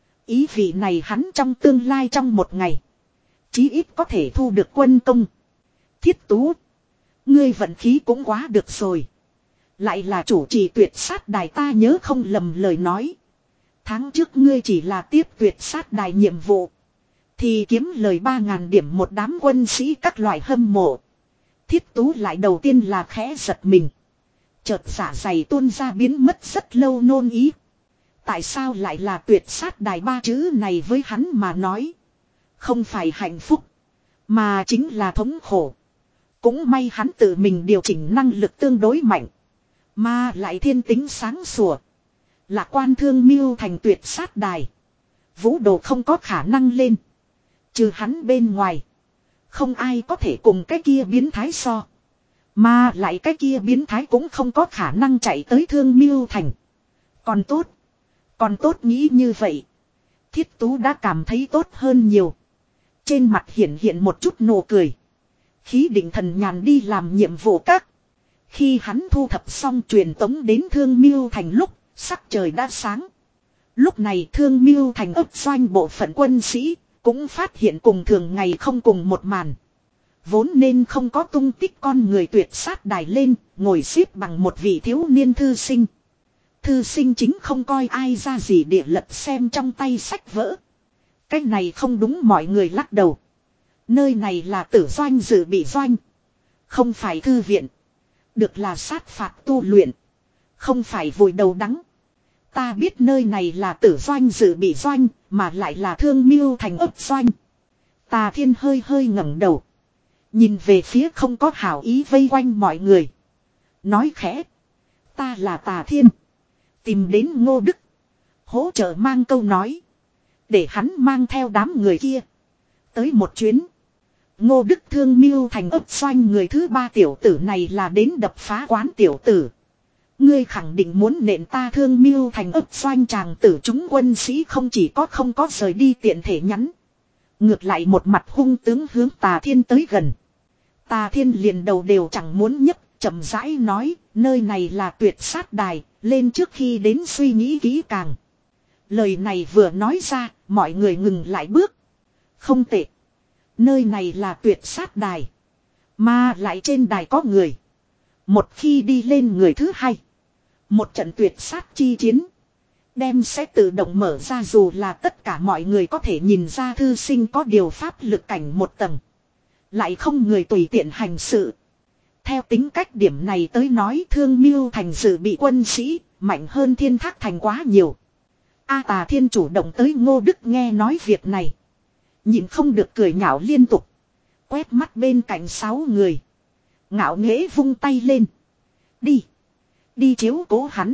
Ý vị này hắn trong tương lai trong một ngày, chí ít có thể thu được quân công. Thiết Tú, ngươi vận khí cũng quá được rồi. Lại là chủ trì tuyệt sát đài, ta nhớ không lầm lời nói. Tháng trước ngươi chỉ là tiếp tuyệt sát đài nhiệm vụ, thì kiếm lời ba ngàn điểm. Một đám quân sĩ các loại hâm mộ. Thiết Tú lại đầu tiên là khẽ giật mình. Chợt dạ dày tuôn ra biến mất rất lâu nôn ý. Tại sao lại là tuyệt sát đài, ba chữ này với hắn mà nói không phải hạnh phúc, mà chính là thống khổ. Cũng may hắn tự mình điều chỉnh năng lực tương đối mạnh, mà lại thiên tính sáng sủa. Lạc quan Thương Miêu Thành tuyệt sát đài, vũ đồ không có khả năng lên. Trừ hắn bên ngoài, không ai có thể cùng cái kia biến thái so. Mà lại cái kia biến thái cũng không có khả năng chạy tới Thương Miêu Thành. Còn tốt, còn tốt nghĩ như vậy, Thiết Tú đã cảm thấy tốt hơn nhiều. Trên mặt hiện hiện một chút nụ cười. Khí định thần nhàn đi làm nhiệm vụ các. Khi hắn thu thập xong truyền tống đến Thương Miêu Thành lúc, sắc trời đã sáng. Lúc này Thương Miêu Thành ấp doanh bộ phận quân sĩ cũng phát hiện cùng thường ngày không cùng một màn. Vốn nên không có tung tích con người tuyệt sát đài lên, ngồi xếp bằng một vị thiếu niên thư sinh. Thư sinh chính không coi ai ra gì địa lật xem trong tay sách vỡ. Cái này không đúng, mọi người lắc đầu. Nơi này là tử doanh dự bị doanh, không phải thư viện. Được là sát phạt tu luyện, không phải vùi đầu đắng. Ta biết nơi này là tử doanh dự bị doanh, mà lại là Thương Miêu Thành ấp doanh. Tà Thiên hơi hơi ngẩng đầu, nhìn về phía không có hảo ý vây quanh mọi người, nói khẽ: ta là Tà Thiên, tìm đến Ngô Đức hỗ trợ mang câu nói, để hắn mang theo đám người kia tới một chuyến. Ngô Đức Thương Miêu Thành ấp doanh người thứ ba tiểu tử này là đến đập phá quán tiểu tử. Ngươi khẳng định muốn nện ta Thương Miêu Thành ấp doanh. Chàng tử chúng quân sĩ không chỉ có không có rời đi tiện thể nhắn, Ngược lại một mặt hung tướng hướng Tà Thiên tới gần. Tà Thiên liền đầu đều chẳng muốn nhấc, chậm rãi nói, nơi này là tuyệt sát đài, lên trước khi đến suy nghĩ kỹ càng. Lời này vừa nói ra, mọi người ngừng lại bước. Không tệ. Nơi này là tuyệt sát đài. Mà lại trên đài có người. Một khi đi lên người thứ hai. Một trận tuyệt sát chi chiến. Đem sẽ tự động mở ra, dù là tất cả mọi người có thể nhìn ra thư sinh có điều pháp lực cảnh một tầng. Lại không người tùy tiện hành sự. Theo tính cách điểm này tới nói, Thương Mưu Thành dự bị quân sĩ, mạnh hơn Thiên Thác Thành quá nhiều. A Tà Thiên chủ động tới, Ngô Đức nghe nói việc này. Nhìn không được cười nhạo liên tục. Quét mắt bên cạnh sáu người. Ngạo nghễ vung tay lên. Đi. Đi chiếu cố hắn.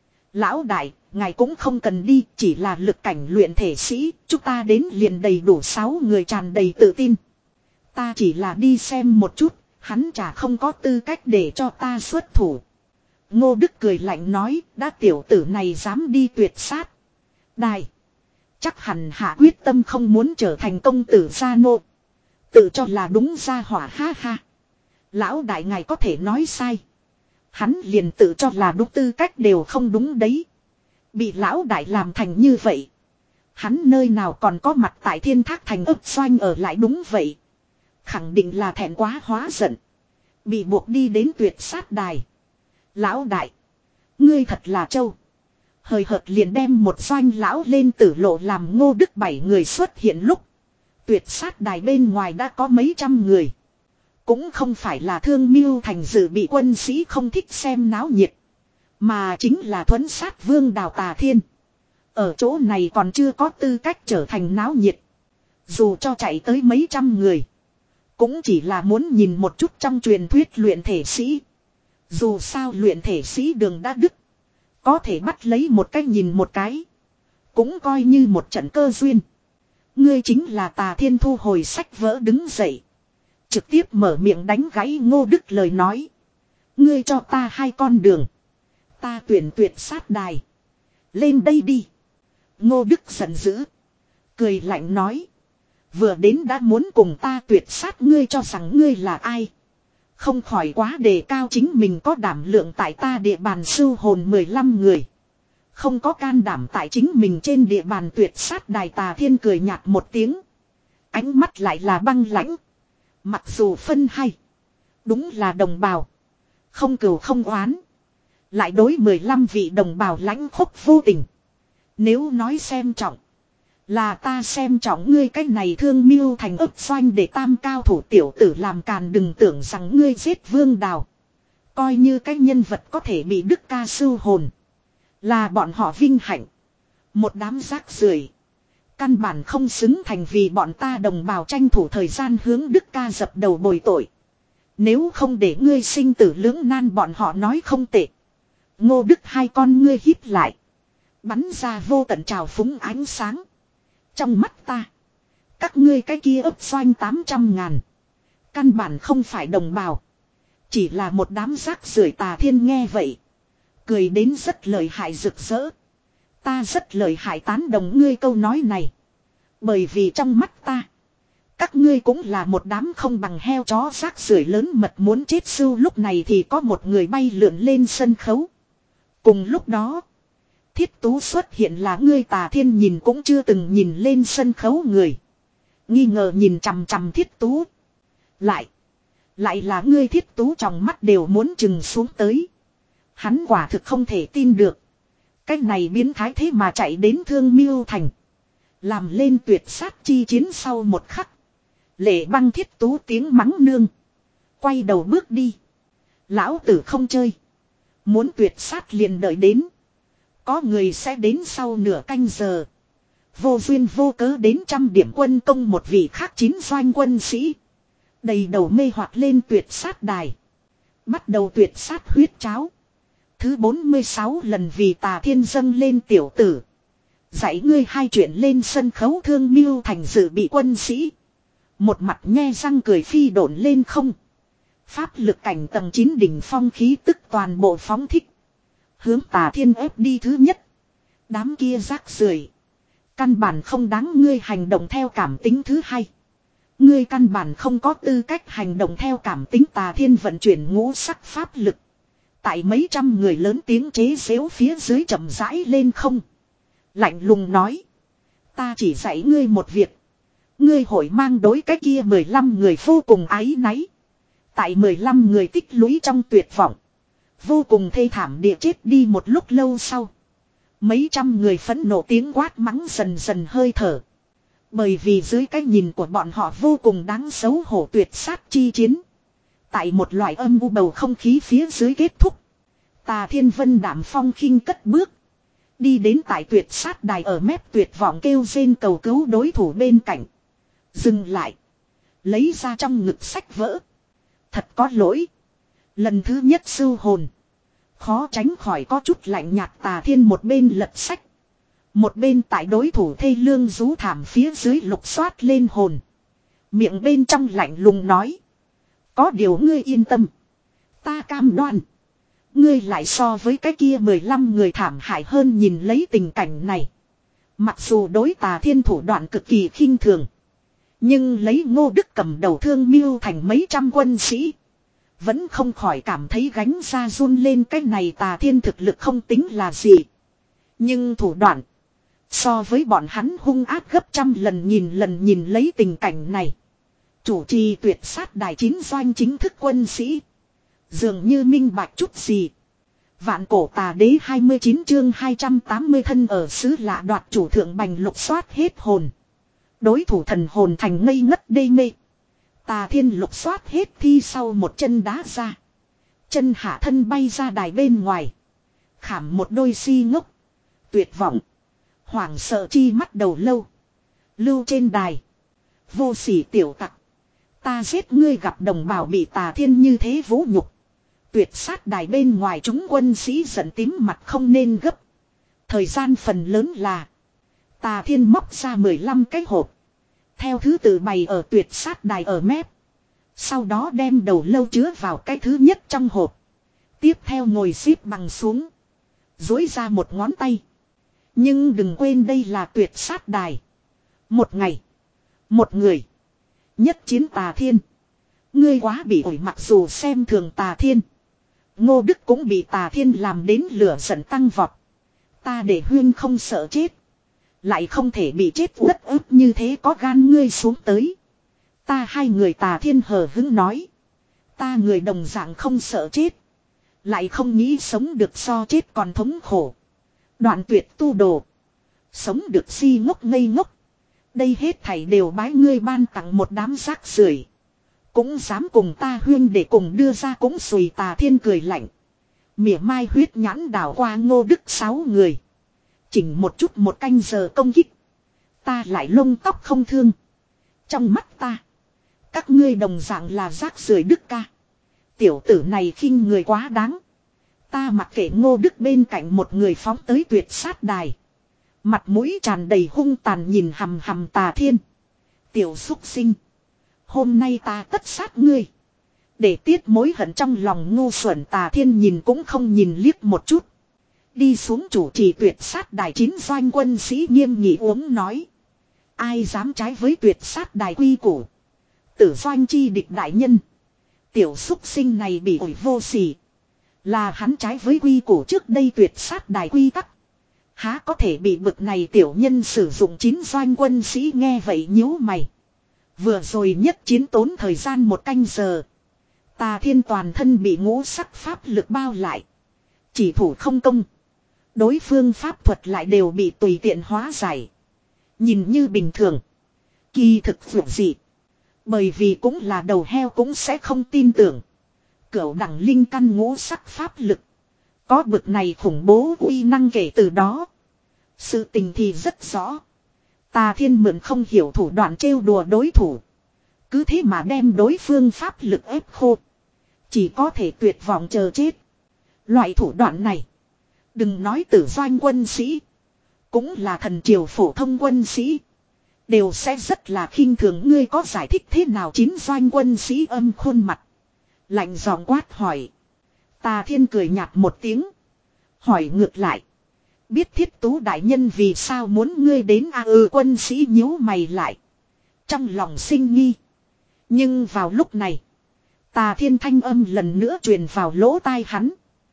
Lão đại, ngài cũng không cần đi, chỉ là lực cảnh luyện thể sĩ, chúng ta đến liền đầy đủ sáu người tràn đầy tự tin. Ta chỉ là đi xem một chút, hắn chả không có tư cách để cho ta xuất thủ. Ngô Đức cười lạnh nói, đã tiểu tử này dám đi tuyệt sát đài. Chắc hẳn hạ quyết tâm không muốn trở thành công tử gia nô. Tự cho là đúng gia hỏa, ha ha. Lão đại ngài có thể nói sai. Hắn liền tự cho là đúng tư cách đều không đúng đấy. Bị lão đại làm thành như vậy. Hắn nơi nào còn có mặt tại Thiên Thác Thành ấp doanh ở lại, đúng vậy. Khẳng định là thẹn quá hóa giận. Bị buộc đi đến tuyệt sát đài. Lão đại. Ngươi thật là trâu. Hời hợt liền đem một doanh lão lên tử lộ, làm Ngô Đức bảy người xuất hiện lúc. Tuyệt sát đài bên ngoài đã có mấy trăm người. Cũng không phải là Thương Mưu Thành dự bị quân sĩ không thích xem náo nhiệt. Mà chính là thuẫn sát vương Đào Tà Thiên. Ở chỗ này còn chưa có tư cách trở thành náo nhiệt. Dù cho chạy tới mấy trăm người. Cũng chỉ là muốn nhìn một chút trong truyền thuyết luyện thể sĩ. Dù sao luyện thể sĩ đường đã đứt. Có thể bắt lấy một cái nhìn một cái. Cũng coi như một trận cơ duyên. Ngươi chính là Tà Thiên thu hồi sách vỡ đứng dậy. Trực tiếp mở miệng đánh gãy Ngô Đức lời nói. Ngươi cho ta hai con đường. Ta tuyển tuyệt sát đài. Lên đây đi. Ngô Đức giận dữ. Cười lạnh nói. Vừa đến đã muốn cùng ta tuyệt sát, ngươi cho rằng ngươi là ai. Không khỏi quá đề cao chính mình, có đảm lượng tại ta địa bàn sưu hồn mười lăm người. Không có can đảm tại chính mình trên địa bàn tuyệt sát đài. Tà Thiên cười nhạt một tiếng. Ánh mắt lại là băng lãnh. Mặc dù phân hay. Đúng là đồng bào. Không cừu không oán. Lại đối mười lăm vị đồng bào lãnh khốc vô tình. Nếu nói xem trọng. Là ta xem trọng ngươi, cái này Thương Mưu Thành ấp doanh để tam cao thủ tiểu tử làm càn, đừng tưởng rằng ngươi giết vương Đào. Coi như cái nhân vật có thể bị Đức ca sưu hồn. Là bọn họ vinh hạnh. Một đám rác rưởi. Căn bản không xứng thành vì bọn ta đồng bào tranh thủ thời gian hướng Đức ca dập đầu bồi tội. Nếu không để ngươi sinh tử lưỡng nan, bọn họ nói không tệ. Ngô Đức hai con ngươi híp lại. Bắn ra vô tận trào phúng ánh sáng. Trong mắt ta. Các ngươi cái kia ấp doanh tám trăm ngàn. Căn bản không phải đồng bào. Chỉ là một đám rác rưởi. Tà Thiên nghe vậy. Cười đến rất lợi hại rực rỡ. Ta rất lợi hại tán đồng ngươi câu nói này. Bởi vì trong mắt ta. Các ngươi cũng là một đám không bằng heo chó rác rưởi lớn mật muốn chết sưu. Lúc này thì có một người bay lượn lên sân khấu. Cùng lúc đó. Thiết Tú xuất hiện. Là ngươi? Tà Thiên nhìn cũng chưa từng nhìn lên sân khấu người. Nghi ngờ nhìn chằm chằm Thiết Tú. Lại. Lại là ngươi? Thiết Tú trong mắt đều muốn chừng xuống tới. Hắn quả thực không thể tin được. Cái này biến thái thế mà chạy đến Thương Mưu Thành. Làm lên tuyệt sát chi chiến. Sau một khắc. Lệ Băng Thiết Tú tiếng mắng nương. Quay đầu bước đi. Lão tử không chơi. Muốn tuyệt sát liền đợi đến. Có người sẽ đến sau nửa canh giờ. Vô duyên vô cớ đến trăm điểm quân công một vị khác chín doanh quân sĩ. Đầy đầu mê hoặc lên tuyệt sát đài. Bắt đầu tuyệt sát huyết cháo. Thứ bốn mươi sáu lần vì Tà Thiên dâng lên tiểu tử. Dạy ngươi hai chuyện lên sân khấu. Thương Mưu Thành dự bị quân sĩ. Một mặt nhe răng cười phi độn lên không. Pháp lực cảnh tầng chín đỉnh phong khí tức toàn bộ phóng thích. Hướng Tà Thiên ép đi. Thứ nhất. Đám kia rác rưởi. Căn bản không đáng ngươi hành động theo cảm tính. Thứ hai, ngươi căn bản không có tư cách hành động theo cảm tính. Tà Thiên vận chuyển ngũ sắc pháp lực. Tại mấy trăm người lớn tiếng chế giễu phía dưới chậm rãi lên không. Lạnh lùng nói. Ta chỉ dạy ngươi một việc. Ngươi hội mang đối cái kia mười lăm người vô cùng áy náy. Tại mười lăm người tích lũy trong tuyệt vọng. Vô cùng thê thảm địa chết đi một lúc lâu sau. Mấy trăm người phẫn nộ tiếng quát mắng dần dần hơi thở. Bởi vì dưới cái nhìn của bọn họ vô cùng đáng xấu hổ tuyệt sát chi chiến. Tại một loại âm u bầu không khí phía dưới kết thúc. Tà Thiên Vân đảm phong khinh cất bước. Đi đến tại tuyệt sát đài ở mép tuyệt vọng kêu rên cầu cứu đối thủ bên cạnh. Dừng lại. Lấy ra trong ngực sách vỡ. Thật có lỗi. Lần thứ nhất sưu hồn. Khó tránh khỏi có chút lạnh nhạt. Tà Thiên một bên lật sách. Một bên tại đối thủ thê lương rú thảm phía dưới lục soát lên hồn. Miệng bên trong lạnh lùng nói. Có điều ngươi yên tâm. Ta cam đoan. Ngươi lại so với cái kia mười lăm người thảm hại hơn. Nhìn lấy tình cảnh này. Mặc dù đối Tà Thiên thủ đoạn cực kỳ khinh thường. Nhưng lấy Ngô Đức cầm đầu thương mưu thành mấy trăm quân sĩ. Vẫn không khỏi cảm thấy gánh ra run lên. Cái này Tà Thiên thực lực không tính là gì. Nhưng thủ đoạn. So với bọn hắn hung ác gấp trăm lần nhìn lần nhìn lấy tình cảnh này. Chủ trì tuyệt sát đài chín doanh chính thức quân sĩ. Dường như minh bạch chút gì. Vạn cổ tà đế hai mươi chín chương hai trăm tám mươi thân ở xứ lạ đoạt chủ thượng bành lục soát hết hồn. Đối thủ thần hồn thành ngây ngất đê mê. Tà Thiên lục soát hết thi sau một chân đá ra. Chân hạ thân bay ra đài bên ngoài. Khảm một đôi si ngốc. Tuyệt vọng. Hoảng sợ chi mắt đầu lâu. Lưu trên đài. Vô sỉ tiểu tặc. Ta giết ngươi gặp đồng bào bị Tà Thiên như thế vũ nhục. Tuyệt sát đài bên ngoài chúng quân sĩ giận tím mặt không nên gấp. Thời gian phần lớn là. Tà Thiên móc ra mười lăm cái hộp. Theo thứ tự bày ở tuyệt sát đài ở mép. Sau đó đem đầu lâu chứa vào cái thứ nhất trong hộp. Tiếp theo ngồi xếp bằng xuống. Dối ra một ngón tay. Nhưng đừng quên đây là tuyệt sát đài. Một ngày. Một người. Nhất chiến Tà Thiên. Ngươi quá bị ổi mặc dù xem thường Tà Thiên. Ngô Đức cũng bị Tà Thiên làm đến lửa giận tăng vọt. Ta để Huyên không sợ chết. Lại không thể bị chết uất ức như thế có gan ngươi xuống tới. Ta hai người Tà Thiên hờ hững nói. Ta người đồng dạng không sợ chết. Lại không nghĩ sống được so chết còn thống khổ. Đoạn tuyệt tu đồ. Sống được si ngốc ngây ngốc. Đây hết thảy đều bái ngươi ban tặng một đám rác rưởi. Cũng dám cùng ta Huyên để cùng đưa ra cũng xùy. Tà Thiên cười lạnh. Mỉa mai huyết nhãn đảo qua Ngô Đức sáu người. Chỉnh một chút một canh giờ công kích. Ta lại lông tóc không thương. Trong mắt ta. Các ngươi đồng dạng là rác rưởi Đức ca. Tiểu tử này khinh người quá đáng. Ta mặc kệ Ngô Đức bên cạnh một người phóng tới tuyệt sát đài. Mặt mũi tràn đầy hung tàn nhìn hầm hầm Tà Thiên. Tiểu xúc sinh. Hôm nay ta tất sát ngươi. Để tiết mối hận trong lòng ngu xuẩn. Tà Thiên nhìn cũng không nhìn liếc một chút. Đi xuống chủ trì tuyệt sát đài chín doanh quân sĩ nghiêm nghị uống nói. Ai dám trái với tuyệt sát đài quy củ. Tử doanh chi địch đại nhân. Tiểu xúc sinh này bị ổi vô sỉ. Là hắn trái với quy củ trước đây tuyệt sát đài quy tắc. Há có thể bị bực này tiểu nhân sử dụng chín doanh quân sĩ nghe vậy nhíu mày. Vừa rồi nhất chiến tốn thời gian một canh giờ. Tà Thiên toàn thân bị ngũ sắc pháp lực bao lại. Chỉ thủ không công. Đối phương pháp thuật lại đều bị tùy tiện hóa giải. Nhìn như bình thường. Kỳ thực vượt dị. Bởi vì cũng là đầu heo cũng sẽ không tin tưởng. Cửu đẳng linh căn ngũ sắc pháp lực. Có bực này khủng bố uy năng kể từ đó. Sự tình thì rất rõ. Tà Thiên mượn không hiểu thủ đoạn trêu đùa đối thủ. Cứ thế mà đem đối phương pháp lực ép khô. Chỉ có thể tuyệt vọng chờ chết. Loại thủ đoạn này. Đừng nói tử doanh quân sĩ. Cũng là thần triều phổ thông quân sĩ. Đều sẽ rất là khinh thường. Ngươi có giải thích thế nào? Chín doanh quân sĩ âm khuôn mặt. Lạnh giọng quát hỏi. Tà Thiên cười nhạt một tiếng. Hỏi ngược lại. Biết Thiết Tú đại nhân vì sao muốn ngươi đến a ừ quân sĩ nhíu mày lại. Trong lòng sinh nghi. Nhưng vào lúc này. Tà Thiên thanh âm lần nữa truyền vào lỗ tai hắn.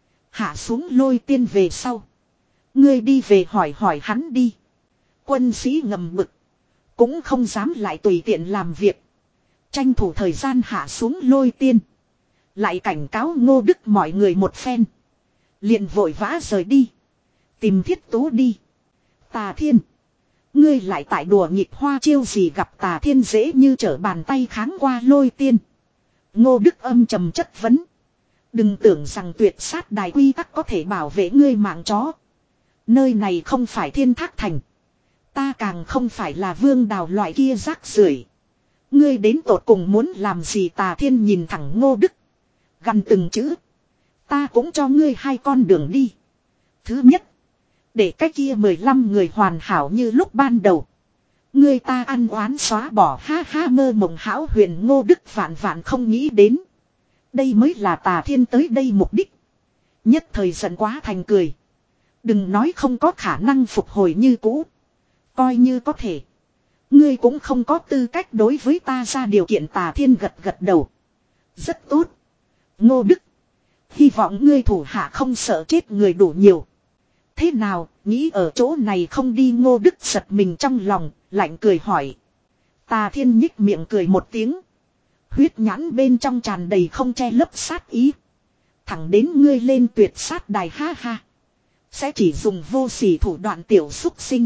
Hạ xuống Lôi Tiên về sau. Ngươi đi về hỏi hỏi hắn đi. Quân sĩ ngầm bực. Cũng không dám lại tùy tiện làm việc. Tranh thủ thời gian hạ xuống Lôi Tiên. Lại cảnh cáo Ngô Đức mọi người một phen. Liền vội vã rời đi. Tìm Thiết Tú đi. Tà Thiên. Ngươi lại tại đùa nghịch hoa chiêu gì gặp Tà Thiên dễ như trở bàn tay kháng qua Lôi Tiên. Ngô Đức âm trầm chất vấn. Đừng tưởng rằng tuyệt sát đài quy tắc có thể bảo vệ ngươi mạng chó. Nơi này không phải Thiên Thác Thành. Ta càng không phải là Vương Đào loại kia rác rưởi. Ngươi đến tột cùng muốn làm gì? Tà Thiên nhìn thẳng Ngô Đức. Gần từng chữ. Ta cũng cho ngươi hai con đường đi. Thứ nhất. Để cái kia mười lăm người hoàn hảo như lúc ban đầu. Ngươi ta ăn oán xóa bỏ ha ha mơ mộng hão huyền. Ngô Đức vạn vạn không nghĩ đến. Đây mới là Tà Thiên tới đây mục đích. Nhất thời giận quá thành cười. Đừng nói không có khả năng phục hồi như cũ. Coi như có thể. Ngươi cũng không có tư cách đối với ta ra điều kiện. Tà Thiên gật gật đầu. Rất tốt. Ngô Đức. Hy vọng ngươi thủ hạ không sợ chết người đủ nhiều. Thế nào, nghĩ ở chỗ này không đi? Ngô Đức giật mình trong lòng, lạnh cười hỏi. Tà Thiên nhích miệng cười một tiếng. Huyết nhãn bên trong tràn đầy không che lấp sát ý. Thẳng đến ngươi lên tuyệt sát đài ha ha. Sẽ chỉ dùng vô sỉ thủ đoạn tiểu xúc sinh.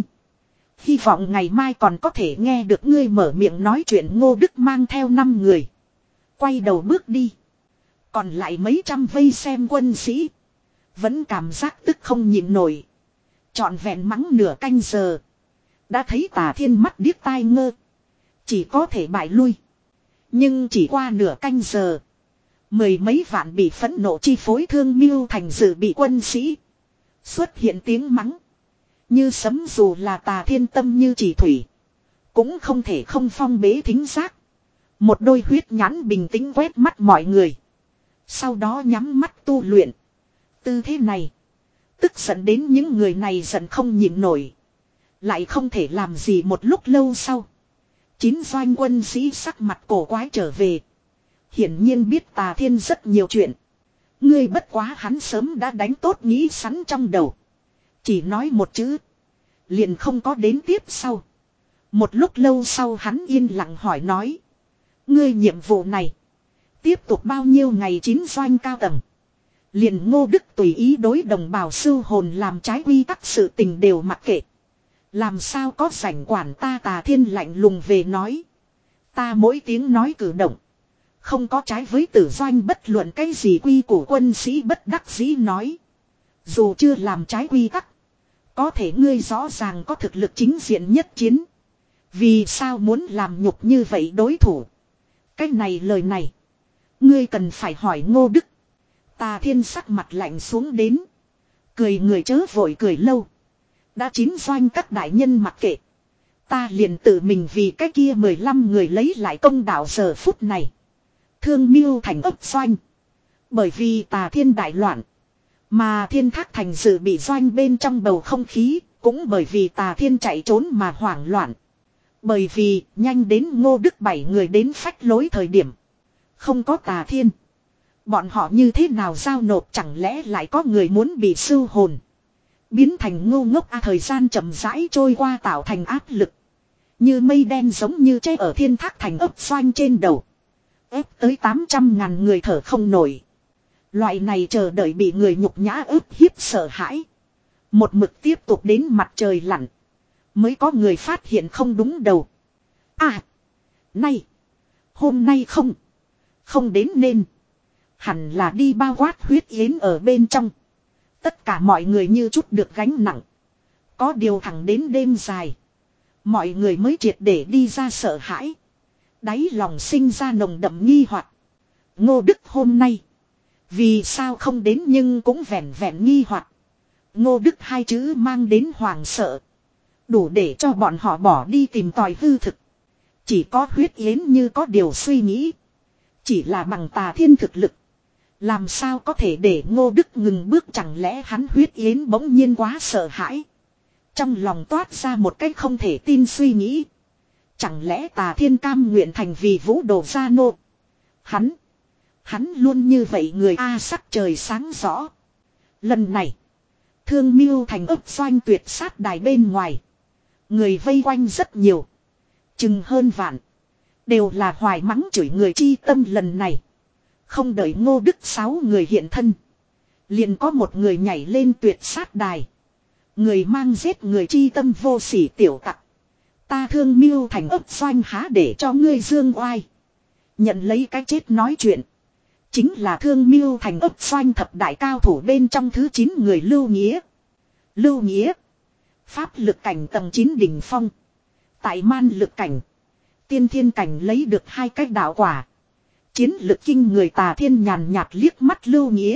Hy vọng ngày mai còn có thể nghe được ngươi mở miệng nói chuyện. Ngô Đức mang theo năm người. Quay đầu bước đi. Còn lại mấy trăm vây xem quân sĩ. Vẫn cảm giác tức không nhịn nổi. Trọn vẹn mắng nửa canh giờ. Đã thấy Tà Thiên mắt điếc tai ngơ. Chỉ có thể bại lui. Nhưng chỉ qua nửa canh giờ. Mười mấy vạn bị phẫn nộ chi phối Thương Mưu Thành dự bị quân sĩ. Xuất hiện tiếng mắng. Như sấm, dù là Tà Thiên tâm như chỉ thủy. Cũng không thể không phong bế thính giác. Một đôi huyết nhãn bình tĩnh quét mắt mọi người. Sau đó nhắm mắt tu luyện. Tư thế này. Tức giận đến những người này giận không nhịn nổi. Lại không thể làm gì. Một lúc lâu sau. Chín doanh quân sĩ sắc mặt cổ quái trở về. Hiển nhiên biết Tà Thiên rất nhiều chuyện. Ngươi bất quá hắn sớm đã đánh tốt nghĩ sẵn trong đầu. Chỉ nói một chữ. Liền không có đến tiếp sau. Một lúc lâu sau hắn yên lặng hỏi nói. Ngươi nhiệm vụ này. Tiếp tục bao nhiêu ngày? Chín doanh cao tầng. Liền Ngô Đức tùy ý đối đồng bào sưu hồn làm trái quy tắc sự tình đều mặc kệ. Làm sao có rảnh quản ta? Tà Thiên lạnh lùng về nói. Ta mỗi tiếng nói cử động. Không có trái với tử doanh bất luận cái gì quy của quân sĩ bất đắc dĩ nói. Dù chưa làm trái quy tắc. Có thể ngươi rõ ràng có thực lực chính diện nhất chiến. Vì sao muốn làm nhục như vậy đối thủ? Cái này lời này. Ngươi cần phải hỏi Ngô Đức. Tà Thiên sắc mặt lạnh xuống đến. Cười người chớ vội cười lâu. Đã chín doanh các đại nhân mặc kệ. Ta liền tự mình vì cái kia mười lăm người lấy lại công đạo. Giờ phút này. Thương Mưu Thành ấp doanh. Bởi vì Tà Thiên đại loạn. Mà Thiên Thác Thành dự bị doanh bên trong bầu không khí. Cũng bởi vì Tà Thiên chạy trốn mà hoảng loạn. Bởi vì nhanh đến Ngô Đức bảy người đến phách lối thời điểm. Không có Tà Thiên. Bọn họ như thế nào giao nộp? Chẳng lẽ lại có người muốn bị sưu hồn? Biến thành ngu ngốc à? Thời gian chậm rãi trôi qua tạo thành áp lực. Như mây đen giống như che ở Thiên Thác Thành ấp doanh trên đầu. Ép tới tám trăm ngàn người thở không nổi. Loại này chờ đợi bị người nhục nhã ức hiếp sợ hãi. Một mực tiếp tục đến mặt trời lặn. Mới có người phát hiện không đúng đầu. À. Nay. Hôm nay không. Không đến nên. Hẳn là đi bao quát huyết yến ở bên trong. Tất cả mọi người như chút được gánh nặng. Có điều thẳng đến đêm dài. Mọi người mới triệt để đi ra sợ hãi. Đáy lòng sinh ra nồng đậm nghi hoặc. Ngô Đức hôm nay. Vì sao không đến? Nhưng cũng vẹn vẹn nghi hoặc. Ngô Đức hai chữ mang đến hoàng sợ. Đủ để cho bọn họ bỏ đi tìm tòi hư thực. Chỉ có huyết yến như có điều suy nghĩ. Chỉ là bằng Tà Thiên thực lực. Làm sao có thể để Ngô Đức ngừng bước, chẳng lẽ hắn Huyết Yến bỗng nhiên quá sợ hãi. Trong lòng toát ra một cách không thể tin suy nghĩ. Chẳng lẽ Tà Thiên cam nguyện thành vì Vũ Đồ gia nô. Hắn. Hắn luôn như vậy người A. Sắc trời sáng rõ. Lần này. Thương Mưu thành ấp doanh tuyệt sát đài bên ngoài. Người vây quanh rất nhiều. Chừng hơn vạn. Đều là hoài mắng chửi người chi tâm lần này. Không đợi Ngô Đức sáu người hiện thân. Liền có một người nhảy lên tuyệt sát đài. Người mang giết người chi tâm vô sỉ tiểu tặc. Ta Thương Mưu thành ấp doanh há để cho ngươi dương oai. Nhận lấy cái chết nói chuyện. Chính là Thương Mưu thành ấp doanh thập đại cao thủ bên trong thứ chín người Lưu Nghĩa. Lưu Nghĩa. Pháp lực cảnh tầng chín đỉnh phong. Tại man lực cảnh. Tiên thiên cảnh lấy được hai cách đạo quả. Chiến lực kinh người. Tà Thiên nhàn nhạt liếc mắt Lưu Nghĩa.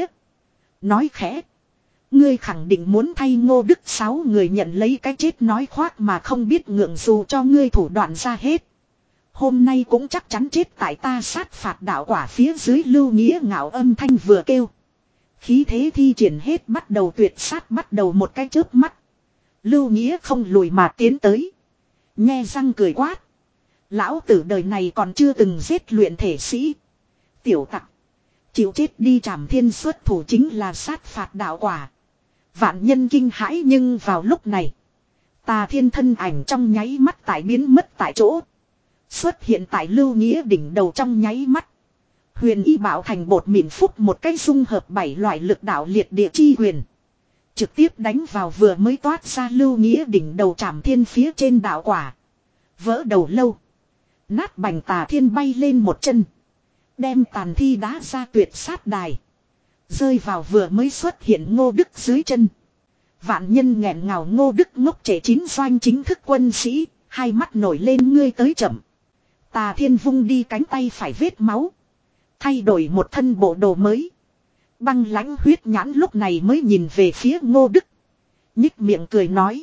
Nói khẽ. Ngươi khẳng định muốn thay Ngô Đức sáu người nhận lấy cái chết nói khoác mà không biết ngượng, dù cho ngươi thủ đoạn ra hết. Hôm nay cũng chắc chắn chết tại ta sát phạt đạo quả phía dưới. Lưu Nghĩa ngạo âm thanh vừa kêu. Khí thế thi triển hết, bắt đầu tuyệt sát, bắt đầu một cái chớp mắt. Lưu Nghĩa không lùi mà tiến tới. Nhe răng cười quát. Lão tử đời này còn chưa từng giết luyện thể sĩ. Tiểu tặc. Chịu chết đi. Trảm Thiên xuất thủ chính là sát phạt đạo quả. Vạn nhân kinh hãi, nhưng vào lúc này. Tà Thiên thân ảnh trong nháy mắt tại biến mất tại chỗ. Xuất hiện tại Lưu Nghĩa đỉnh đầu trong nháy mắt. Huyền y bảo thành bột mịn phúc một cái dung hợp bảy loại lực đạo liệt địa chi huyền. Trực tiếp đánh vào vừa mới toát ra Lưu Nghĩa đỉnh đầu Trảm Thiên phía trên đạo quả. Vỡ đầu lâu. Nát bành. Tà Thiên bay lên một chân. Đem tàn thi đá ra tuyệt sát đài. Rơi vào vừa mới xuất hiện Ngô Đức dưới chân. Vạn nhân nghẹn ngào. Ngô Đức ngốc trẻ chín doanh chính thức quân sĩ. Hai mắt nổi lên. Ngươi tới chậm. Tà Thiên vung đi cánh tay phải vết máu. Thay đổi một thân bộ đồ mới. Băng lãnh huyết nhãn lúc này mới nhìn về phía Ngô Đức. Nhích miệng cười nói.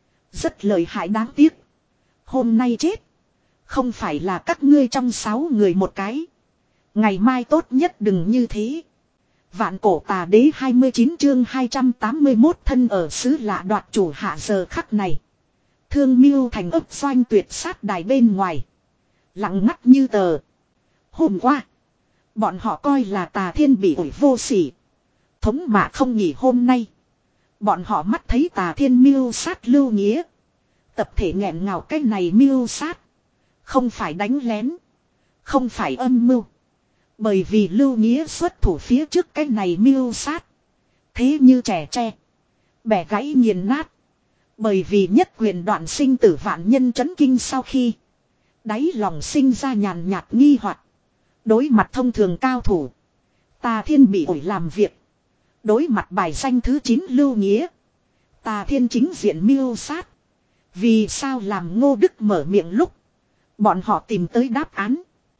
Rất lợi hại, đáng tiếc. Hôm nay chết. Không phải là các ngươi trong sáu người một cái. Ngày mai tốt nhất đừng như thế. Vạn cổ tà đế hai mươi chín chương hai trăm tám mươi mốt thân ở xứ lạ đoạt chủ hạ. Giờ khắc này. Thương Mưu thành ấp doanh tuyệt sát đài bên ngoài. Lặng ngắt như tờ. Hôm qua. Bọn họ coi là Tà Thiên bị ủi vô sỉ. Thống mà không nghỉ hôm nay. Bọn họ mắt thấy Tà Thiên mưu sát Lưu Nghĩa. Tập thể nghẹn ngào. Cái này mưu sát. Không phải đánh lén. Không phải âm mưu. Bởi vì Lưu Nghĩa xuất thủ phía trước cái này mưu sát. Thế như trẻ tre. Bẻ gãy nghiền nát. Bởi vì nhất quyền đoạn sinh tử. Vạn nhân chấn kinh sau khi. Đáy lòng sinh ra nhàn nhạt nghi hoặc. Đối mặt thông thường cao thủ. Tà Thiên bị ủi làm việc. Đối mặt bài danh thứ chín Lưu Nghĩa. Tà Thiên chính diện mưu sát. Vì sao làm Ngô Đức mở miệng lúc. Bọn họ tìm tới đáp án.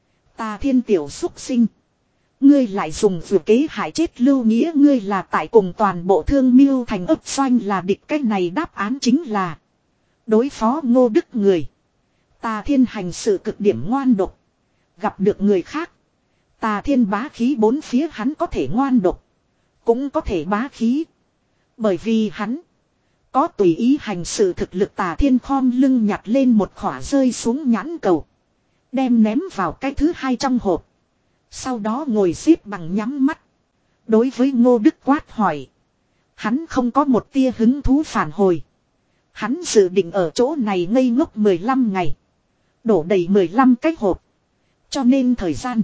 Tà Thiên tiểu xúc sinh. Ngươi lại dùng vừa kế hại chết Lưu Nghĩa. Ngươi là tại cùng toàn bộ Thương Mưu thành ấp doanh là địch. Cái này đáp án chính là. Đối phó Ngô Đức người. Tà Thiên hành sự cực điểm ngoan độc. Gặp được người khác. Tà Thiên bá khí bốn phía. Hắn có thể ngoan độc. Cũng có thể bá khí. Bởi vì hắn. Có tùy ý hành sự thực lực. Tà Thiên khom lưng nhặt lên một khỏa rơi xuống nhãn cầu. Đem ném vào cái thứ hai trong hộp. Sau đó ngồi xếp bằng nhắm mắt. Đối với Ngô Đức quát hỏi. Hắn không có một tia hứng thú phản hồi. Hắn dự định ở chỗ này ngây ngốc mười lăm ngày. Đổ đầy mười lăm cái hộp. Cho nên thời gian.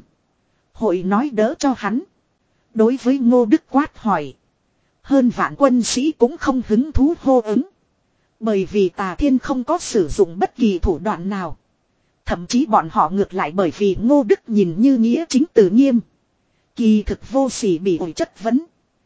Hội nói đỡ cho hắn. Đối với Ngô Đức quát hỏi. Hơn vạn quân sĩ cũng không hứng thú hô ứng. Bởi vì Tà Thiên không có sử dụng bất kỳ thủ đoạn nào. Thậm chí bọn họ ngược lại bởi vì Ngô Đức nhìn như nghĩa chính từ nghiêm. Kỳ thực vô sỉ bị ủi chất vấn.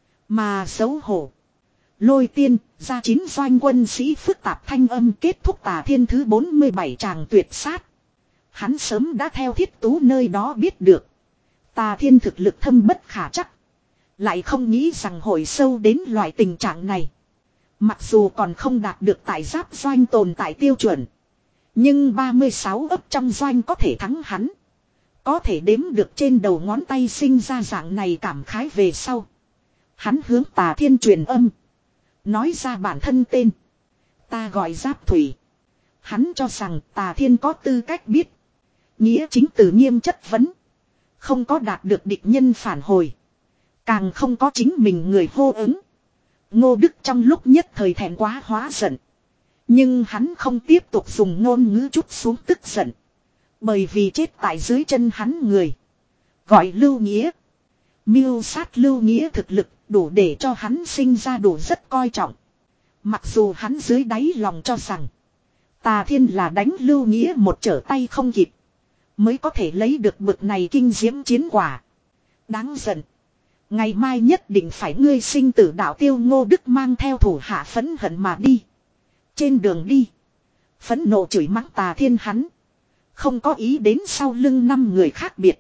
Mà xấu hổ. Lôi tiên, ra chín doanh quân sĩ phức tạp thanh âm kết thúc Tà Thiên thứ bốn mươi bảy tràng tuyệt sát. Hắn sớm đã theo Thiết Tú nơi đó biết được. Tà Thiên thực lực thâm bất khả trắc. Lại không nghĩ rằng hội sâu đến loại tình trạng này. Mặc dù còn không đạt được tại giáp doanh tồn tại tiêu chuẩn. Nhưng ba mươi sáu ấp trong doanh có thể thắng hắn. Có thể đếm được trên đầu ngón tay sinh ra dạng này cảm khái về sau. Hắn hướng Tà Thiên truyền âm. Nói ra bản thân tên. Ta gọi Giáp Thủy. Hắn cho rằng Tà Thiên có tư cách biết. Nghĩa chính từ nghiêm chất vấn. Không có đạt được địch nhân phản hồi. Càng không có chính mình người hô ứng. Ngô Đức trong lúc nhất thời thẹn quá hóa giận. Nhưng hắn không tiếp tục dùng ngôn ngữ chút xuống tức giận. Bởi vì chết tại dưới chân hắn người. Gọi Lưu Nghĩa. Mưu sát Lưu Nghĩa thực lực đủ để cho hắn sinh ra đủ rất coi trọng. Mặc dù hắn dưới đáy lòng cho rằng Tà Thiên là đánh Lưu Nghĩa một trở tay không kịp. Mới có thể lấy được bực này kinh diễm chiến quả. Đáng giận. Ngày mai nhất định phải ngươi sinh tử đạo tiêu. Ngô Đức mang theo thủ hạ phẫn hận mà đi. Trên đường đi. Phẫn nộ chửi mắng Tà Thiên hắn. Không có ý đến sau lưng năm người khác biệt.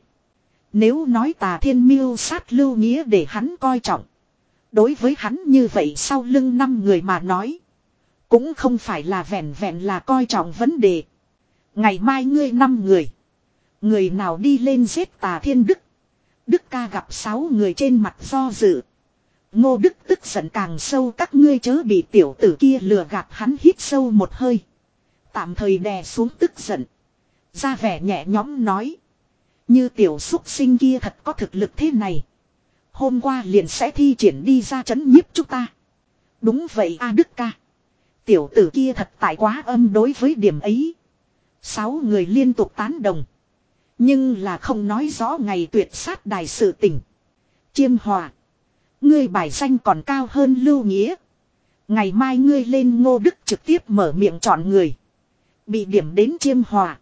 Nếu nói Tà Thiên mưu sát Lưu Nghĩa để hắn coi trọng. Đối với hắn như vậy sau lưng năm người mà nói. Cũng không phải là vẹn vẹn là coi trọng vấn đề. Ngày mai ngươi năm người. Người nào đi lên giết Tà Thiên Đức. Đức ca gặp sáu người trên mặt do dự. Ngô Đức tức giận càng sâu, các ngươi chớ bị tiểu tử kia lừa gạt. Hắn hít sâu một hơi. Tạm thời đè xuống tức giận. Ra vẻ nhẹ nhõm nói. Như tiểu súc sinh kia thật có thực lực thế này. Hôm qua liền sẽ thi triển đi ra trấn nhiếp chúng ta. Đúng vậy a Đức ca. Tiểu tử kia thật tại quá âm đối với điểm ấy. Sáu người liên tục tán đồng. Nhưng là không nói rõ ngày tuyệt sát đài sự tình. Chiêm Hòa. Ngươi bài danh còn cao hơn Lưu Nghĩa. Ngày mai ngươi lên Ngô Đức trực tiếp mở miệng chọn người. Bị điểm đến Chiêm Hòa.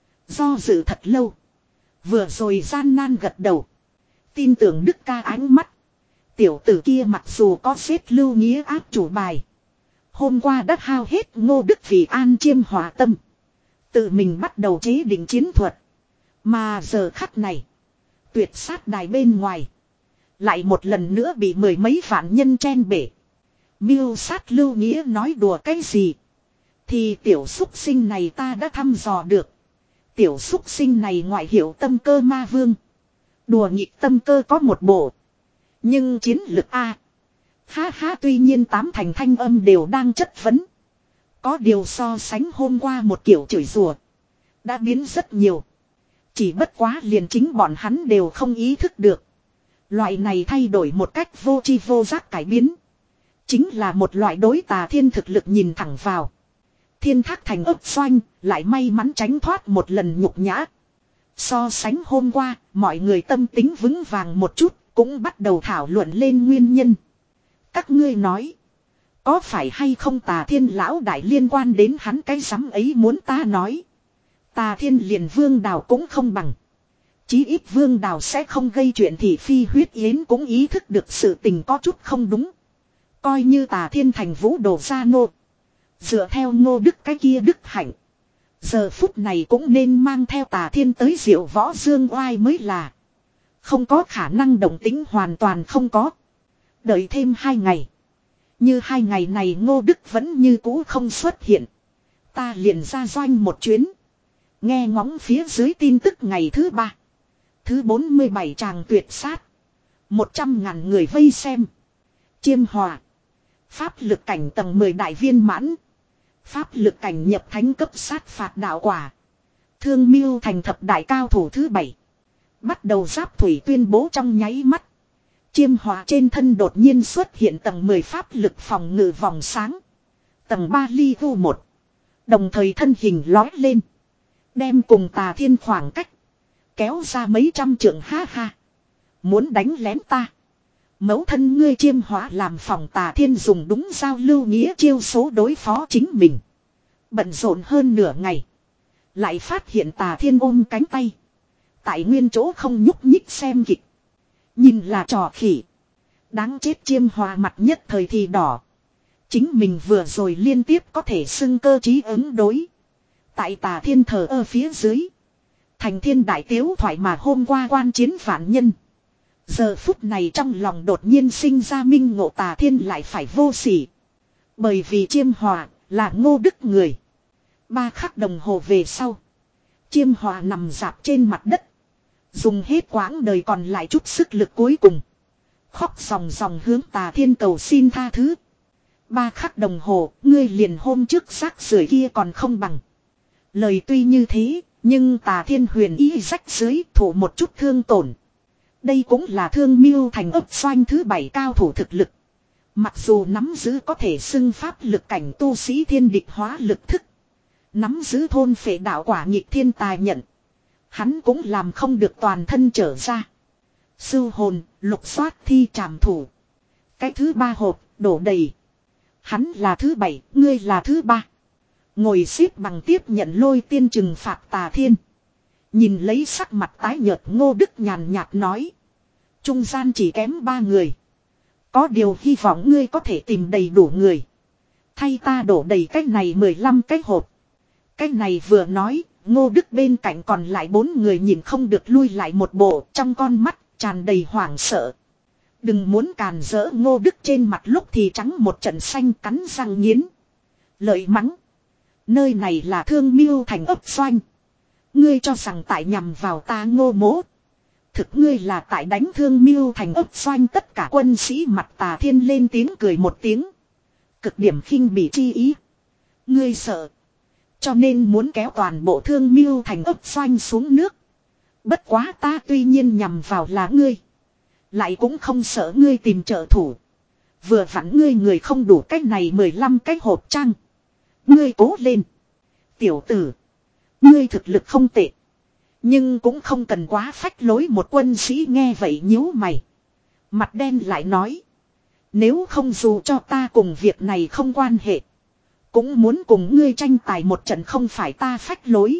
Do dự thật lâu. Vừa rồi gian nan gật đầu. Tin tưởng Đức ca ánh mắt. Tiểu tử kia mặc dù có xếp Lưu Nghĩa áp chủ bài. Hôm qua đã hao hết Ngô Đức vì an Chiêm Hòa tâm. Tự mình bắt đầu chế định chiến thuật. Mà giờ khắc này. Tuyệt sát đài bên ngoài. Lại một lần nữa bị mười mấy vạn nhân chen bể. Mưu sát Lưu Nghĩa nói đùa cái gì. Thì tiểu súc sinh này ta đã thăm dò được. Tiểu súc sinh này ngoại hiệu tâm cơ ma vương. Đùa nghịch tâm cơ có một bộ. Nhưng chiến lực A. Ha ha, tuy nhiên tám thành thanh âm đều đang chất vấn. Có điều so sánh hôm qua một kiểu chửi rủa đã biến rất nhiều. Chỉ bất quá liền chính bọn hắn đều không ý thức được. Loại này thay đổi một cách vô tri vô giác cải biến. Chính là một loại đối Tà Thiên thực lực nhìn thẳng vào. Thiên Thác Thành ấp xoanh, lại may mắn tránh thoát một lần nhục nhã. So sánh hôm qua, mọi người tâm tính vững vàng một chút, cũng bắt đầu thảo luận lên nguyên nhân. Các ngươi nói, có phải hay không Tà Thiên lão đại liên quan đến hắn cái rắm ấy muốn ta nói. Tà Thiên liền Vương Đào cũng không bằng. Chí ít Vương Đào sẽ không gây chuyện thì Phi Huyết Yến cũng ý thức được sự tình có chút không đúng. Coi như Tà Thiên thành vũ đồ gia nô. Dựa theo Ngô Đức cái kia đức hạnh. Giờ phút này cũng nên mang theo Tà Thiên tới diệu võ dương oai mới là. Không có khả năng động tính hoàn toàn không có. Đợi thêm hai ngày. Như hai ngày này Ngô Đức vẫn như cũ không xuất hiện. Ta liền ra doanh một chuyến. Nghe ngóng phía dưới tin tức ngày thứ ba. Thứ bốn mươi bảy tràng tuyệt sát. Một trăm ngàn người vây xem. Chiêm Hòa. Pháp lực cảnh tầng mười đại viên mãn. Pháp lực cảnh nhập thánh cấp sát phạt đạo quả. Thương Mưu thành thập đại cao thủ thứ bảy. Bắt đầu Giáp Thủy tuyên bố trong nháy mắt. Chiêm Hòa trên thân đột nhiên xuất hiện tầng mười pháp lực phòng ngự vòng sáng. Tầng ba ly vu một. Đồng thời thân hình lói lên. Đem cùng Tà Thiên khoảng cách. Kéo ra mấy trăm trượng ha ha. Muốn đánh lén ta. Mẫu thân ngươi Chiêm Hóa làm phòng Tà Thiên dùng đúng giao Lưu Nghĩa chiêu số đối phó chính mình. Bận rộn hơn nửa ngày. Lại phát hiện Tà Thiên ôm cánh tay. Tại nguyên chỗ không nhúc nhích xem kịch. Nhìn là trò khỉ. Đáng chết Chiêm Hóa mặt nhất thời thì đỏ. Chính mình vừa rồi liên tiếp có thể xưng cơ trí ứng đối. Tại Tà Thiên thờ ở phía dưới. Thành thiên đại tiếu thoại mà hôm qua quan chiến vạn nhân. Giờ phút này trong lòng đột nhiên sinh ra minh ngộ Tà Thiên lại phải vô sỉ. Bởi vì Chiêm Hòa là Ngô Đức người. Ba khắc đồng hồ về sau. Chiêm Hòa nằm dạp trên mặt đất. Dùng hết quãng đời còn lại chút sức lực cuối cùng. Khóc ròng ròng hướng Tà Thiên cầu xin tha thứ. Ba khắc đồng hồ, ngươi liền hôm trước rác rưởi kia còn không bằng. Lời tuy như thế, nhưng Tà Thiên huyền ý rách dưới thủ một chút thương tổn. Đây cũng là Thương Miêu Thành ấp doanh thứ bảy cao thủ thực lực. Mặc dù nắm giữ có thể xưng pháp lực cảnh tu sĩ thiên địch hóa lực thức. Nắm giữ thôn phệ đạo quả nhịp thiên tài nhận. Hắn cũng làm không được toàn thân trở ra. Sưu hồn, lục soát thi trảm thủ. Cái thứ ba hộp, đổ đầy. Hắn là thứ bảy, ngươi là thứ ba. Ngồi xếp bằng tiếp nhận lôi tiên trừng phạt Tà Thiên. Nhìn lấy sắc mặt tái nhợt Ngô Đức nhàn nhạt nói. Trung gian chỉ kém ba người. Có điều hy vọng ngươi có thể tìm đầy đủ người. Thay ta đổ đầy cái này mười lăm cái hộp. Cái này vừa nói, Ngô Đức bên cạnh còn lại bốn người nhìn không được lui lại một bộ, trong con mắt tràn đầy hoảng sợ. Đừng muốn càn rỡ Ngô Đức trên mặt lúc thì trắng một trận xanh cắn răng nghiến. Lợi mắng. Nơi này là Thương Miêu Thành ấp doanh. Ngươi cho rằng tại nhằm vào ta Ngô Mỗ. Thực ngươi là tại đánh Thương Miêu Thành ấp doanh tất cả quân sĩ mặt Tà Thiên lên tiếng cười một tiếng. Cực điểm khinh bỉ chi ý. Ngươi sợ. Cho nên muốn kéo toàn bộ Thương Miêu Thành ấp doanh xuống nước. Bất quá ta tuy nhiên nhằm vào là ngươi. Lại cũng không sợ ngươi tìm trợ thủ. Vừa vặn ngươi người không đủ cách này mười lăm cái hộp trang. Ngươi cố lên. Tiểu tử. Ngươi thực lực không tệ. Nhưng cũng không cần quá phách lối một quân sĩ nghe vậy nhíu mày. Mặt đen lại nói. Nếu không dù cho ta cùng việc này không quan hệ. Cũng muốn cùng ngươi tranh tài một trận không phải ta phách lối.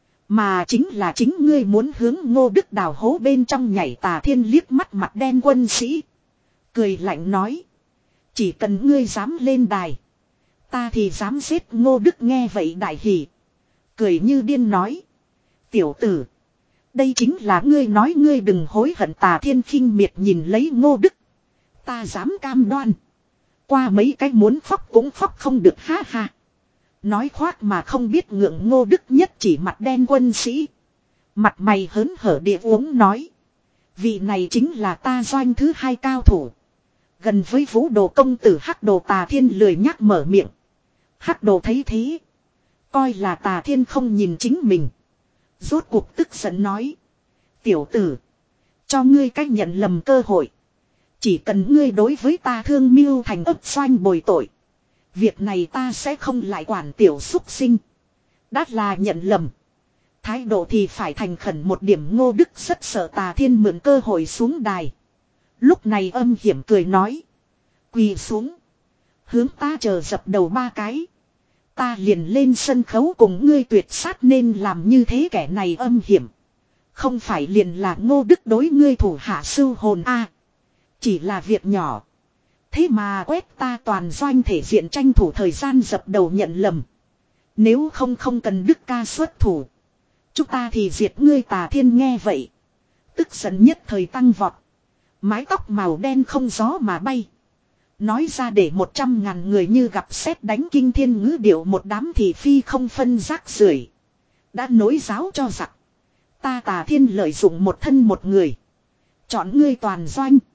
Mà chính là chính ngươi muốn hướng Ngô Đức đào hố bên trong nhảy. Tà Thiên liếc mắt mặt đen quân sĩ. Cười lạnh nói. Chỉ cần ngươi dám lên đài. Ta thì dám giết Ngô Đức nghe vậy đại hỉ. Cười như điên nói. Tiểu tử. Đây chính là ngươi nói ngươi đừng hối hận. Tà Thiên khinh miệt nhìn lấy Ngô Đức. Ta dám cam đoan. Qua mấy cái muốn khóc cũng khóc không được ha ha. Nói khoác mà không biết ngượng Ngô Đức nhất chỉ mặt đen quân sĩ. Mặt mày hớn hở địa uống nói. Vị này chính là ta doanh thứ hai cao thủ. Gần với Vũ Đồ công tử Hắc Đồ. Tà Thiên lười nhắc mở miệng. Hắc Đồ thấy thế. Coi là Tà Thiên không nhìn chính mình. Rốt cuộc tức giận nói. Tiểu tử. Cho ngươi cách nhận lầm cơ hội. Chỉ cần ngươi đối với ta Thương Miêu Thành ấp doanh bồi tội. Việc này ta sẽ không lại quản tiểu xúc sinh. Đã là nhận lầm. Thái độ thì phải thành khẩn một điểm. Ngô Đức rất sợ Tà Thiên mượn cơ hội xuống đài. Lúc này âm hiểm cười nói. Quỳ xuống. Hướng ta chờ dập đầu ba cái. Ta liền lên sân khấu cùng ngươi tuyệt sát nên làm như thế. Kẻ này âm hiểm. Không phải liền là Ngô Đức đối ngươi thủ hạ Sưu hồn a. Chỉ là việc nhỏ. Thế mà quét ta toàn doanh thể diện tranh thủ thời gian dập đầu nhận lầm. Nếu không không cần Đức ca xuất thủ. Chúng ta thì diệt ngươi. Tà Thiên nghe vậy. Tức giận nhất thời tăng vọt. Mái tóc màu đen không gió mà bay. Nói ra để một trăm ngàn người như gặp sét đánh kinh thiên ngữ điệu. Một đám thị phi không phân rác rưởi. Đã nối giáo cho giặc. Ta Tà Thiên lợi dụng một thân một người. Chọn ngươi toàn doanh.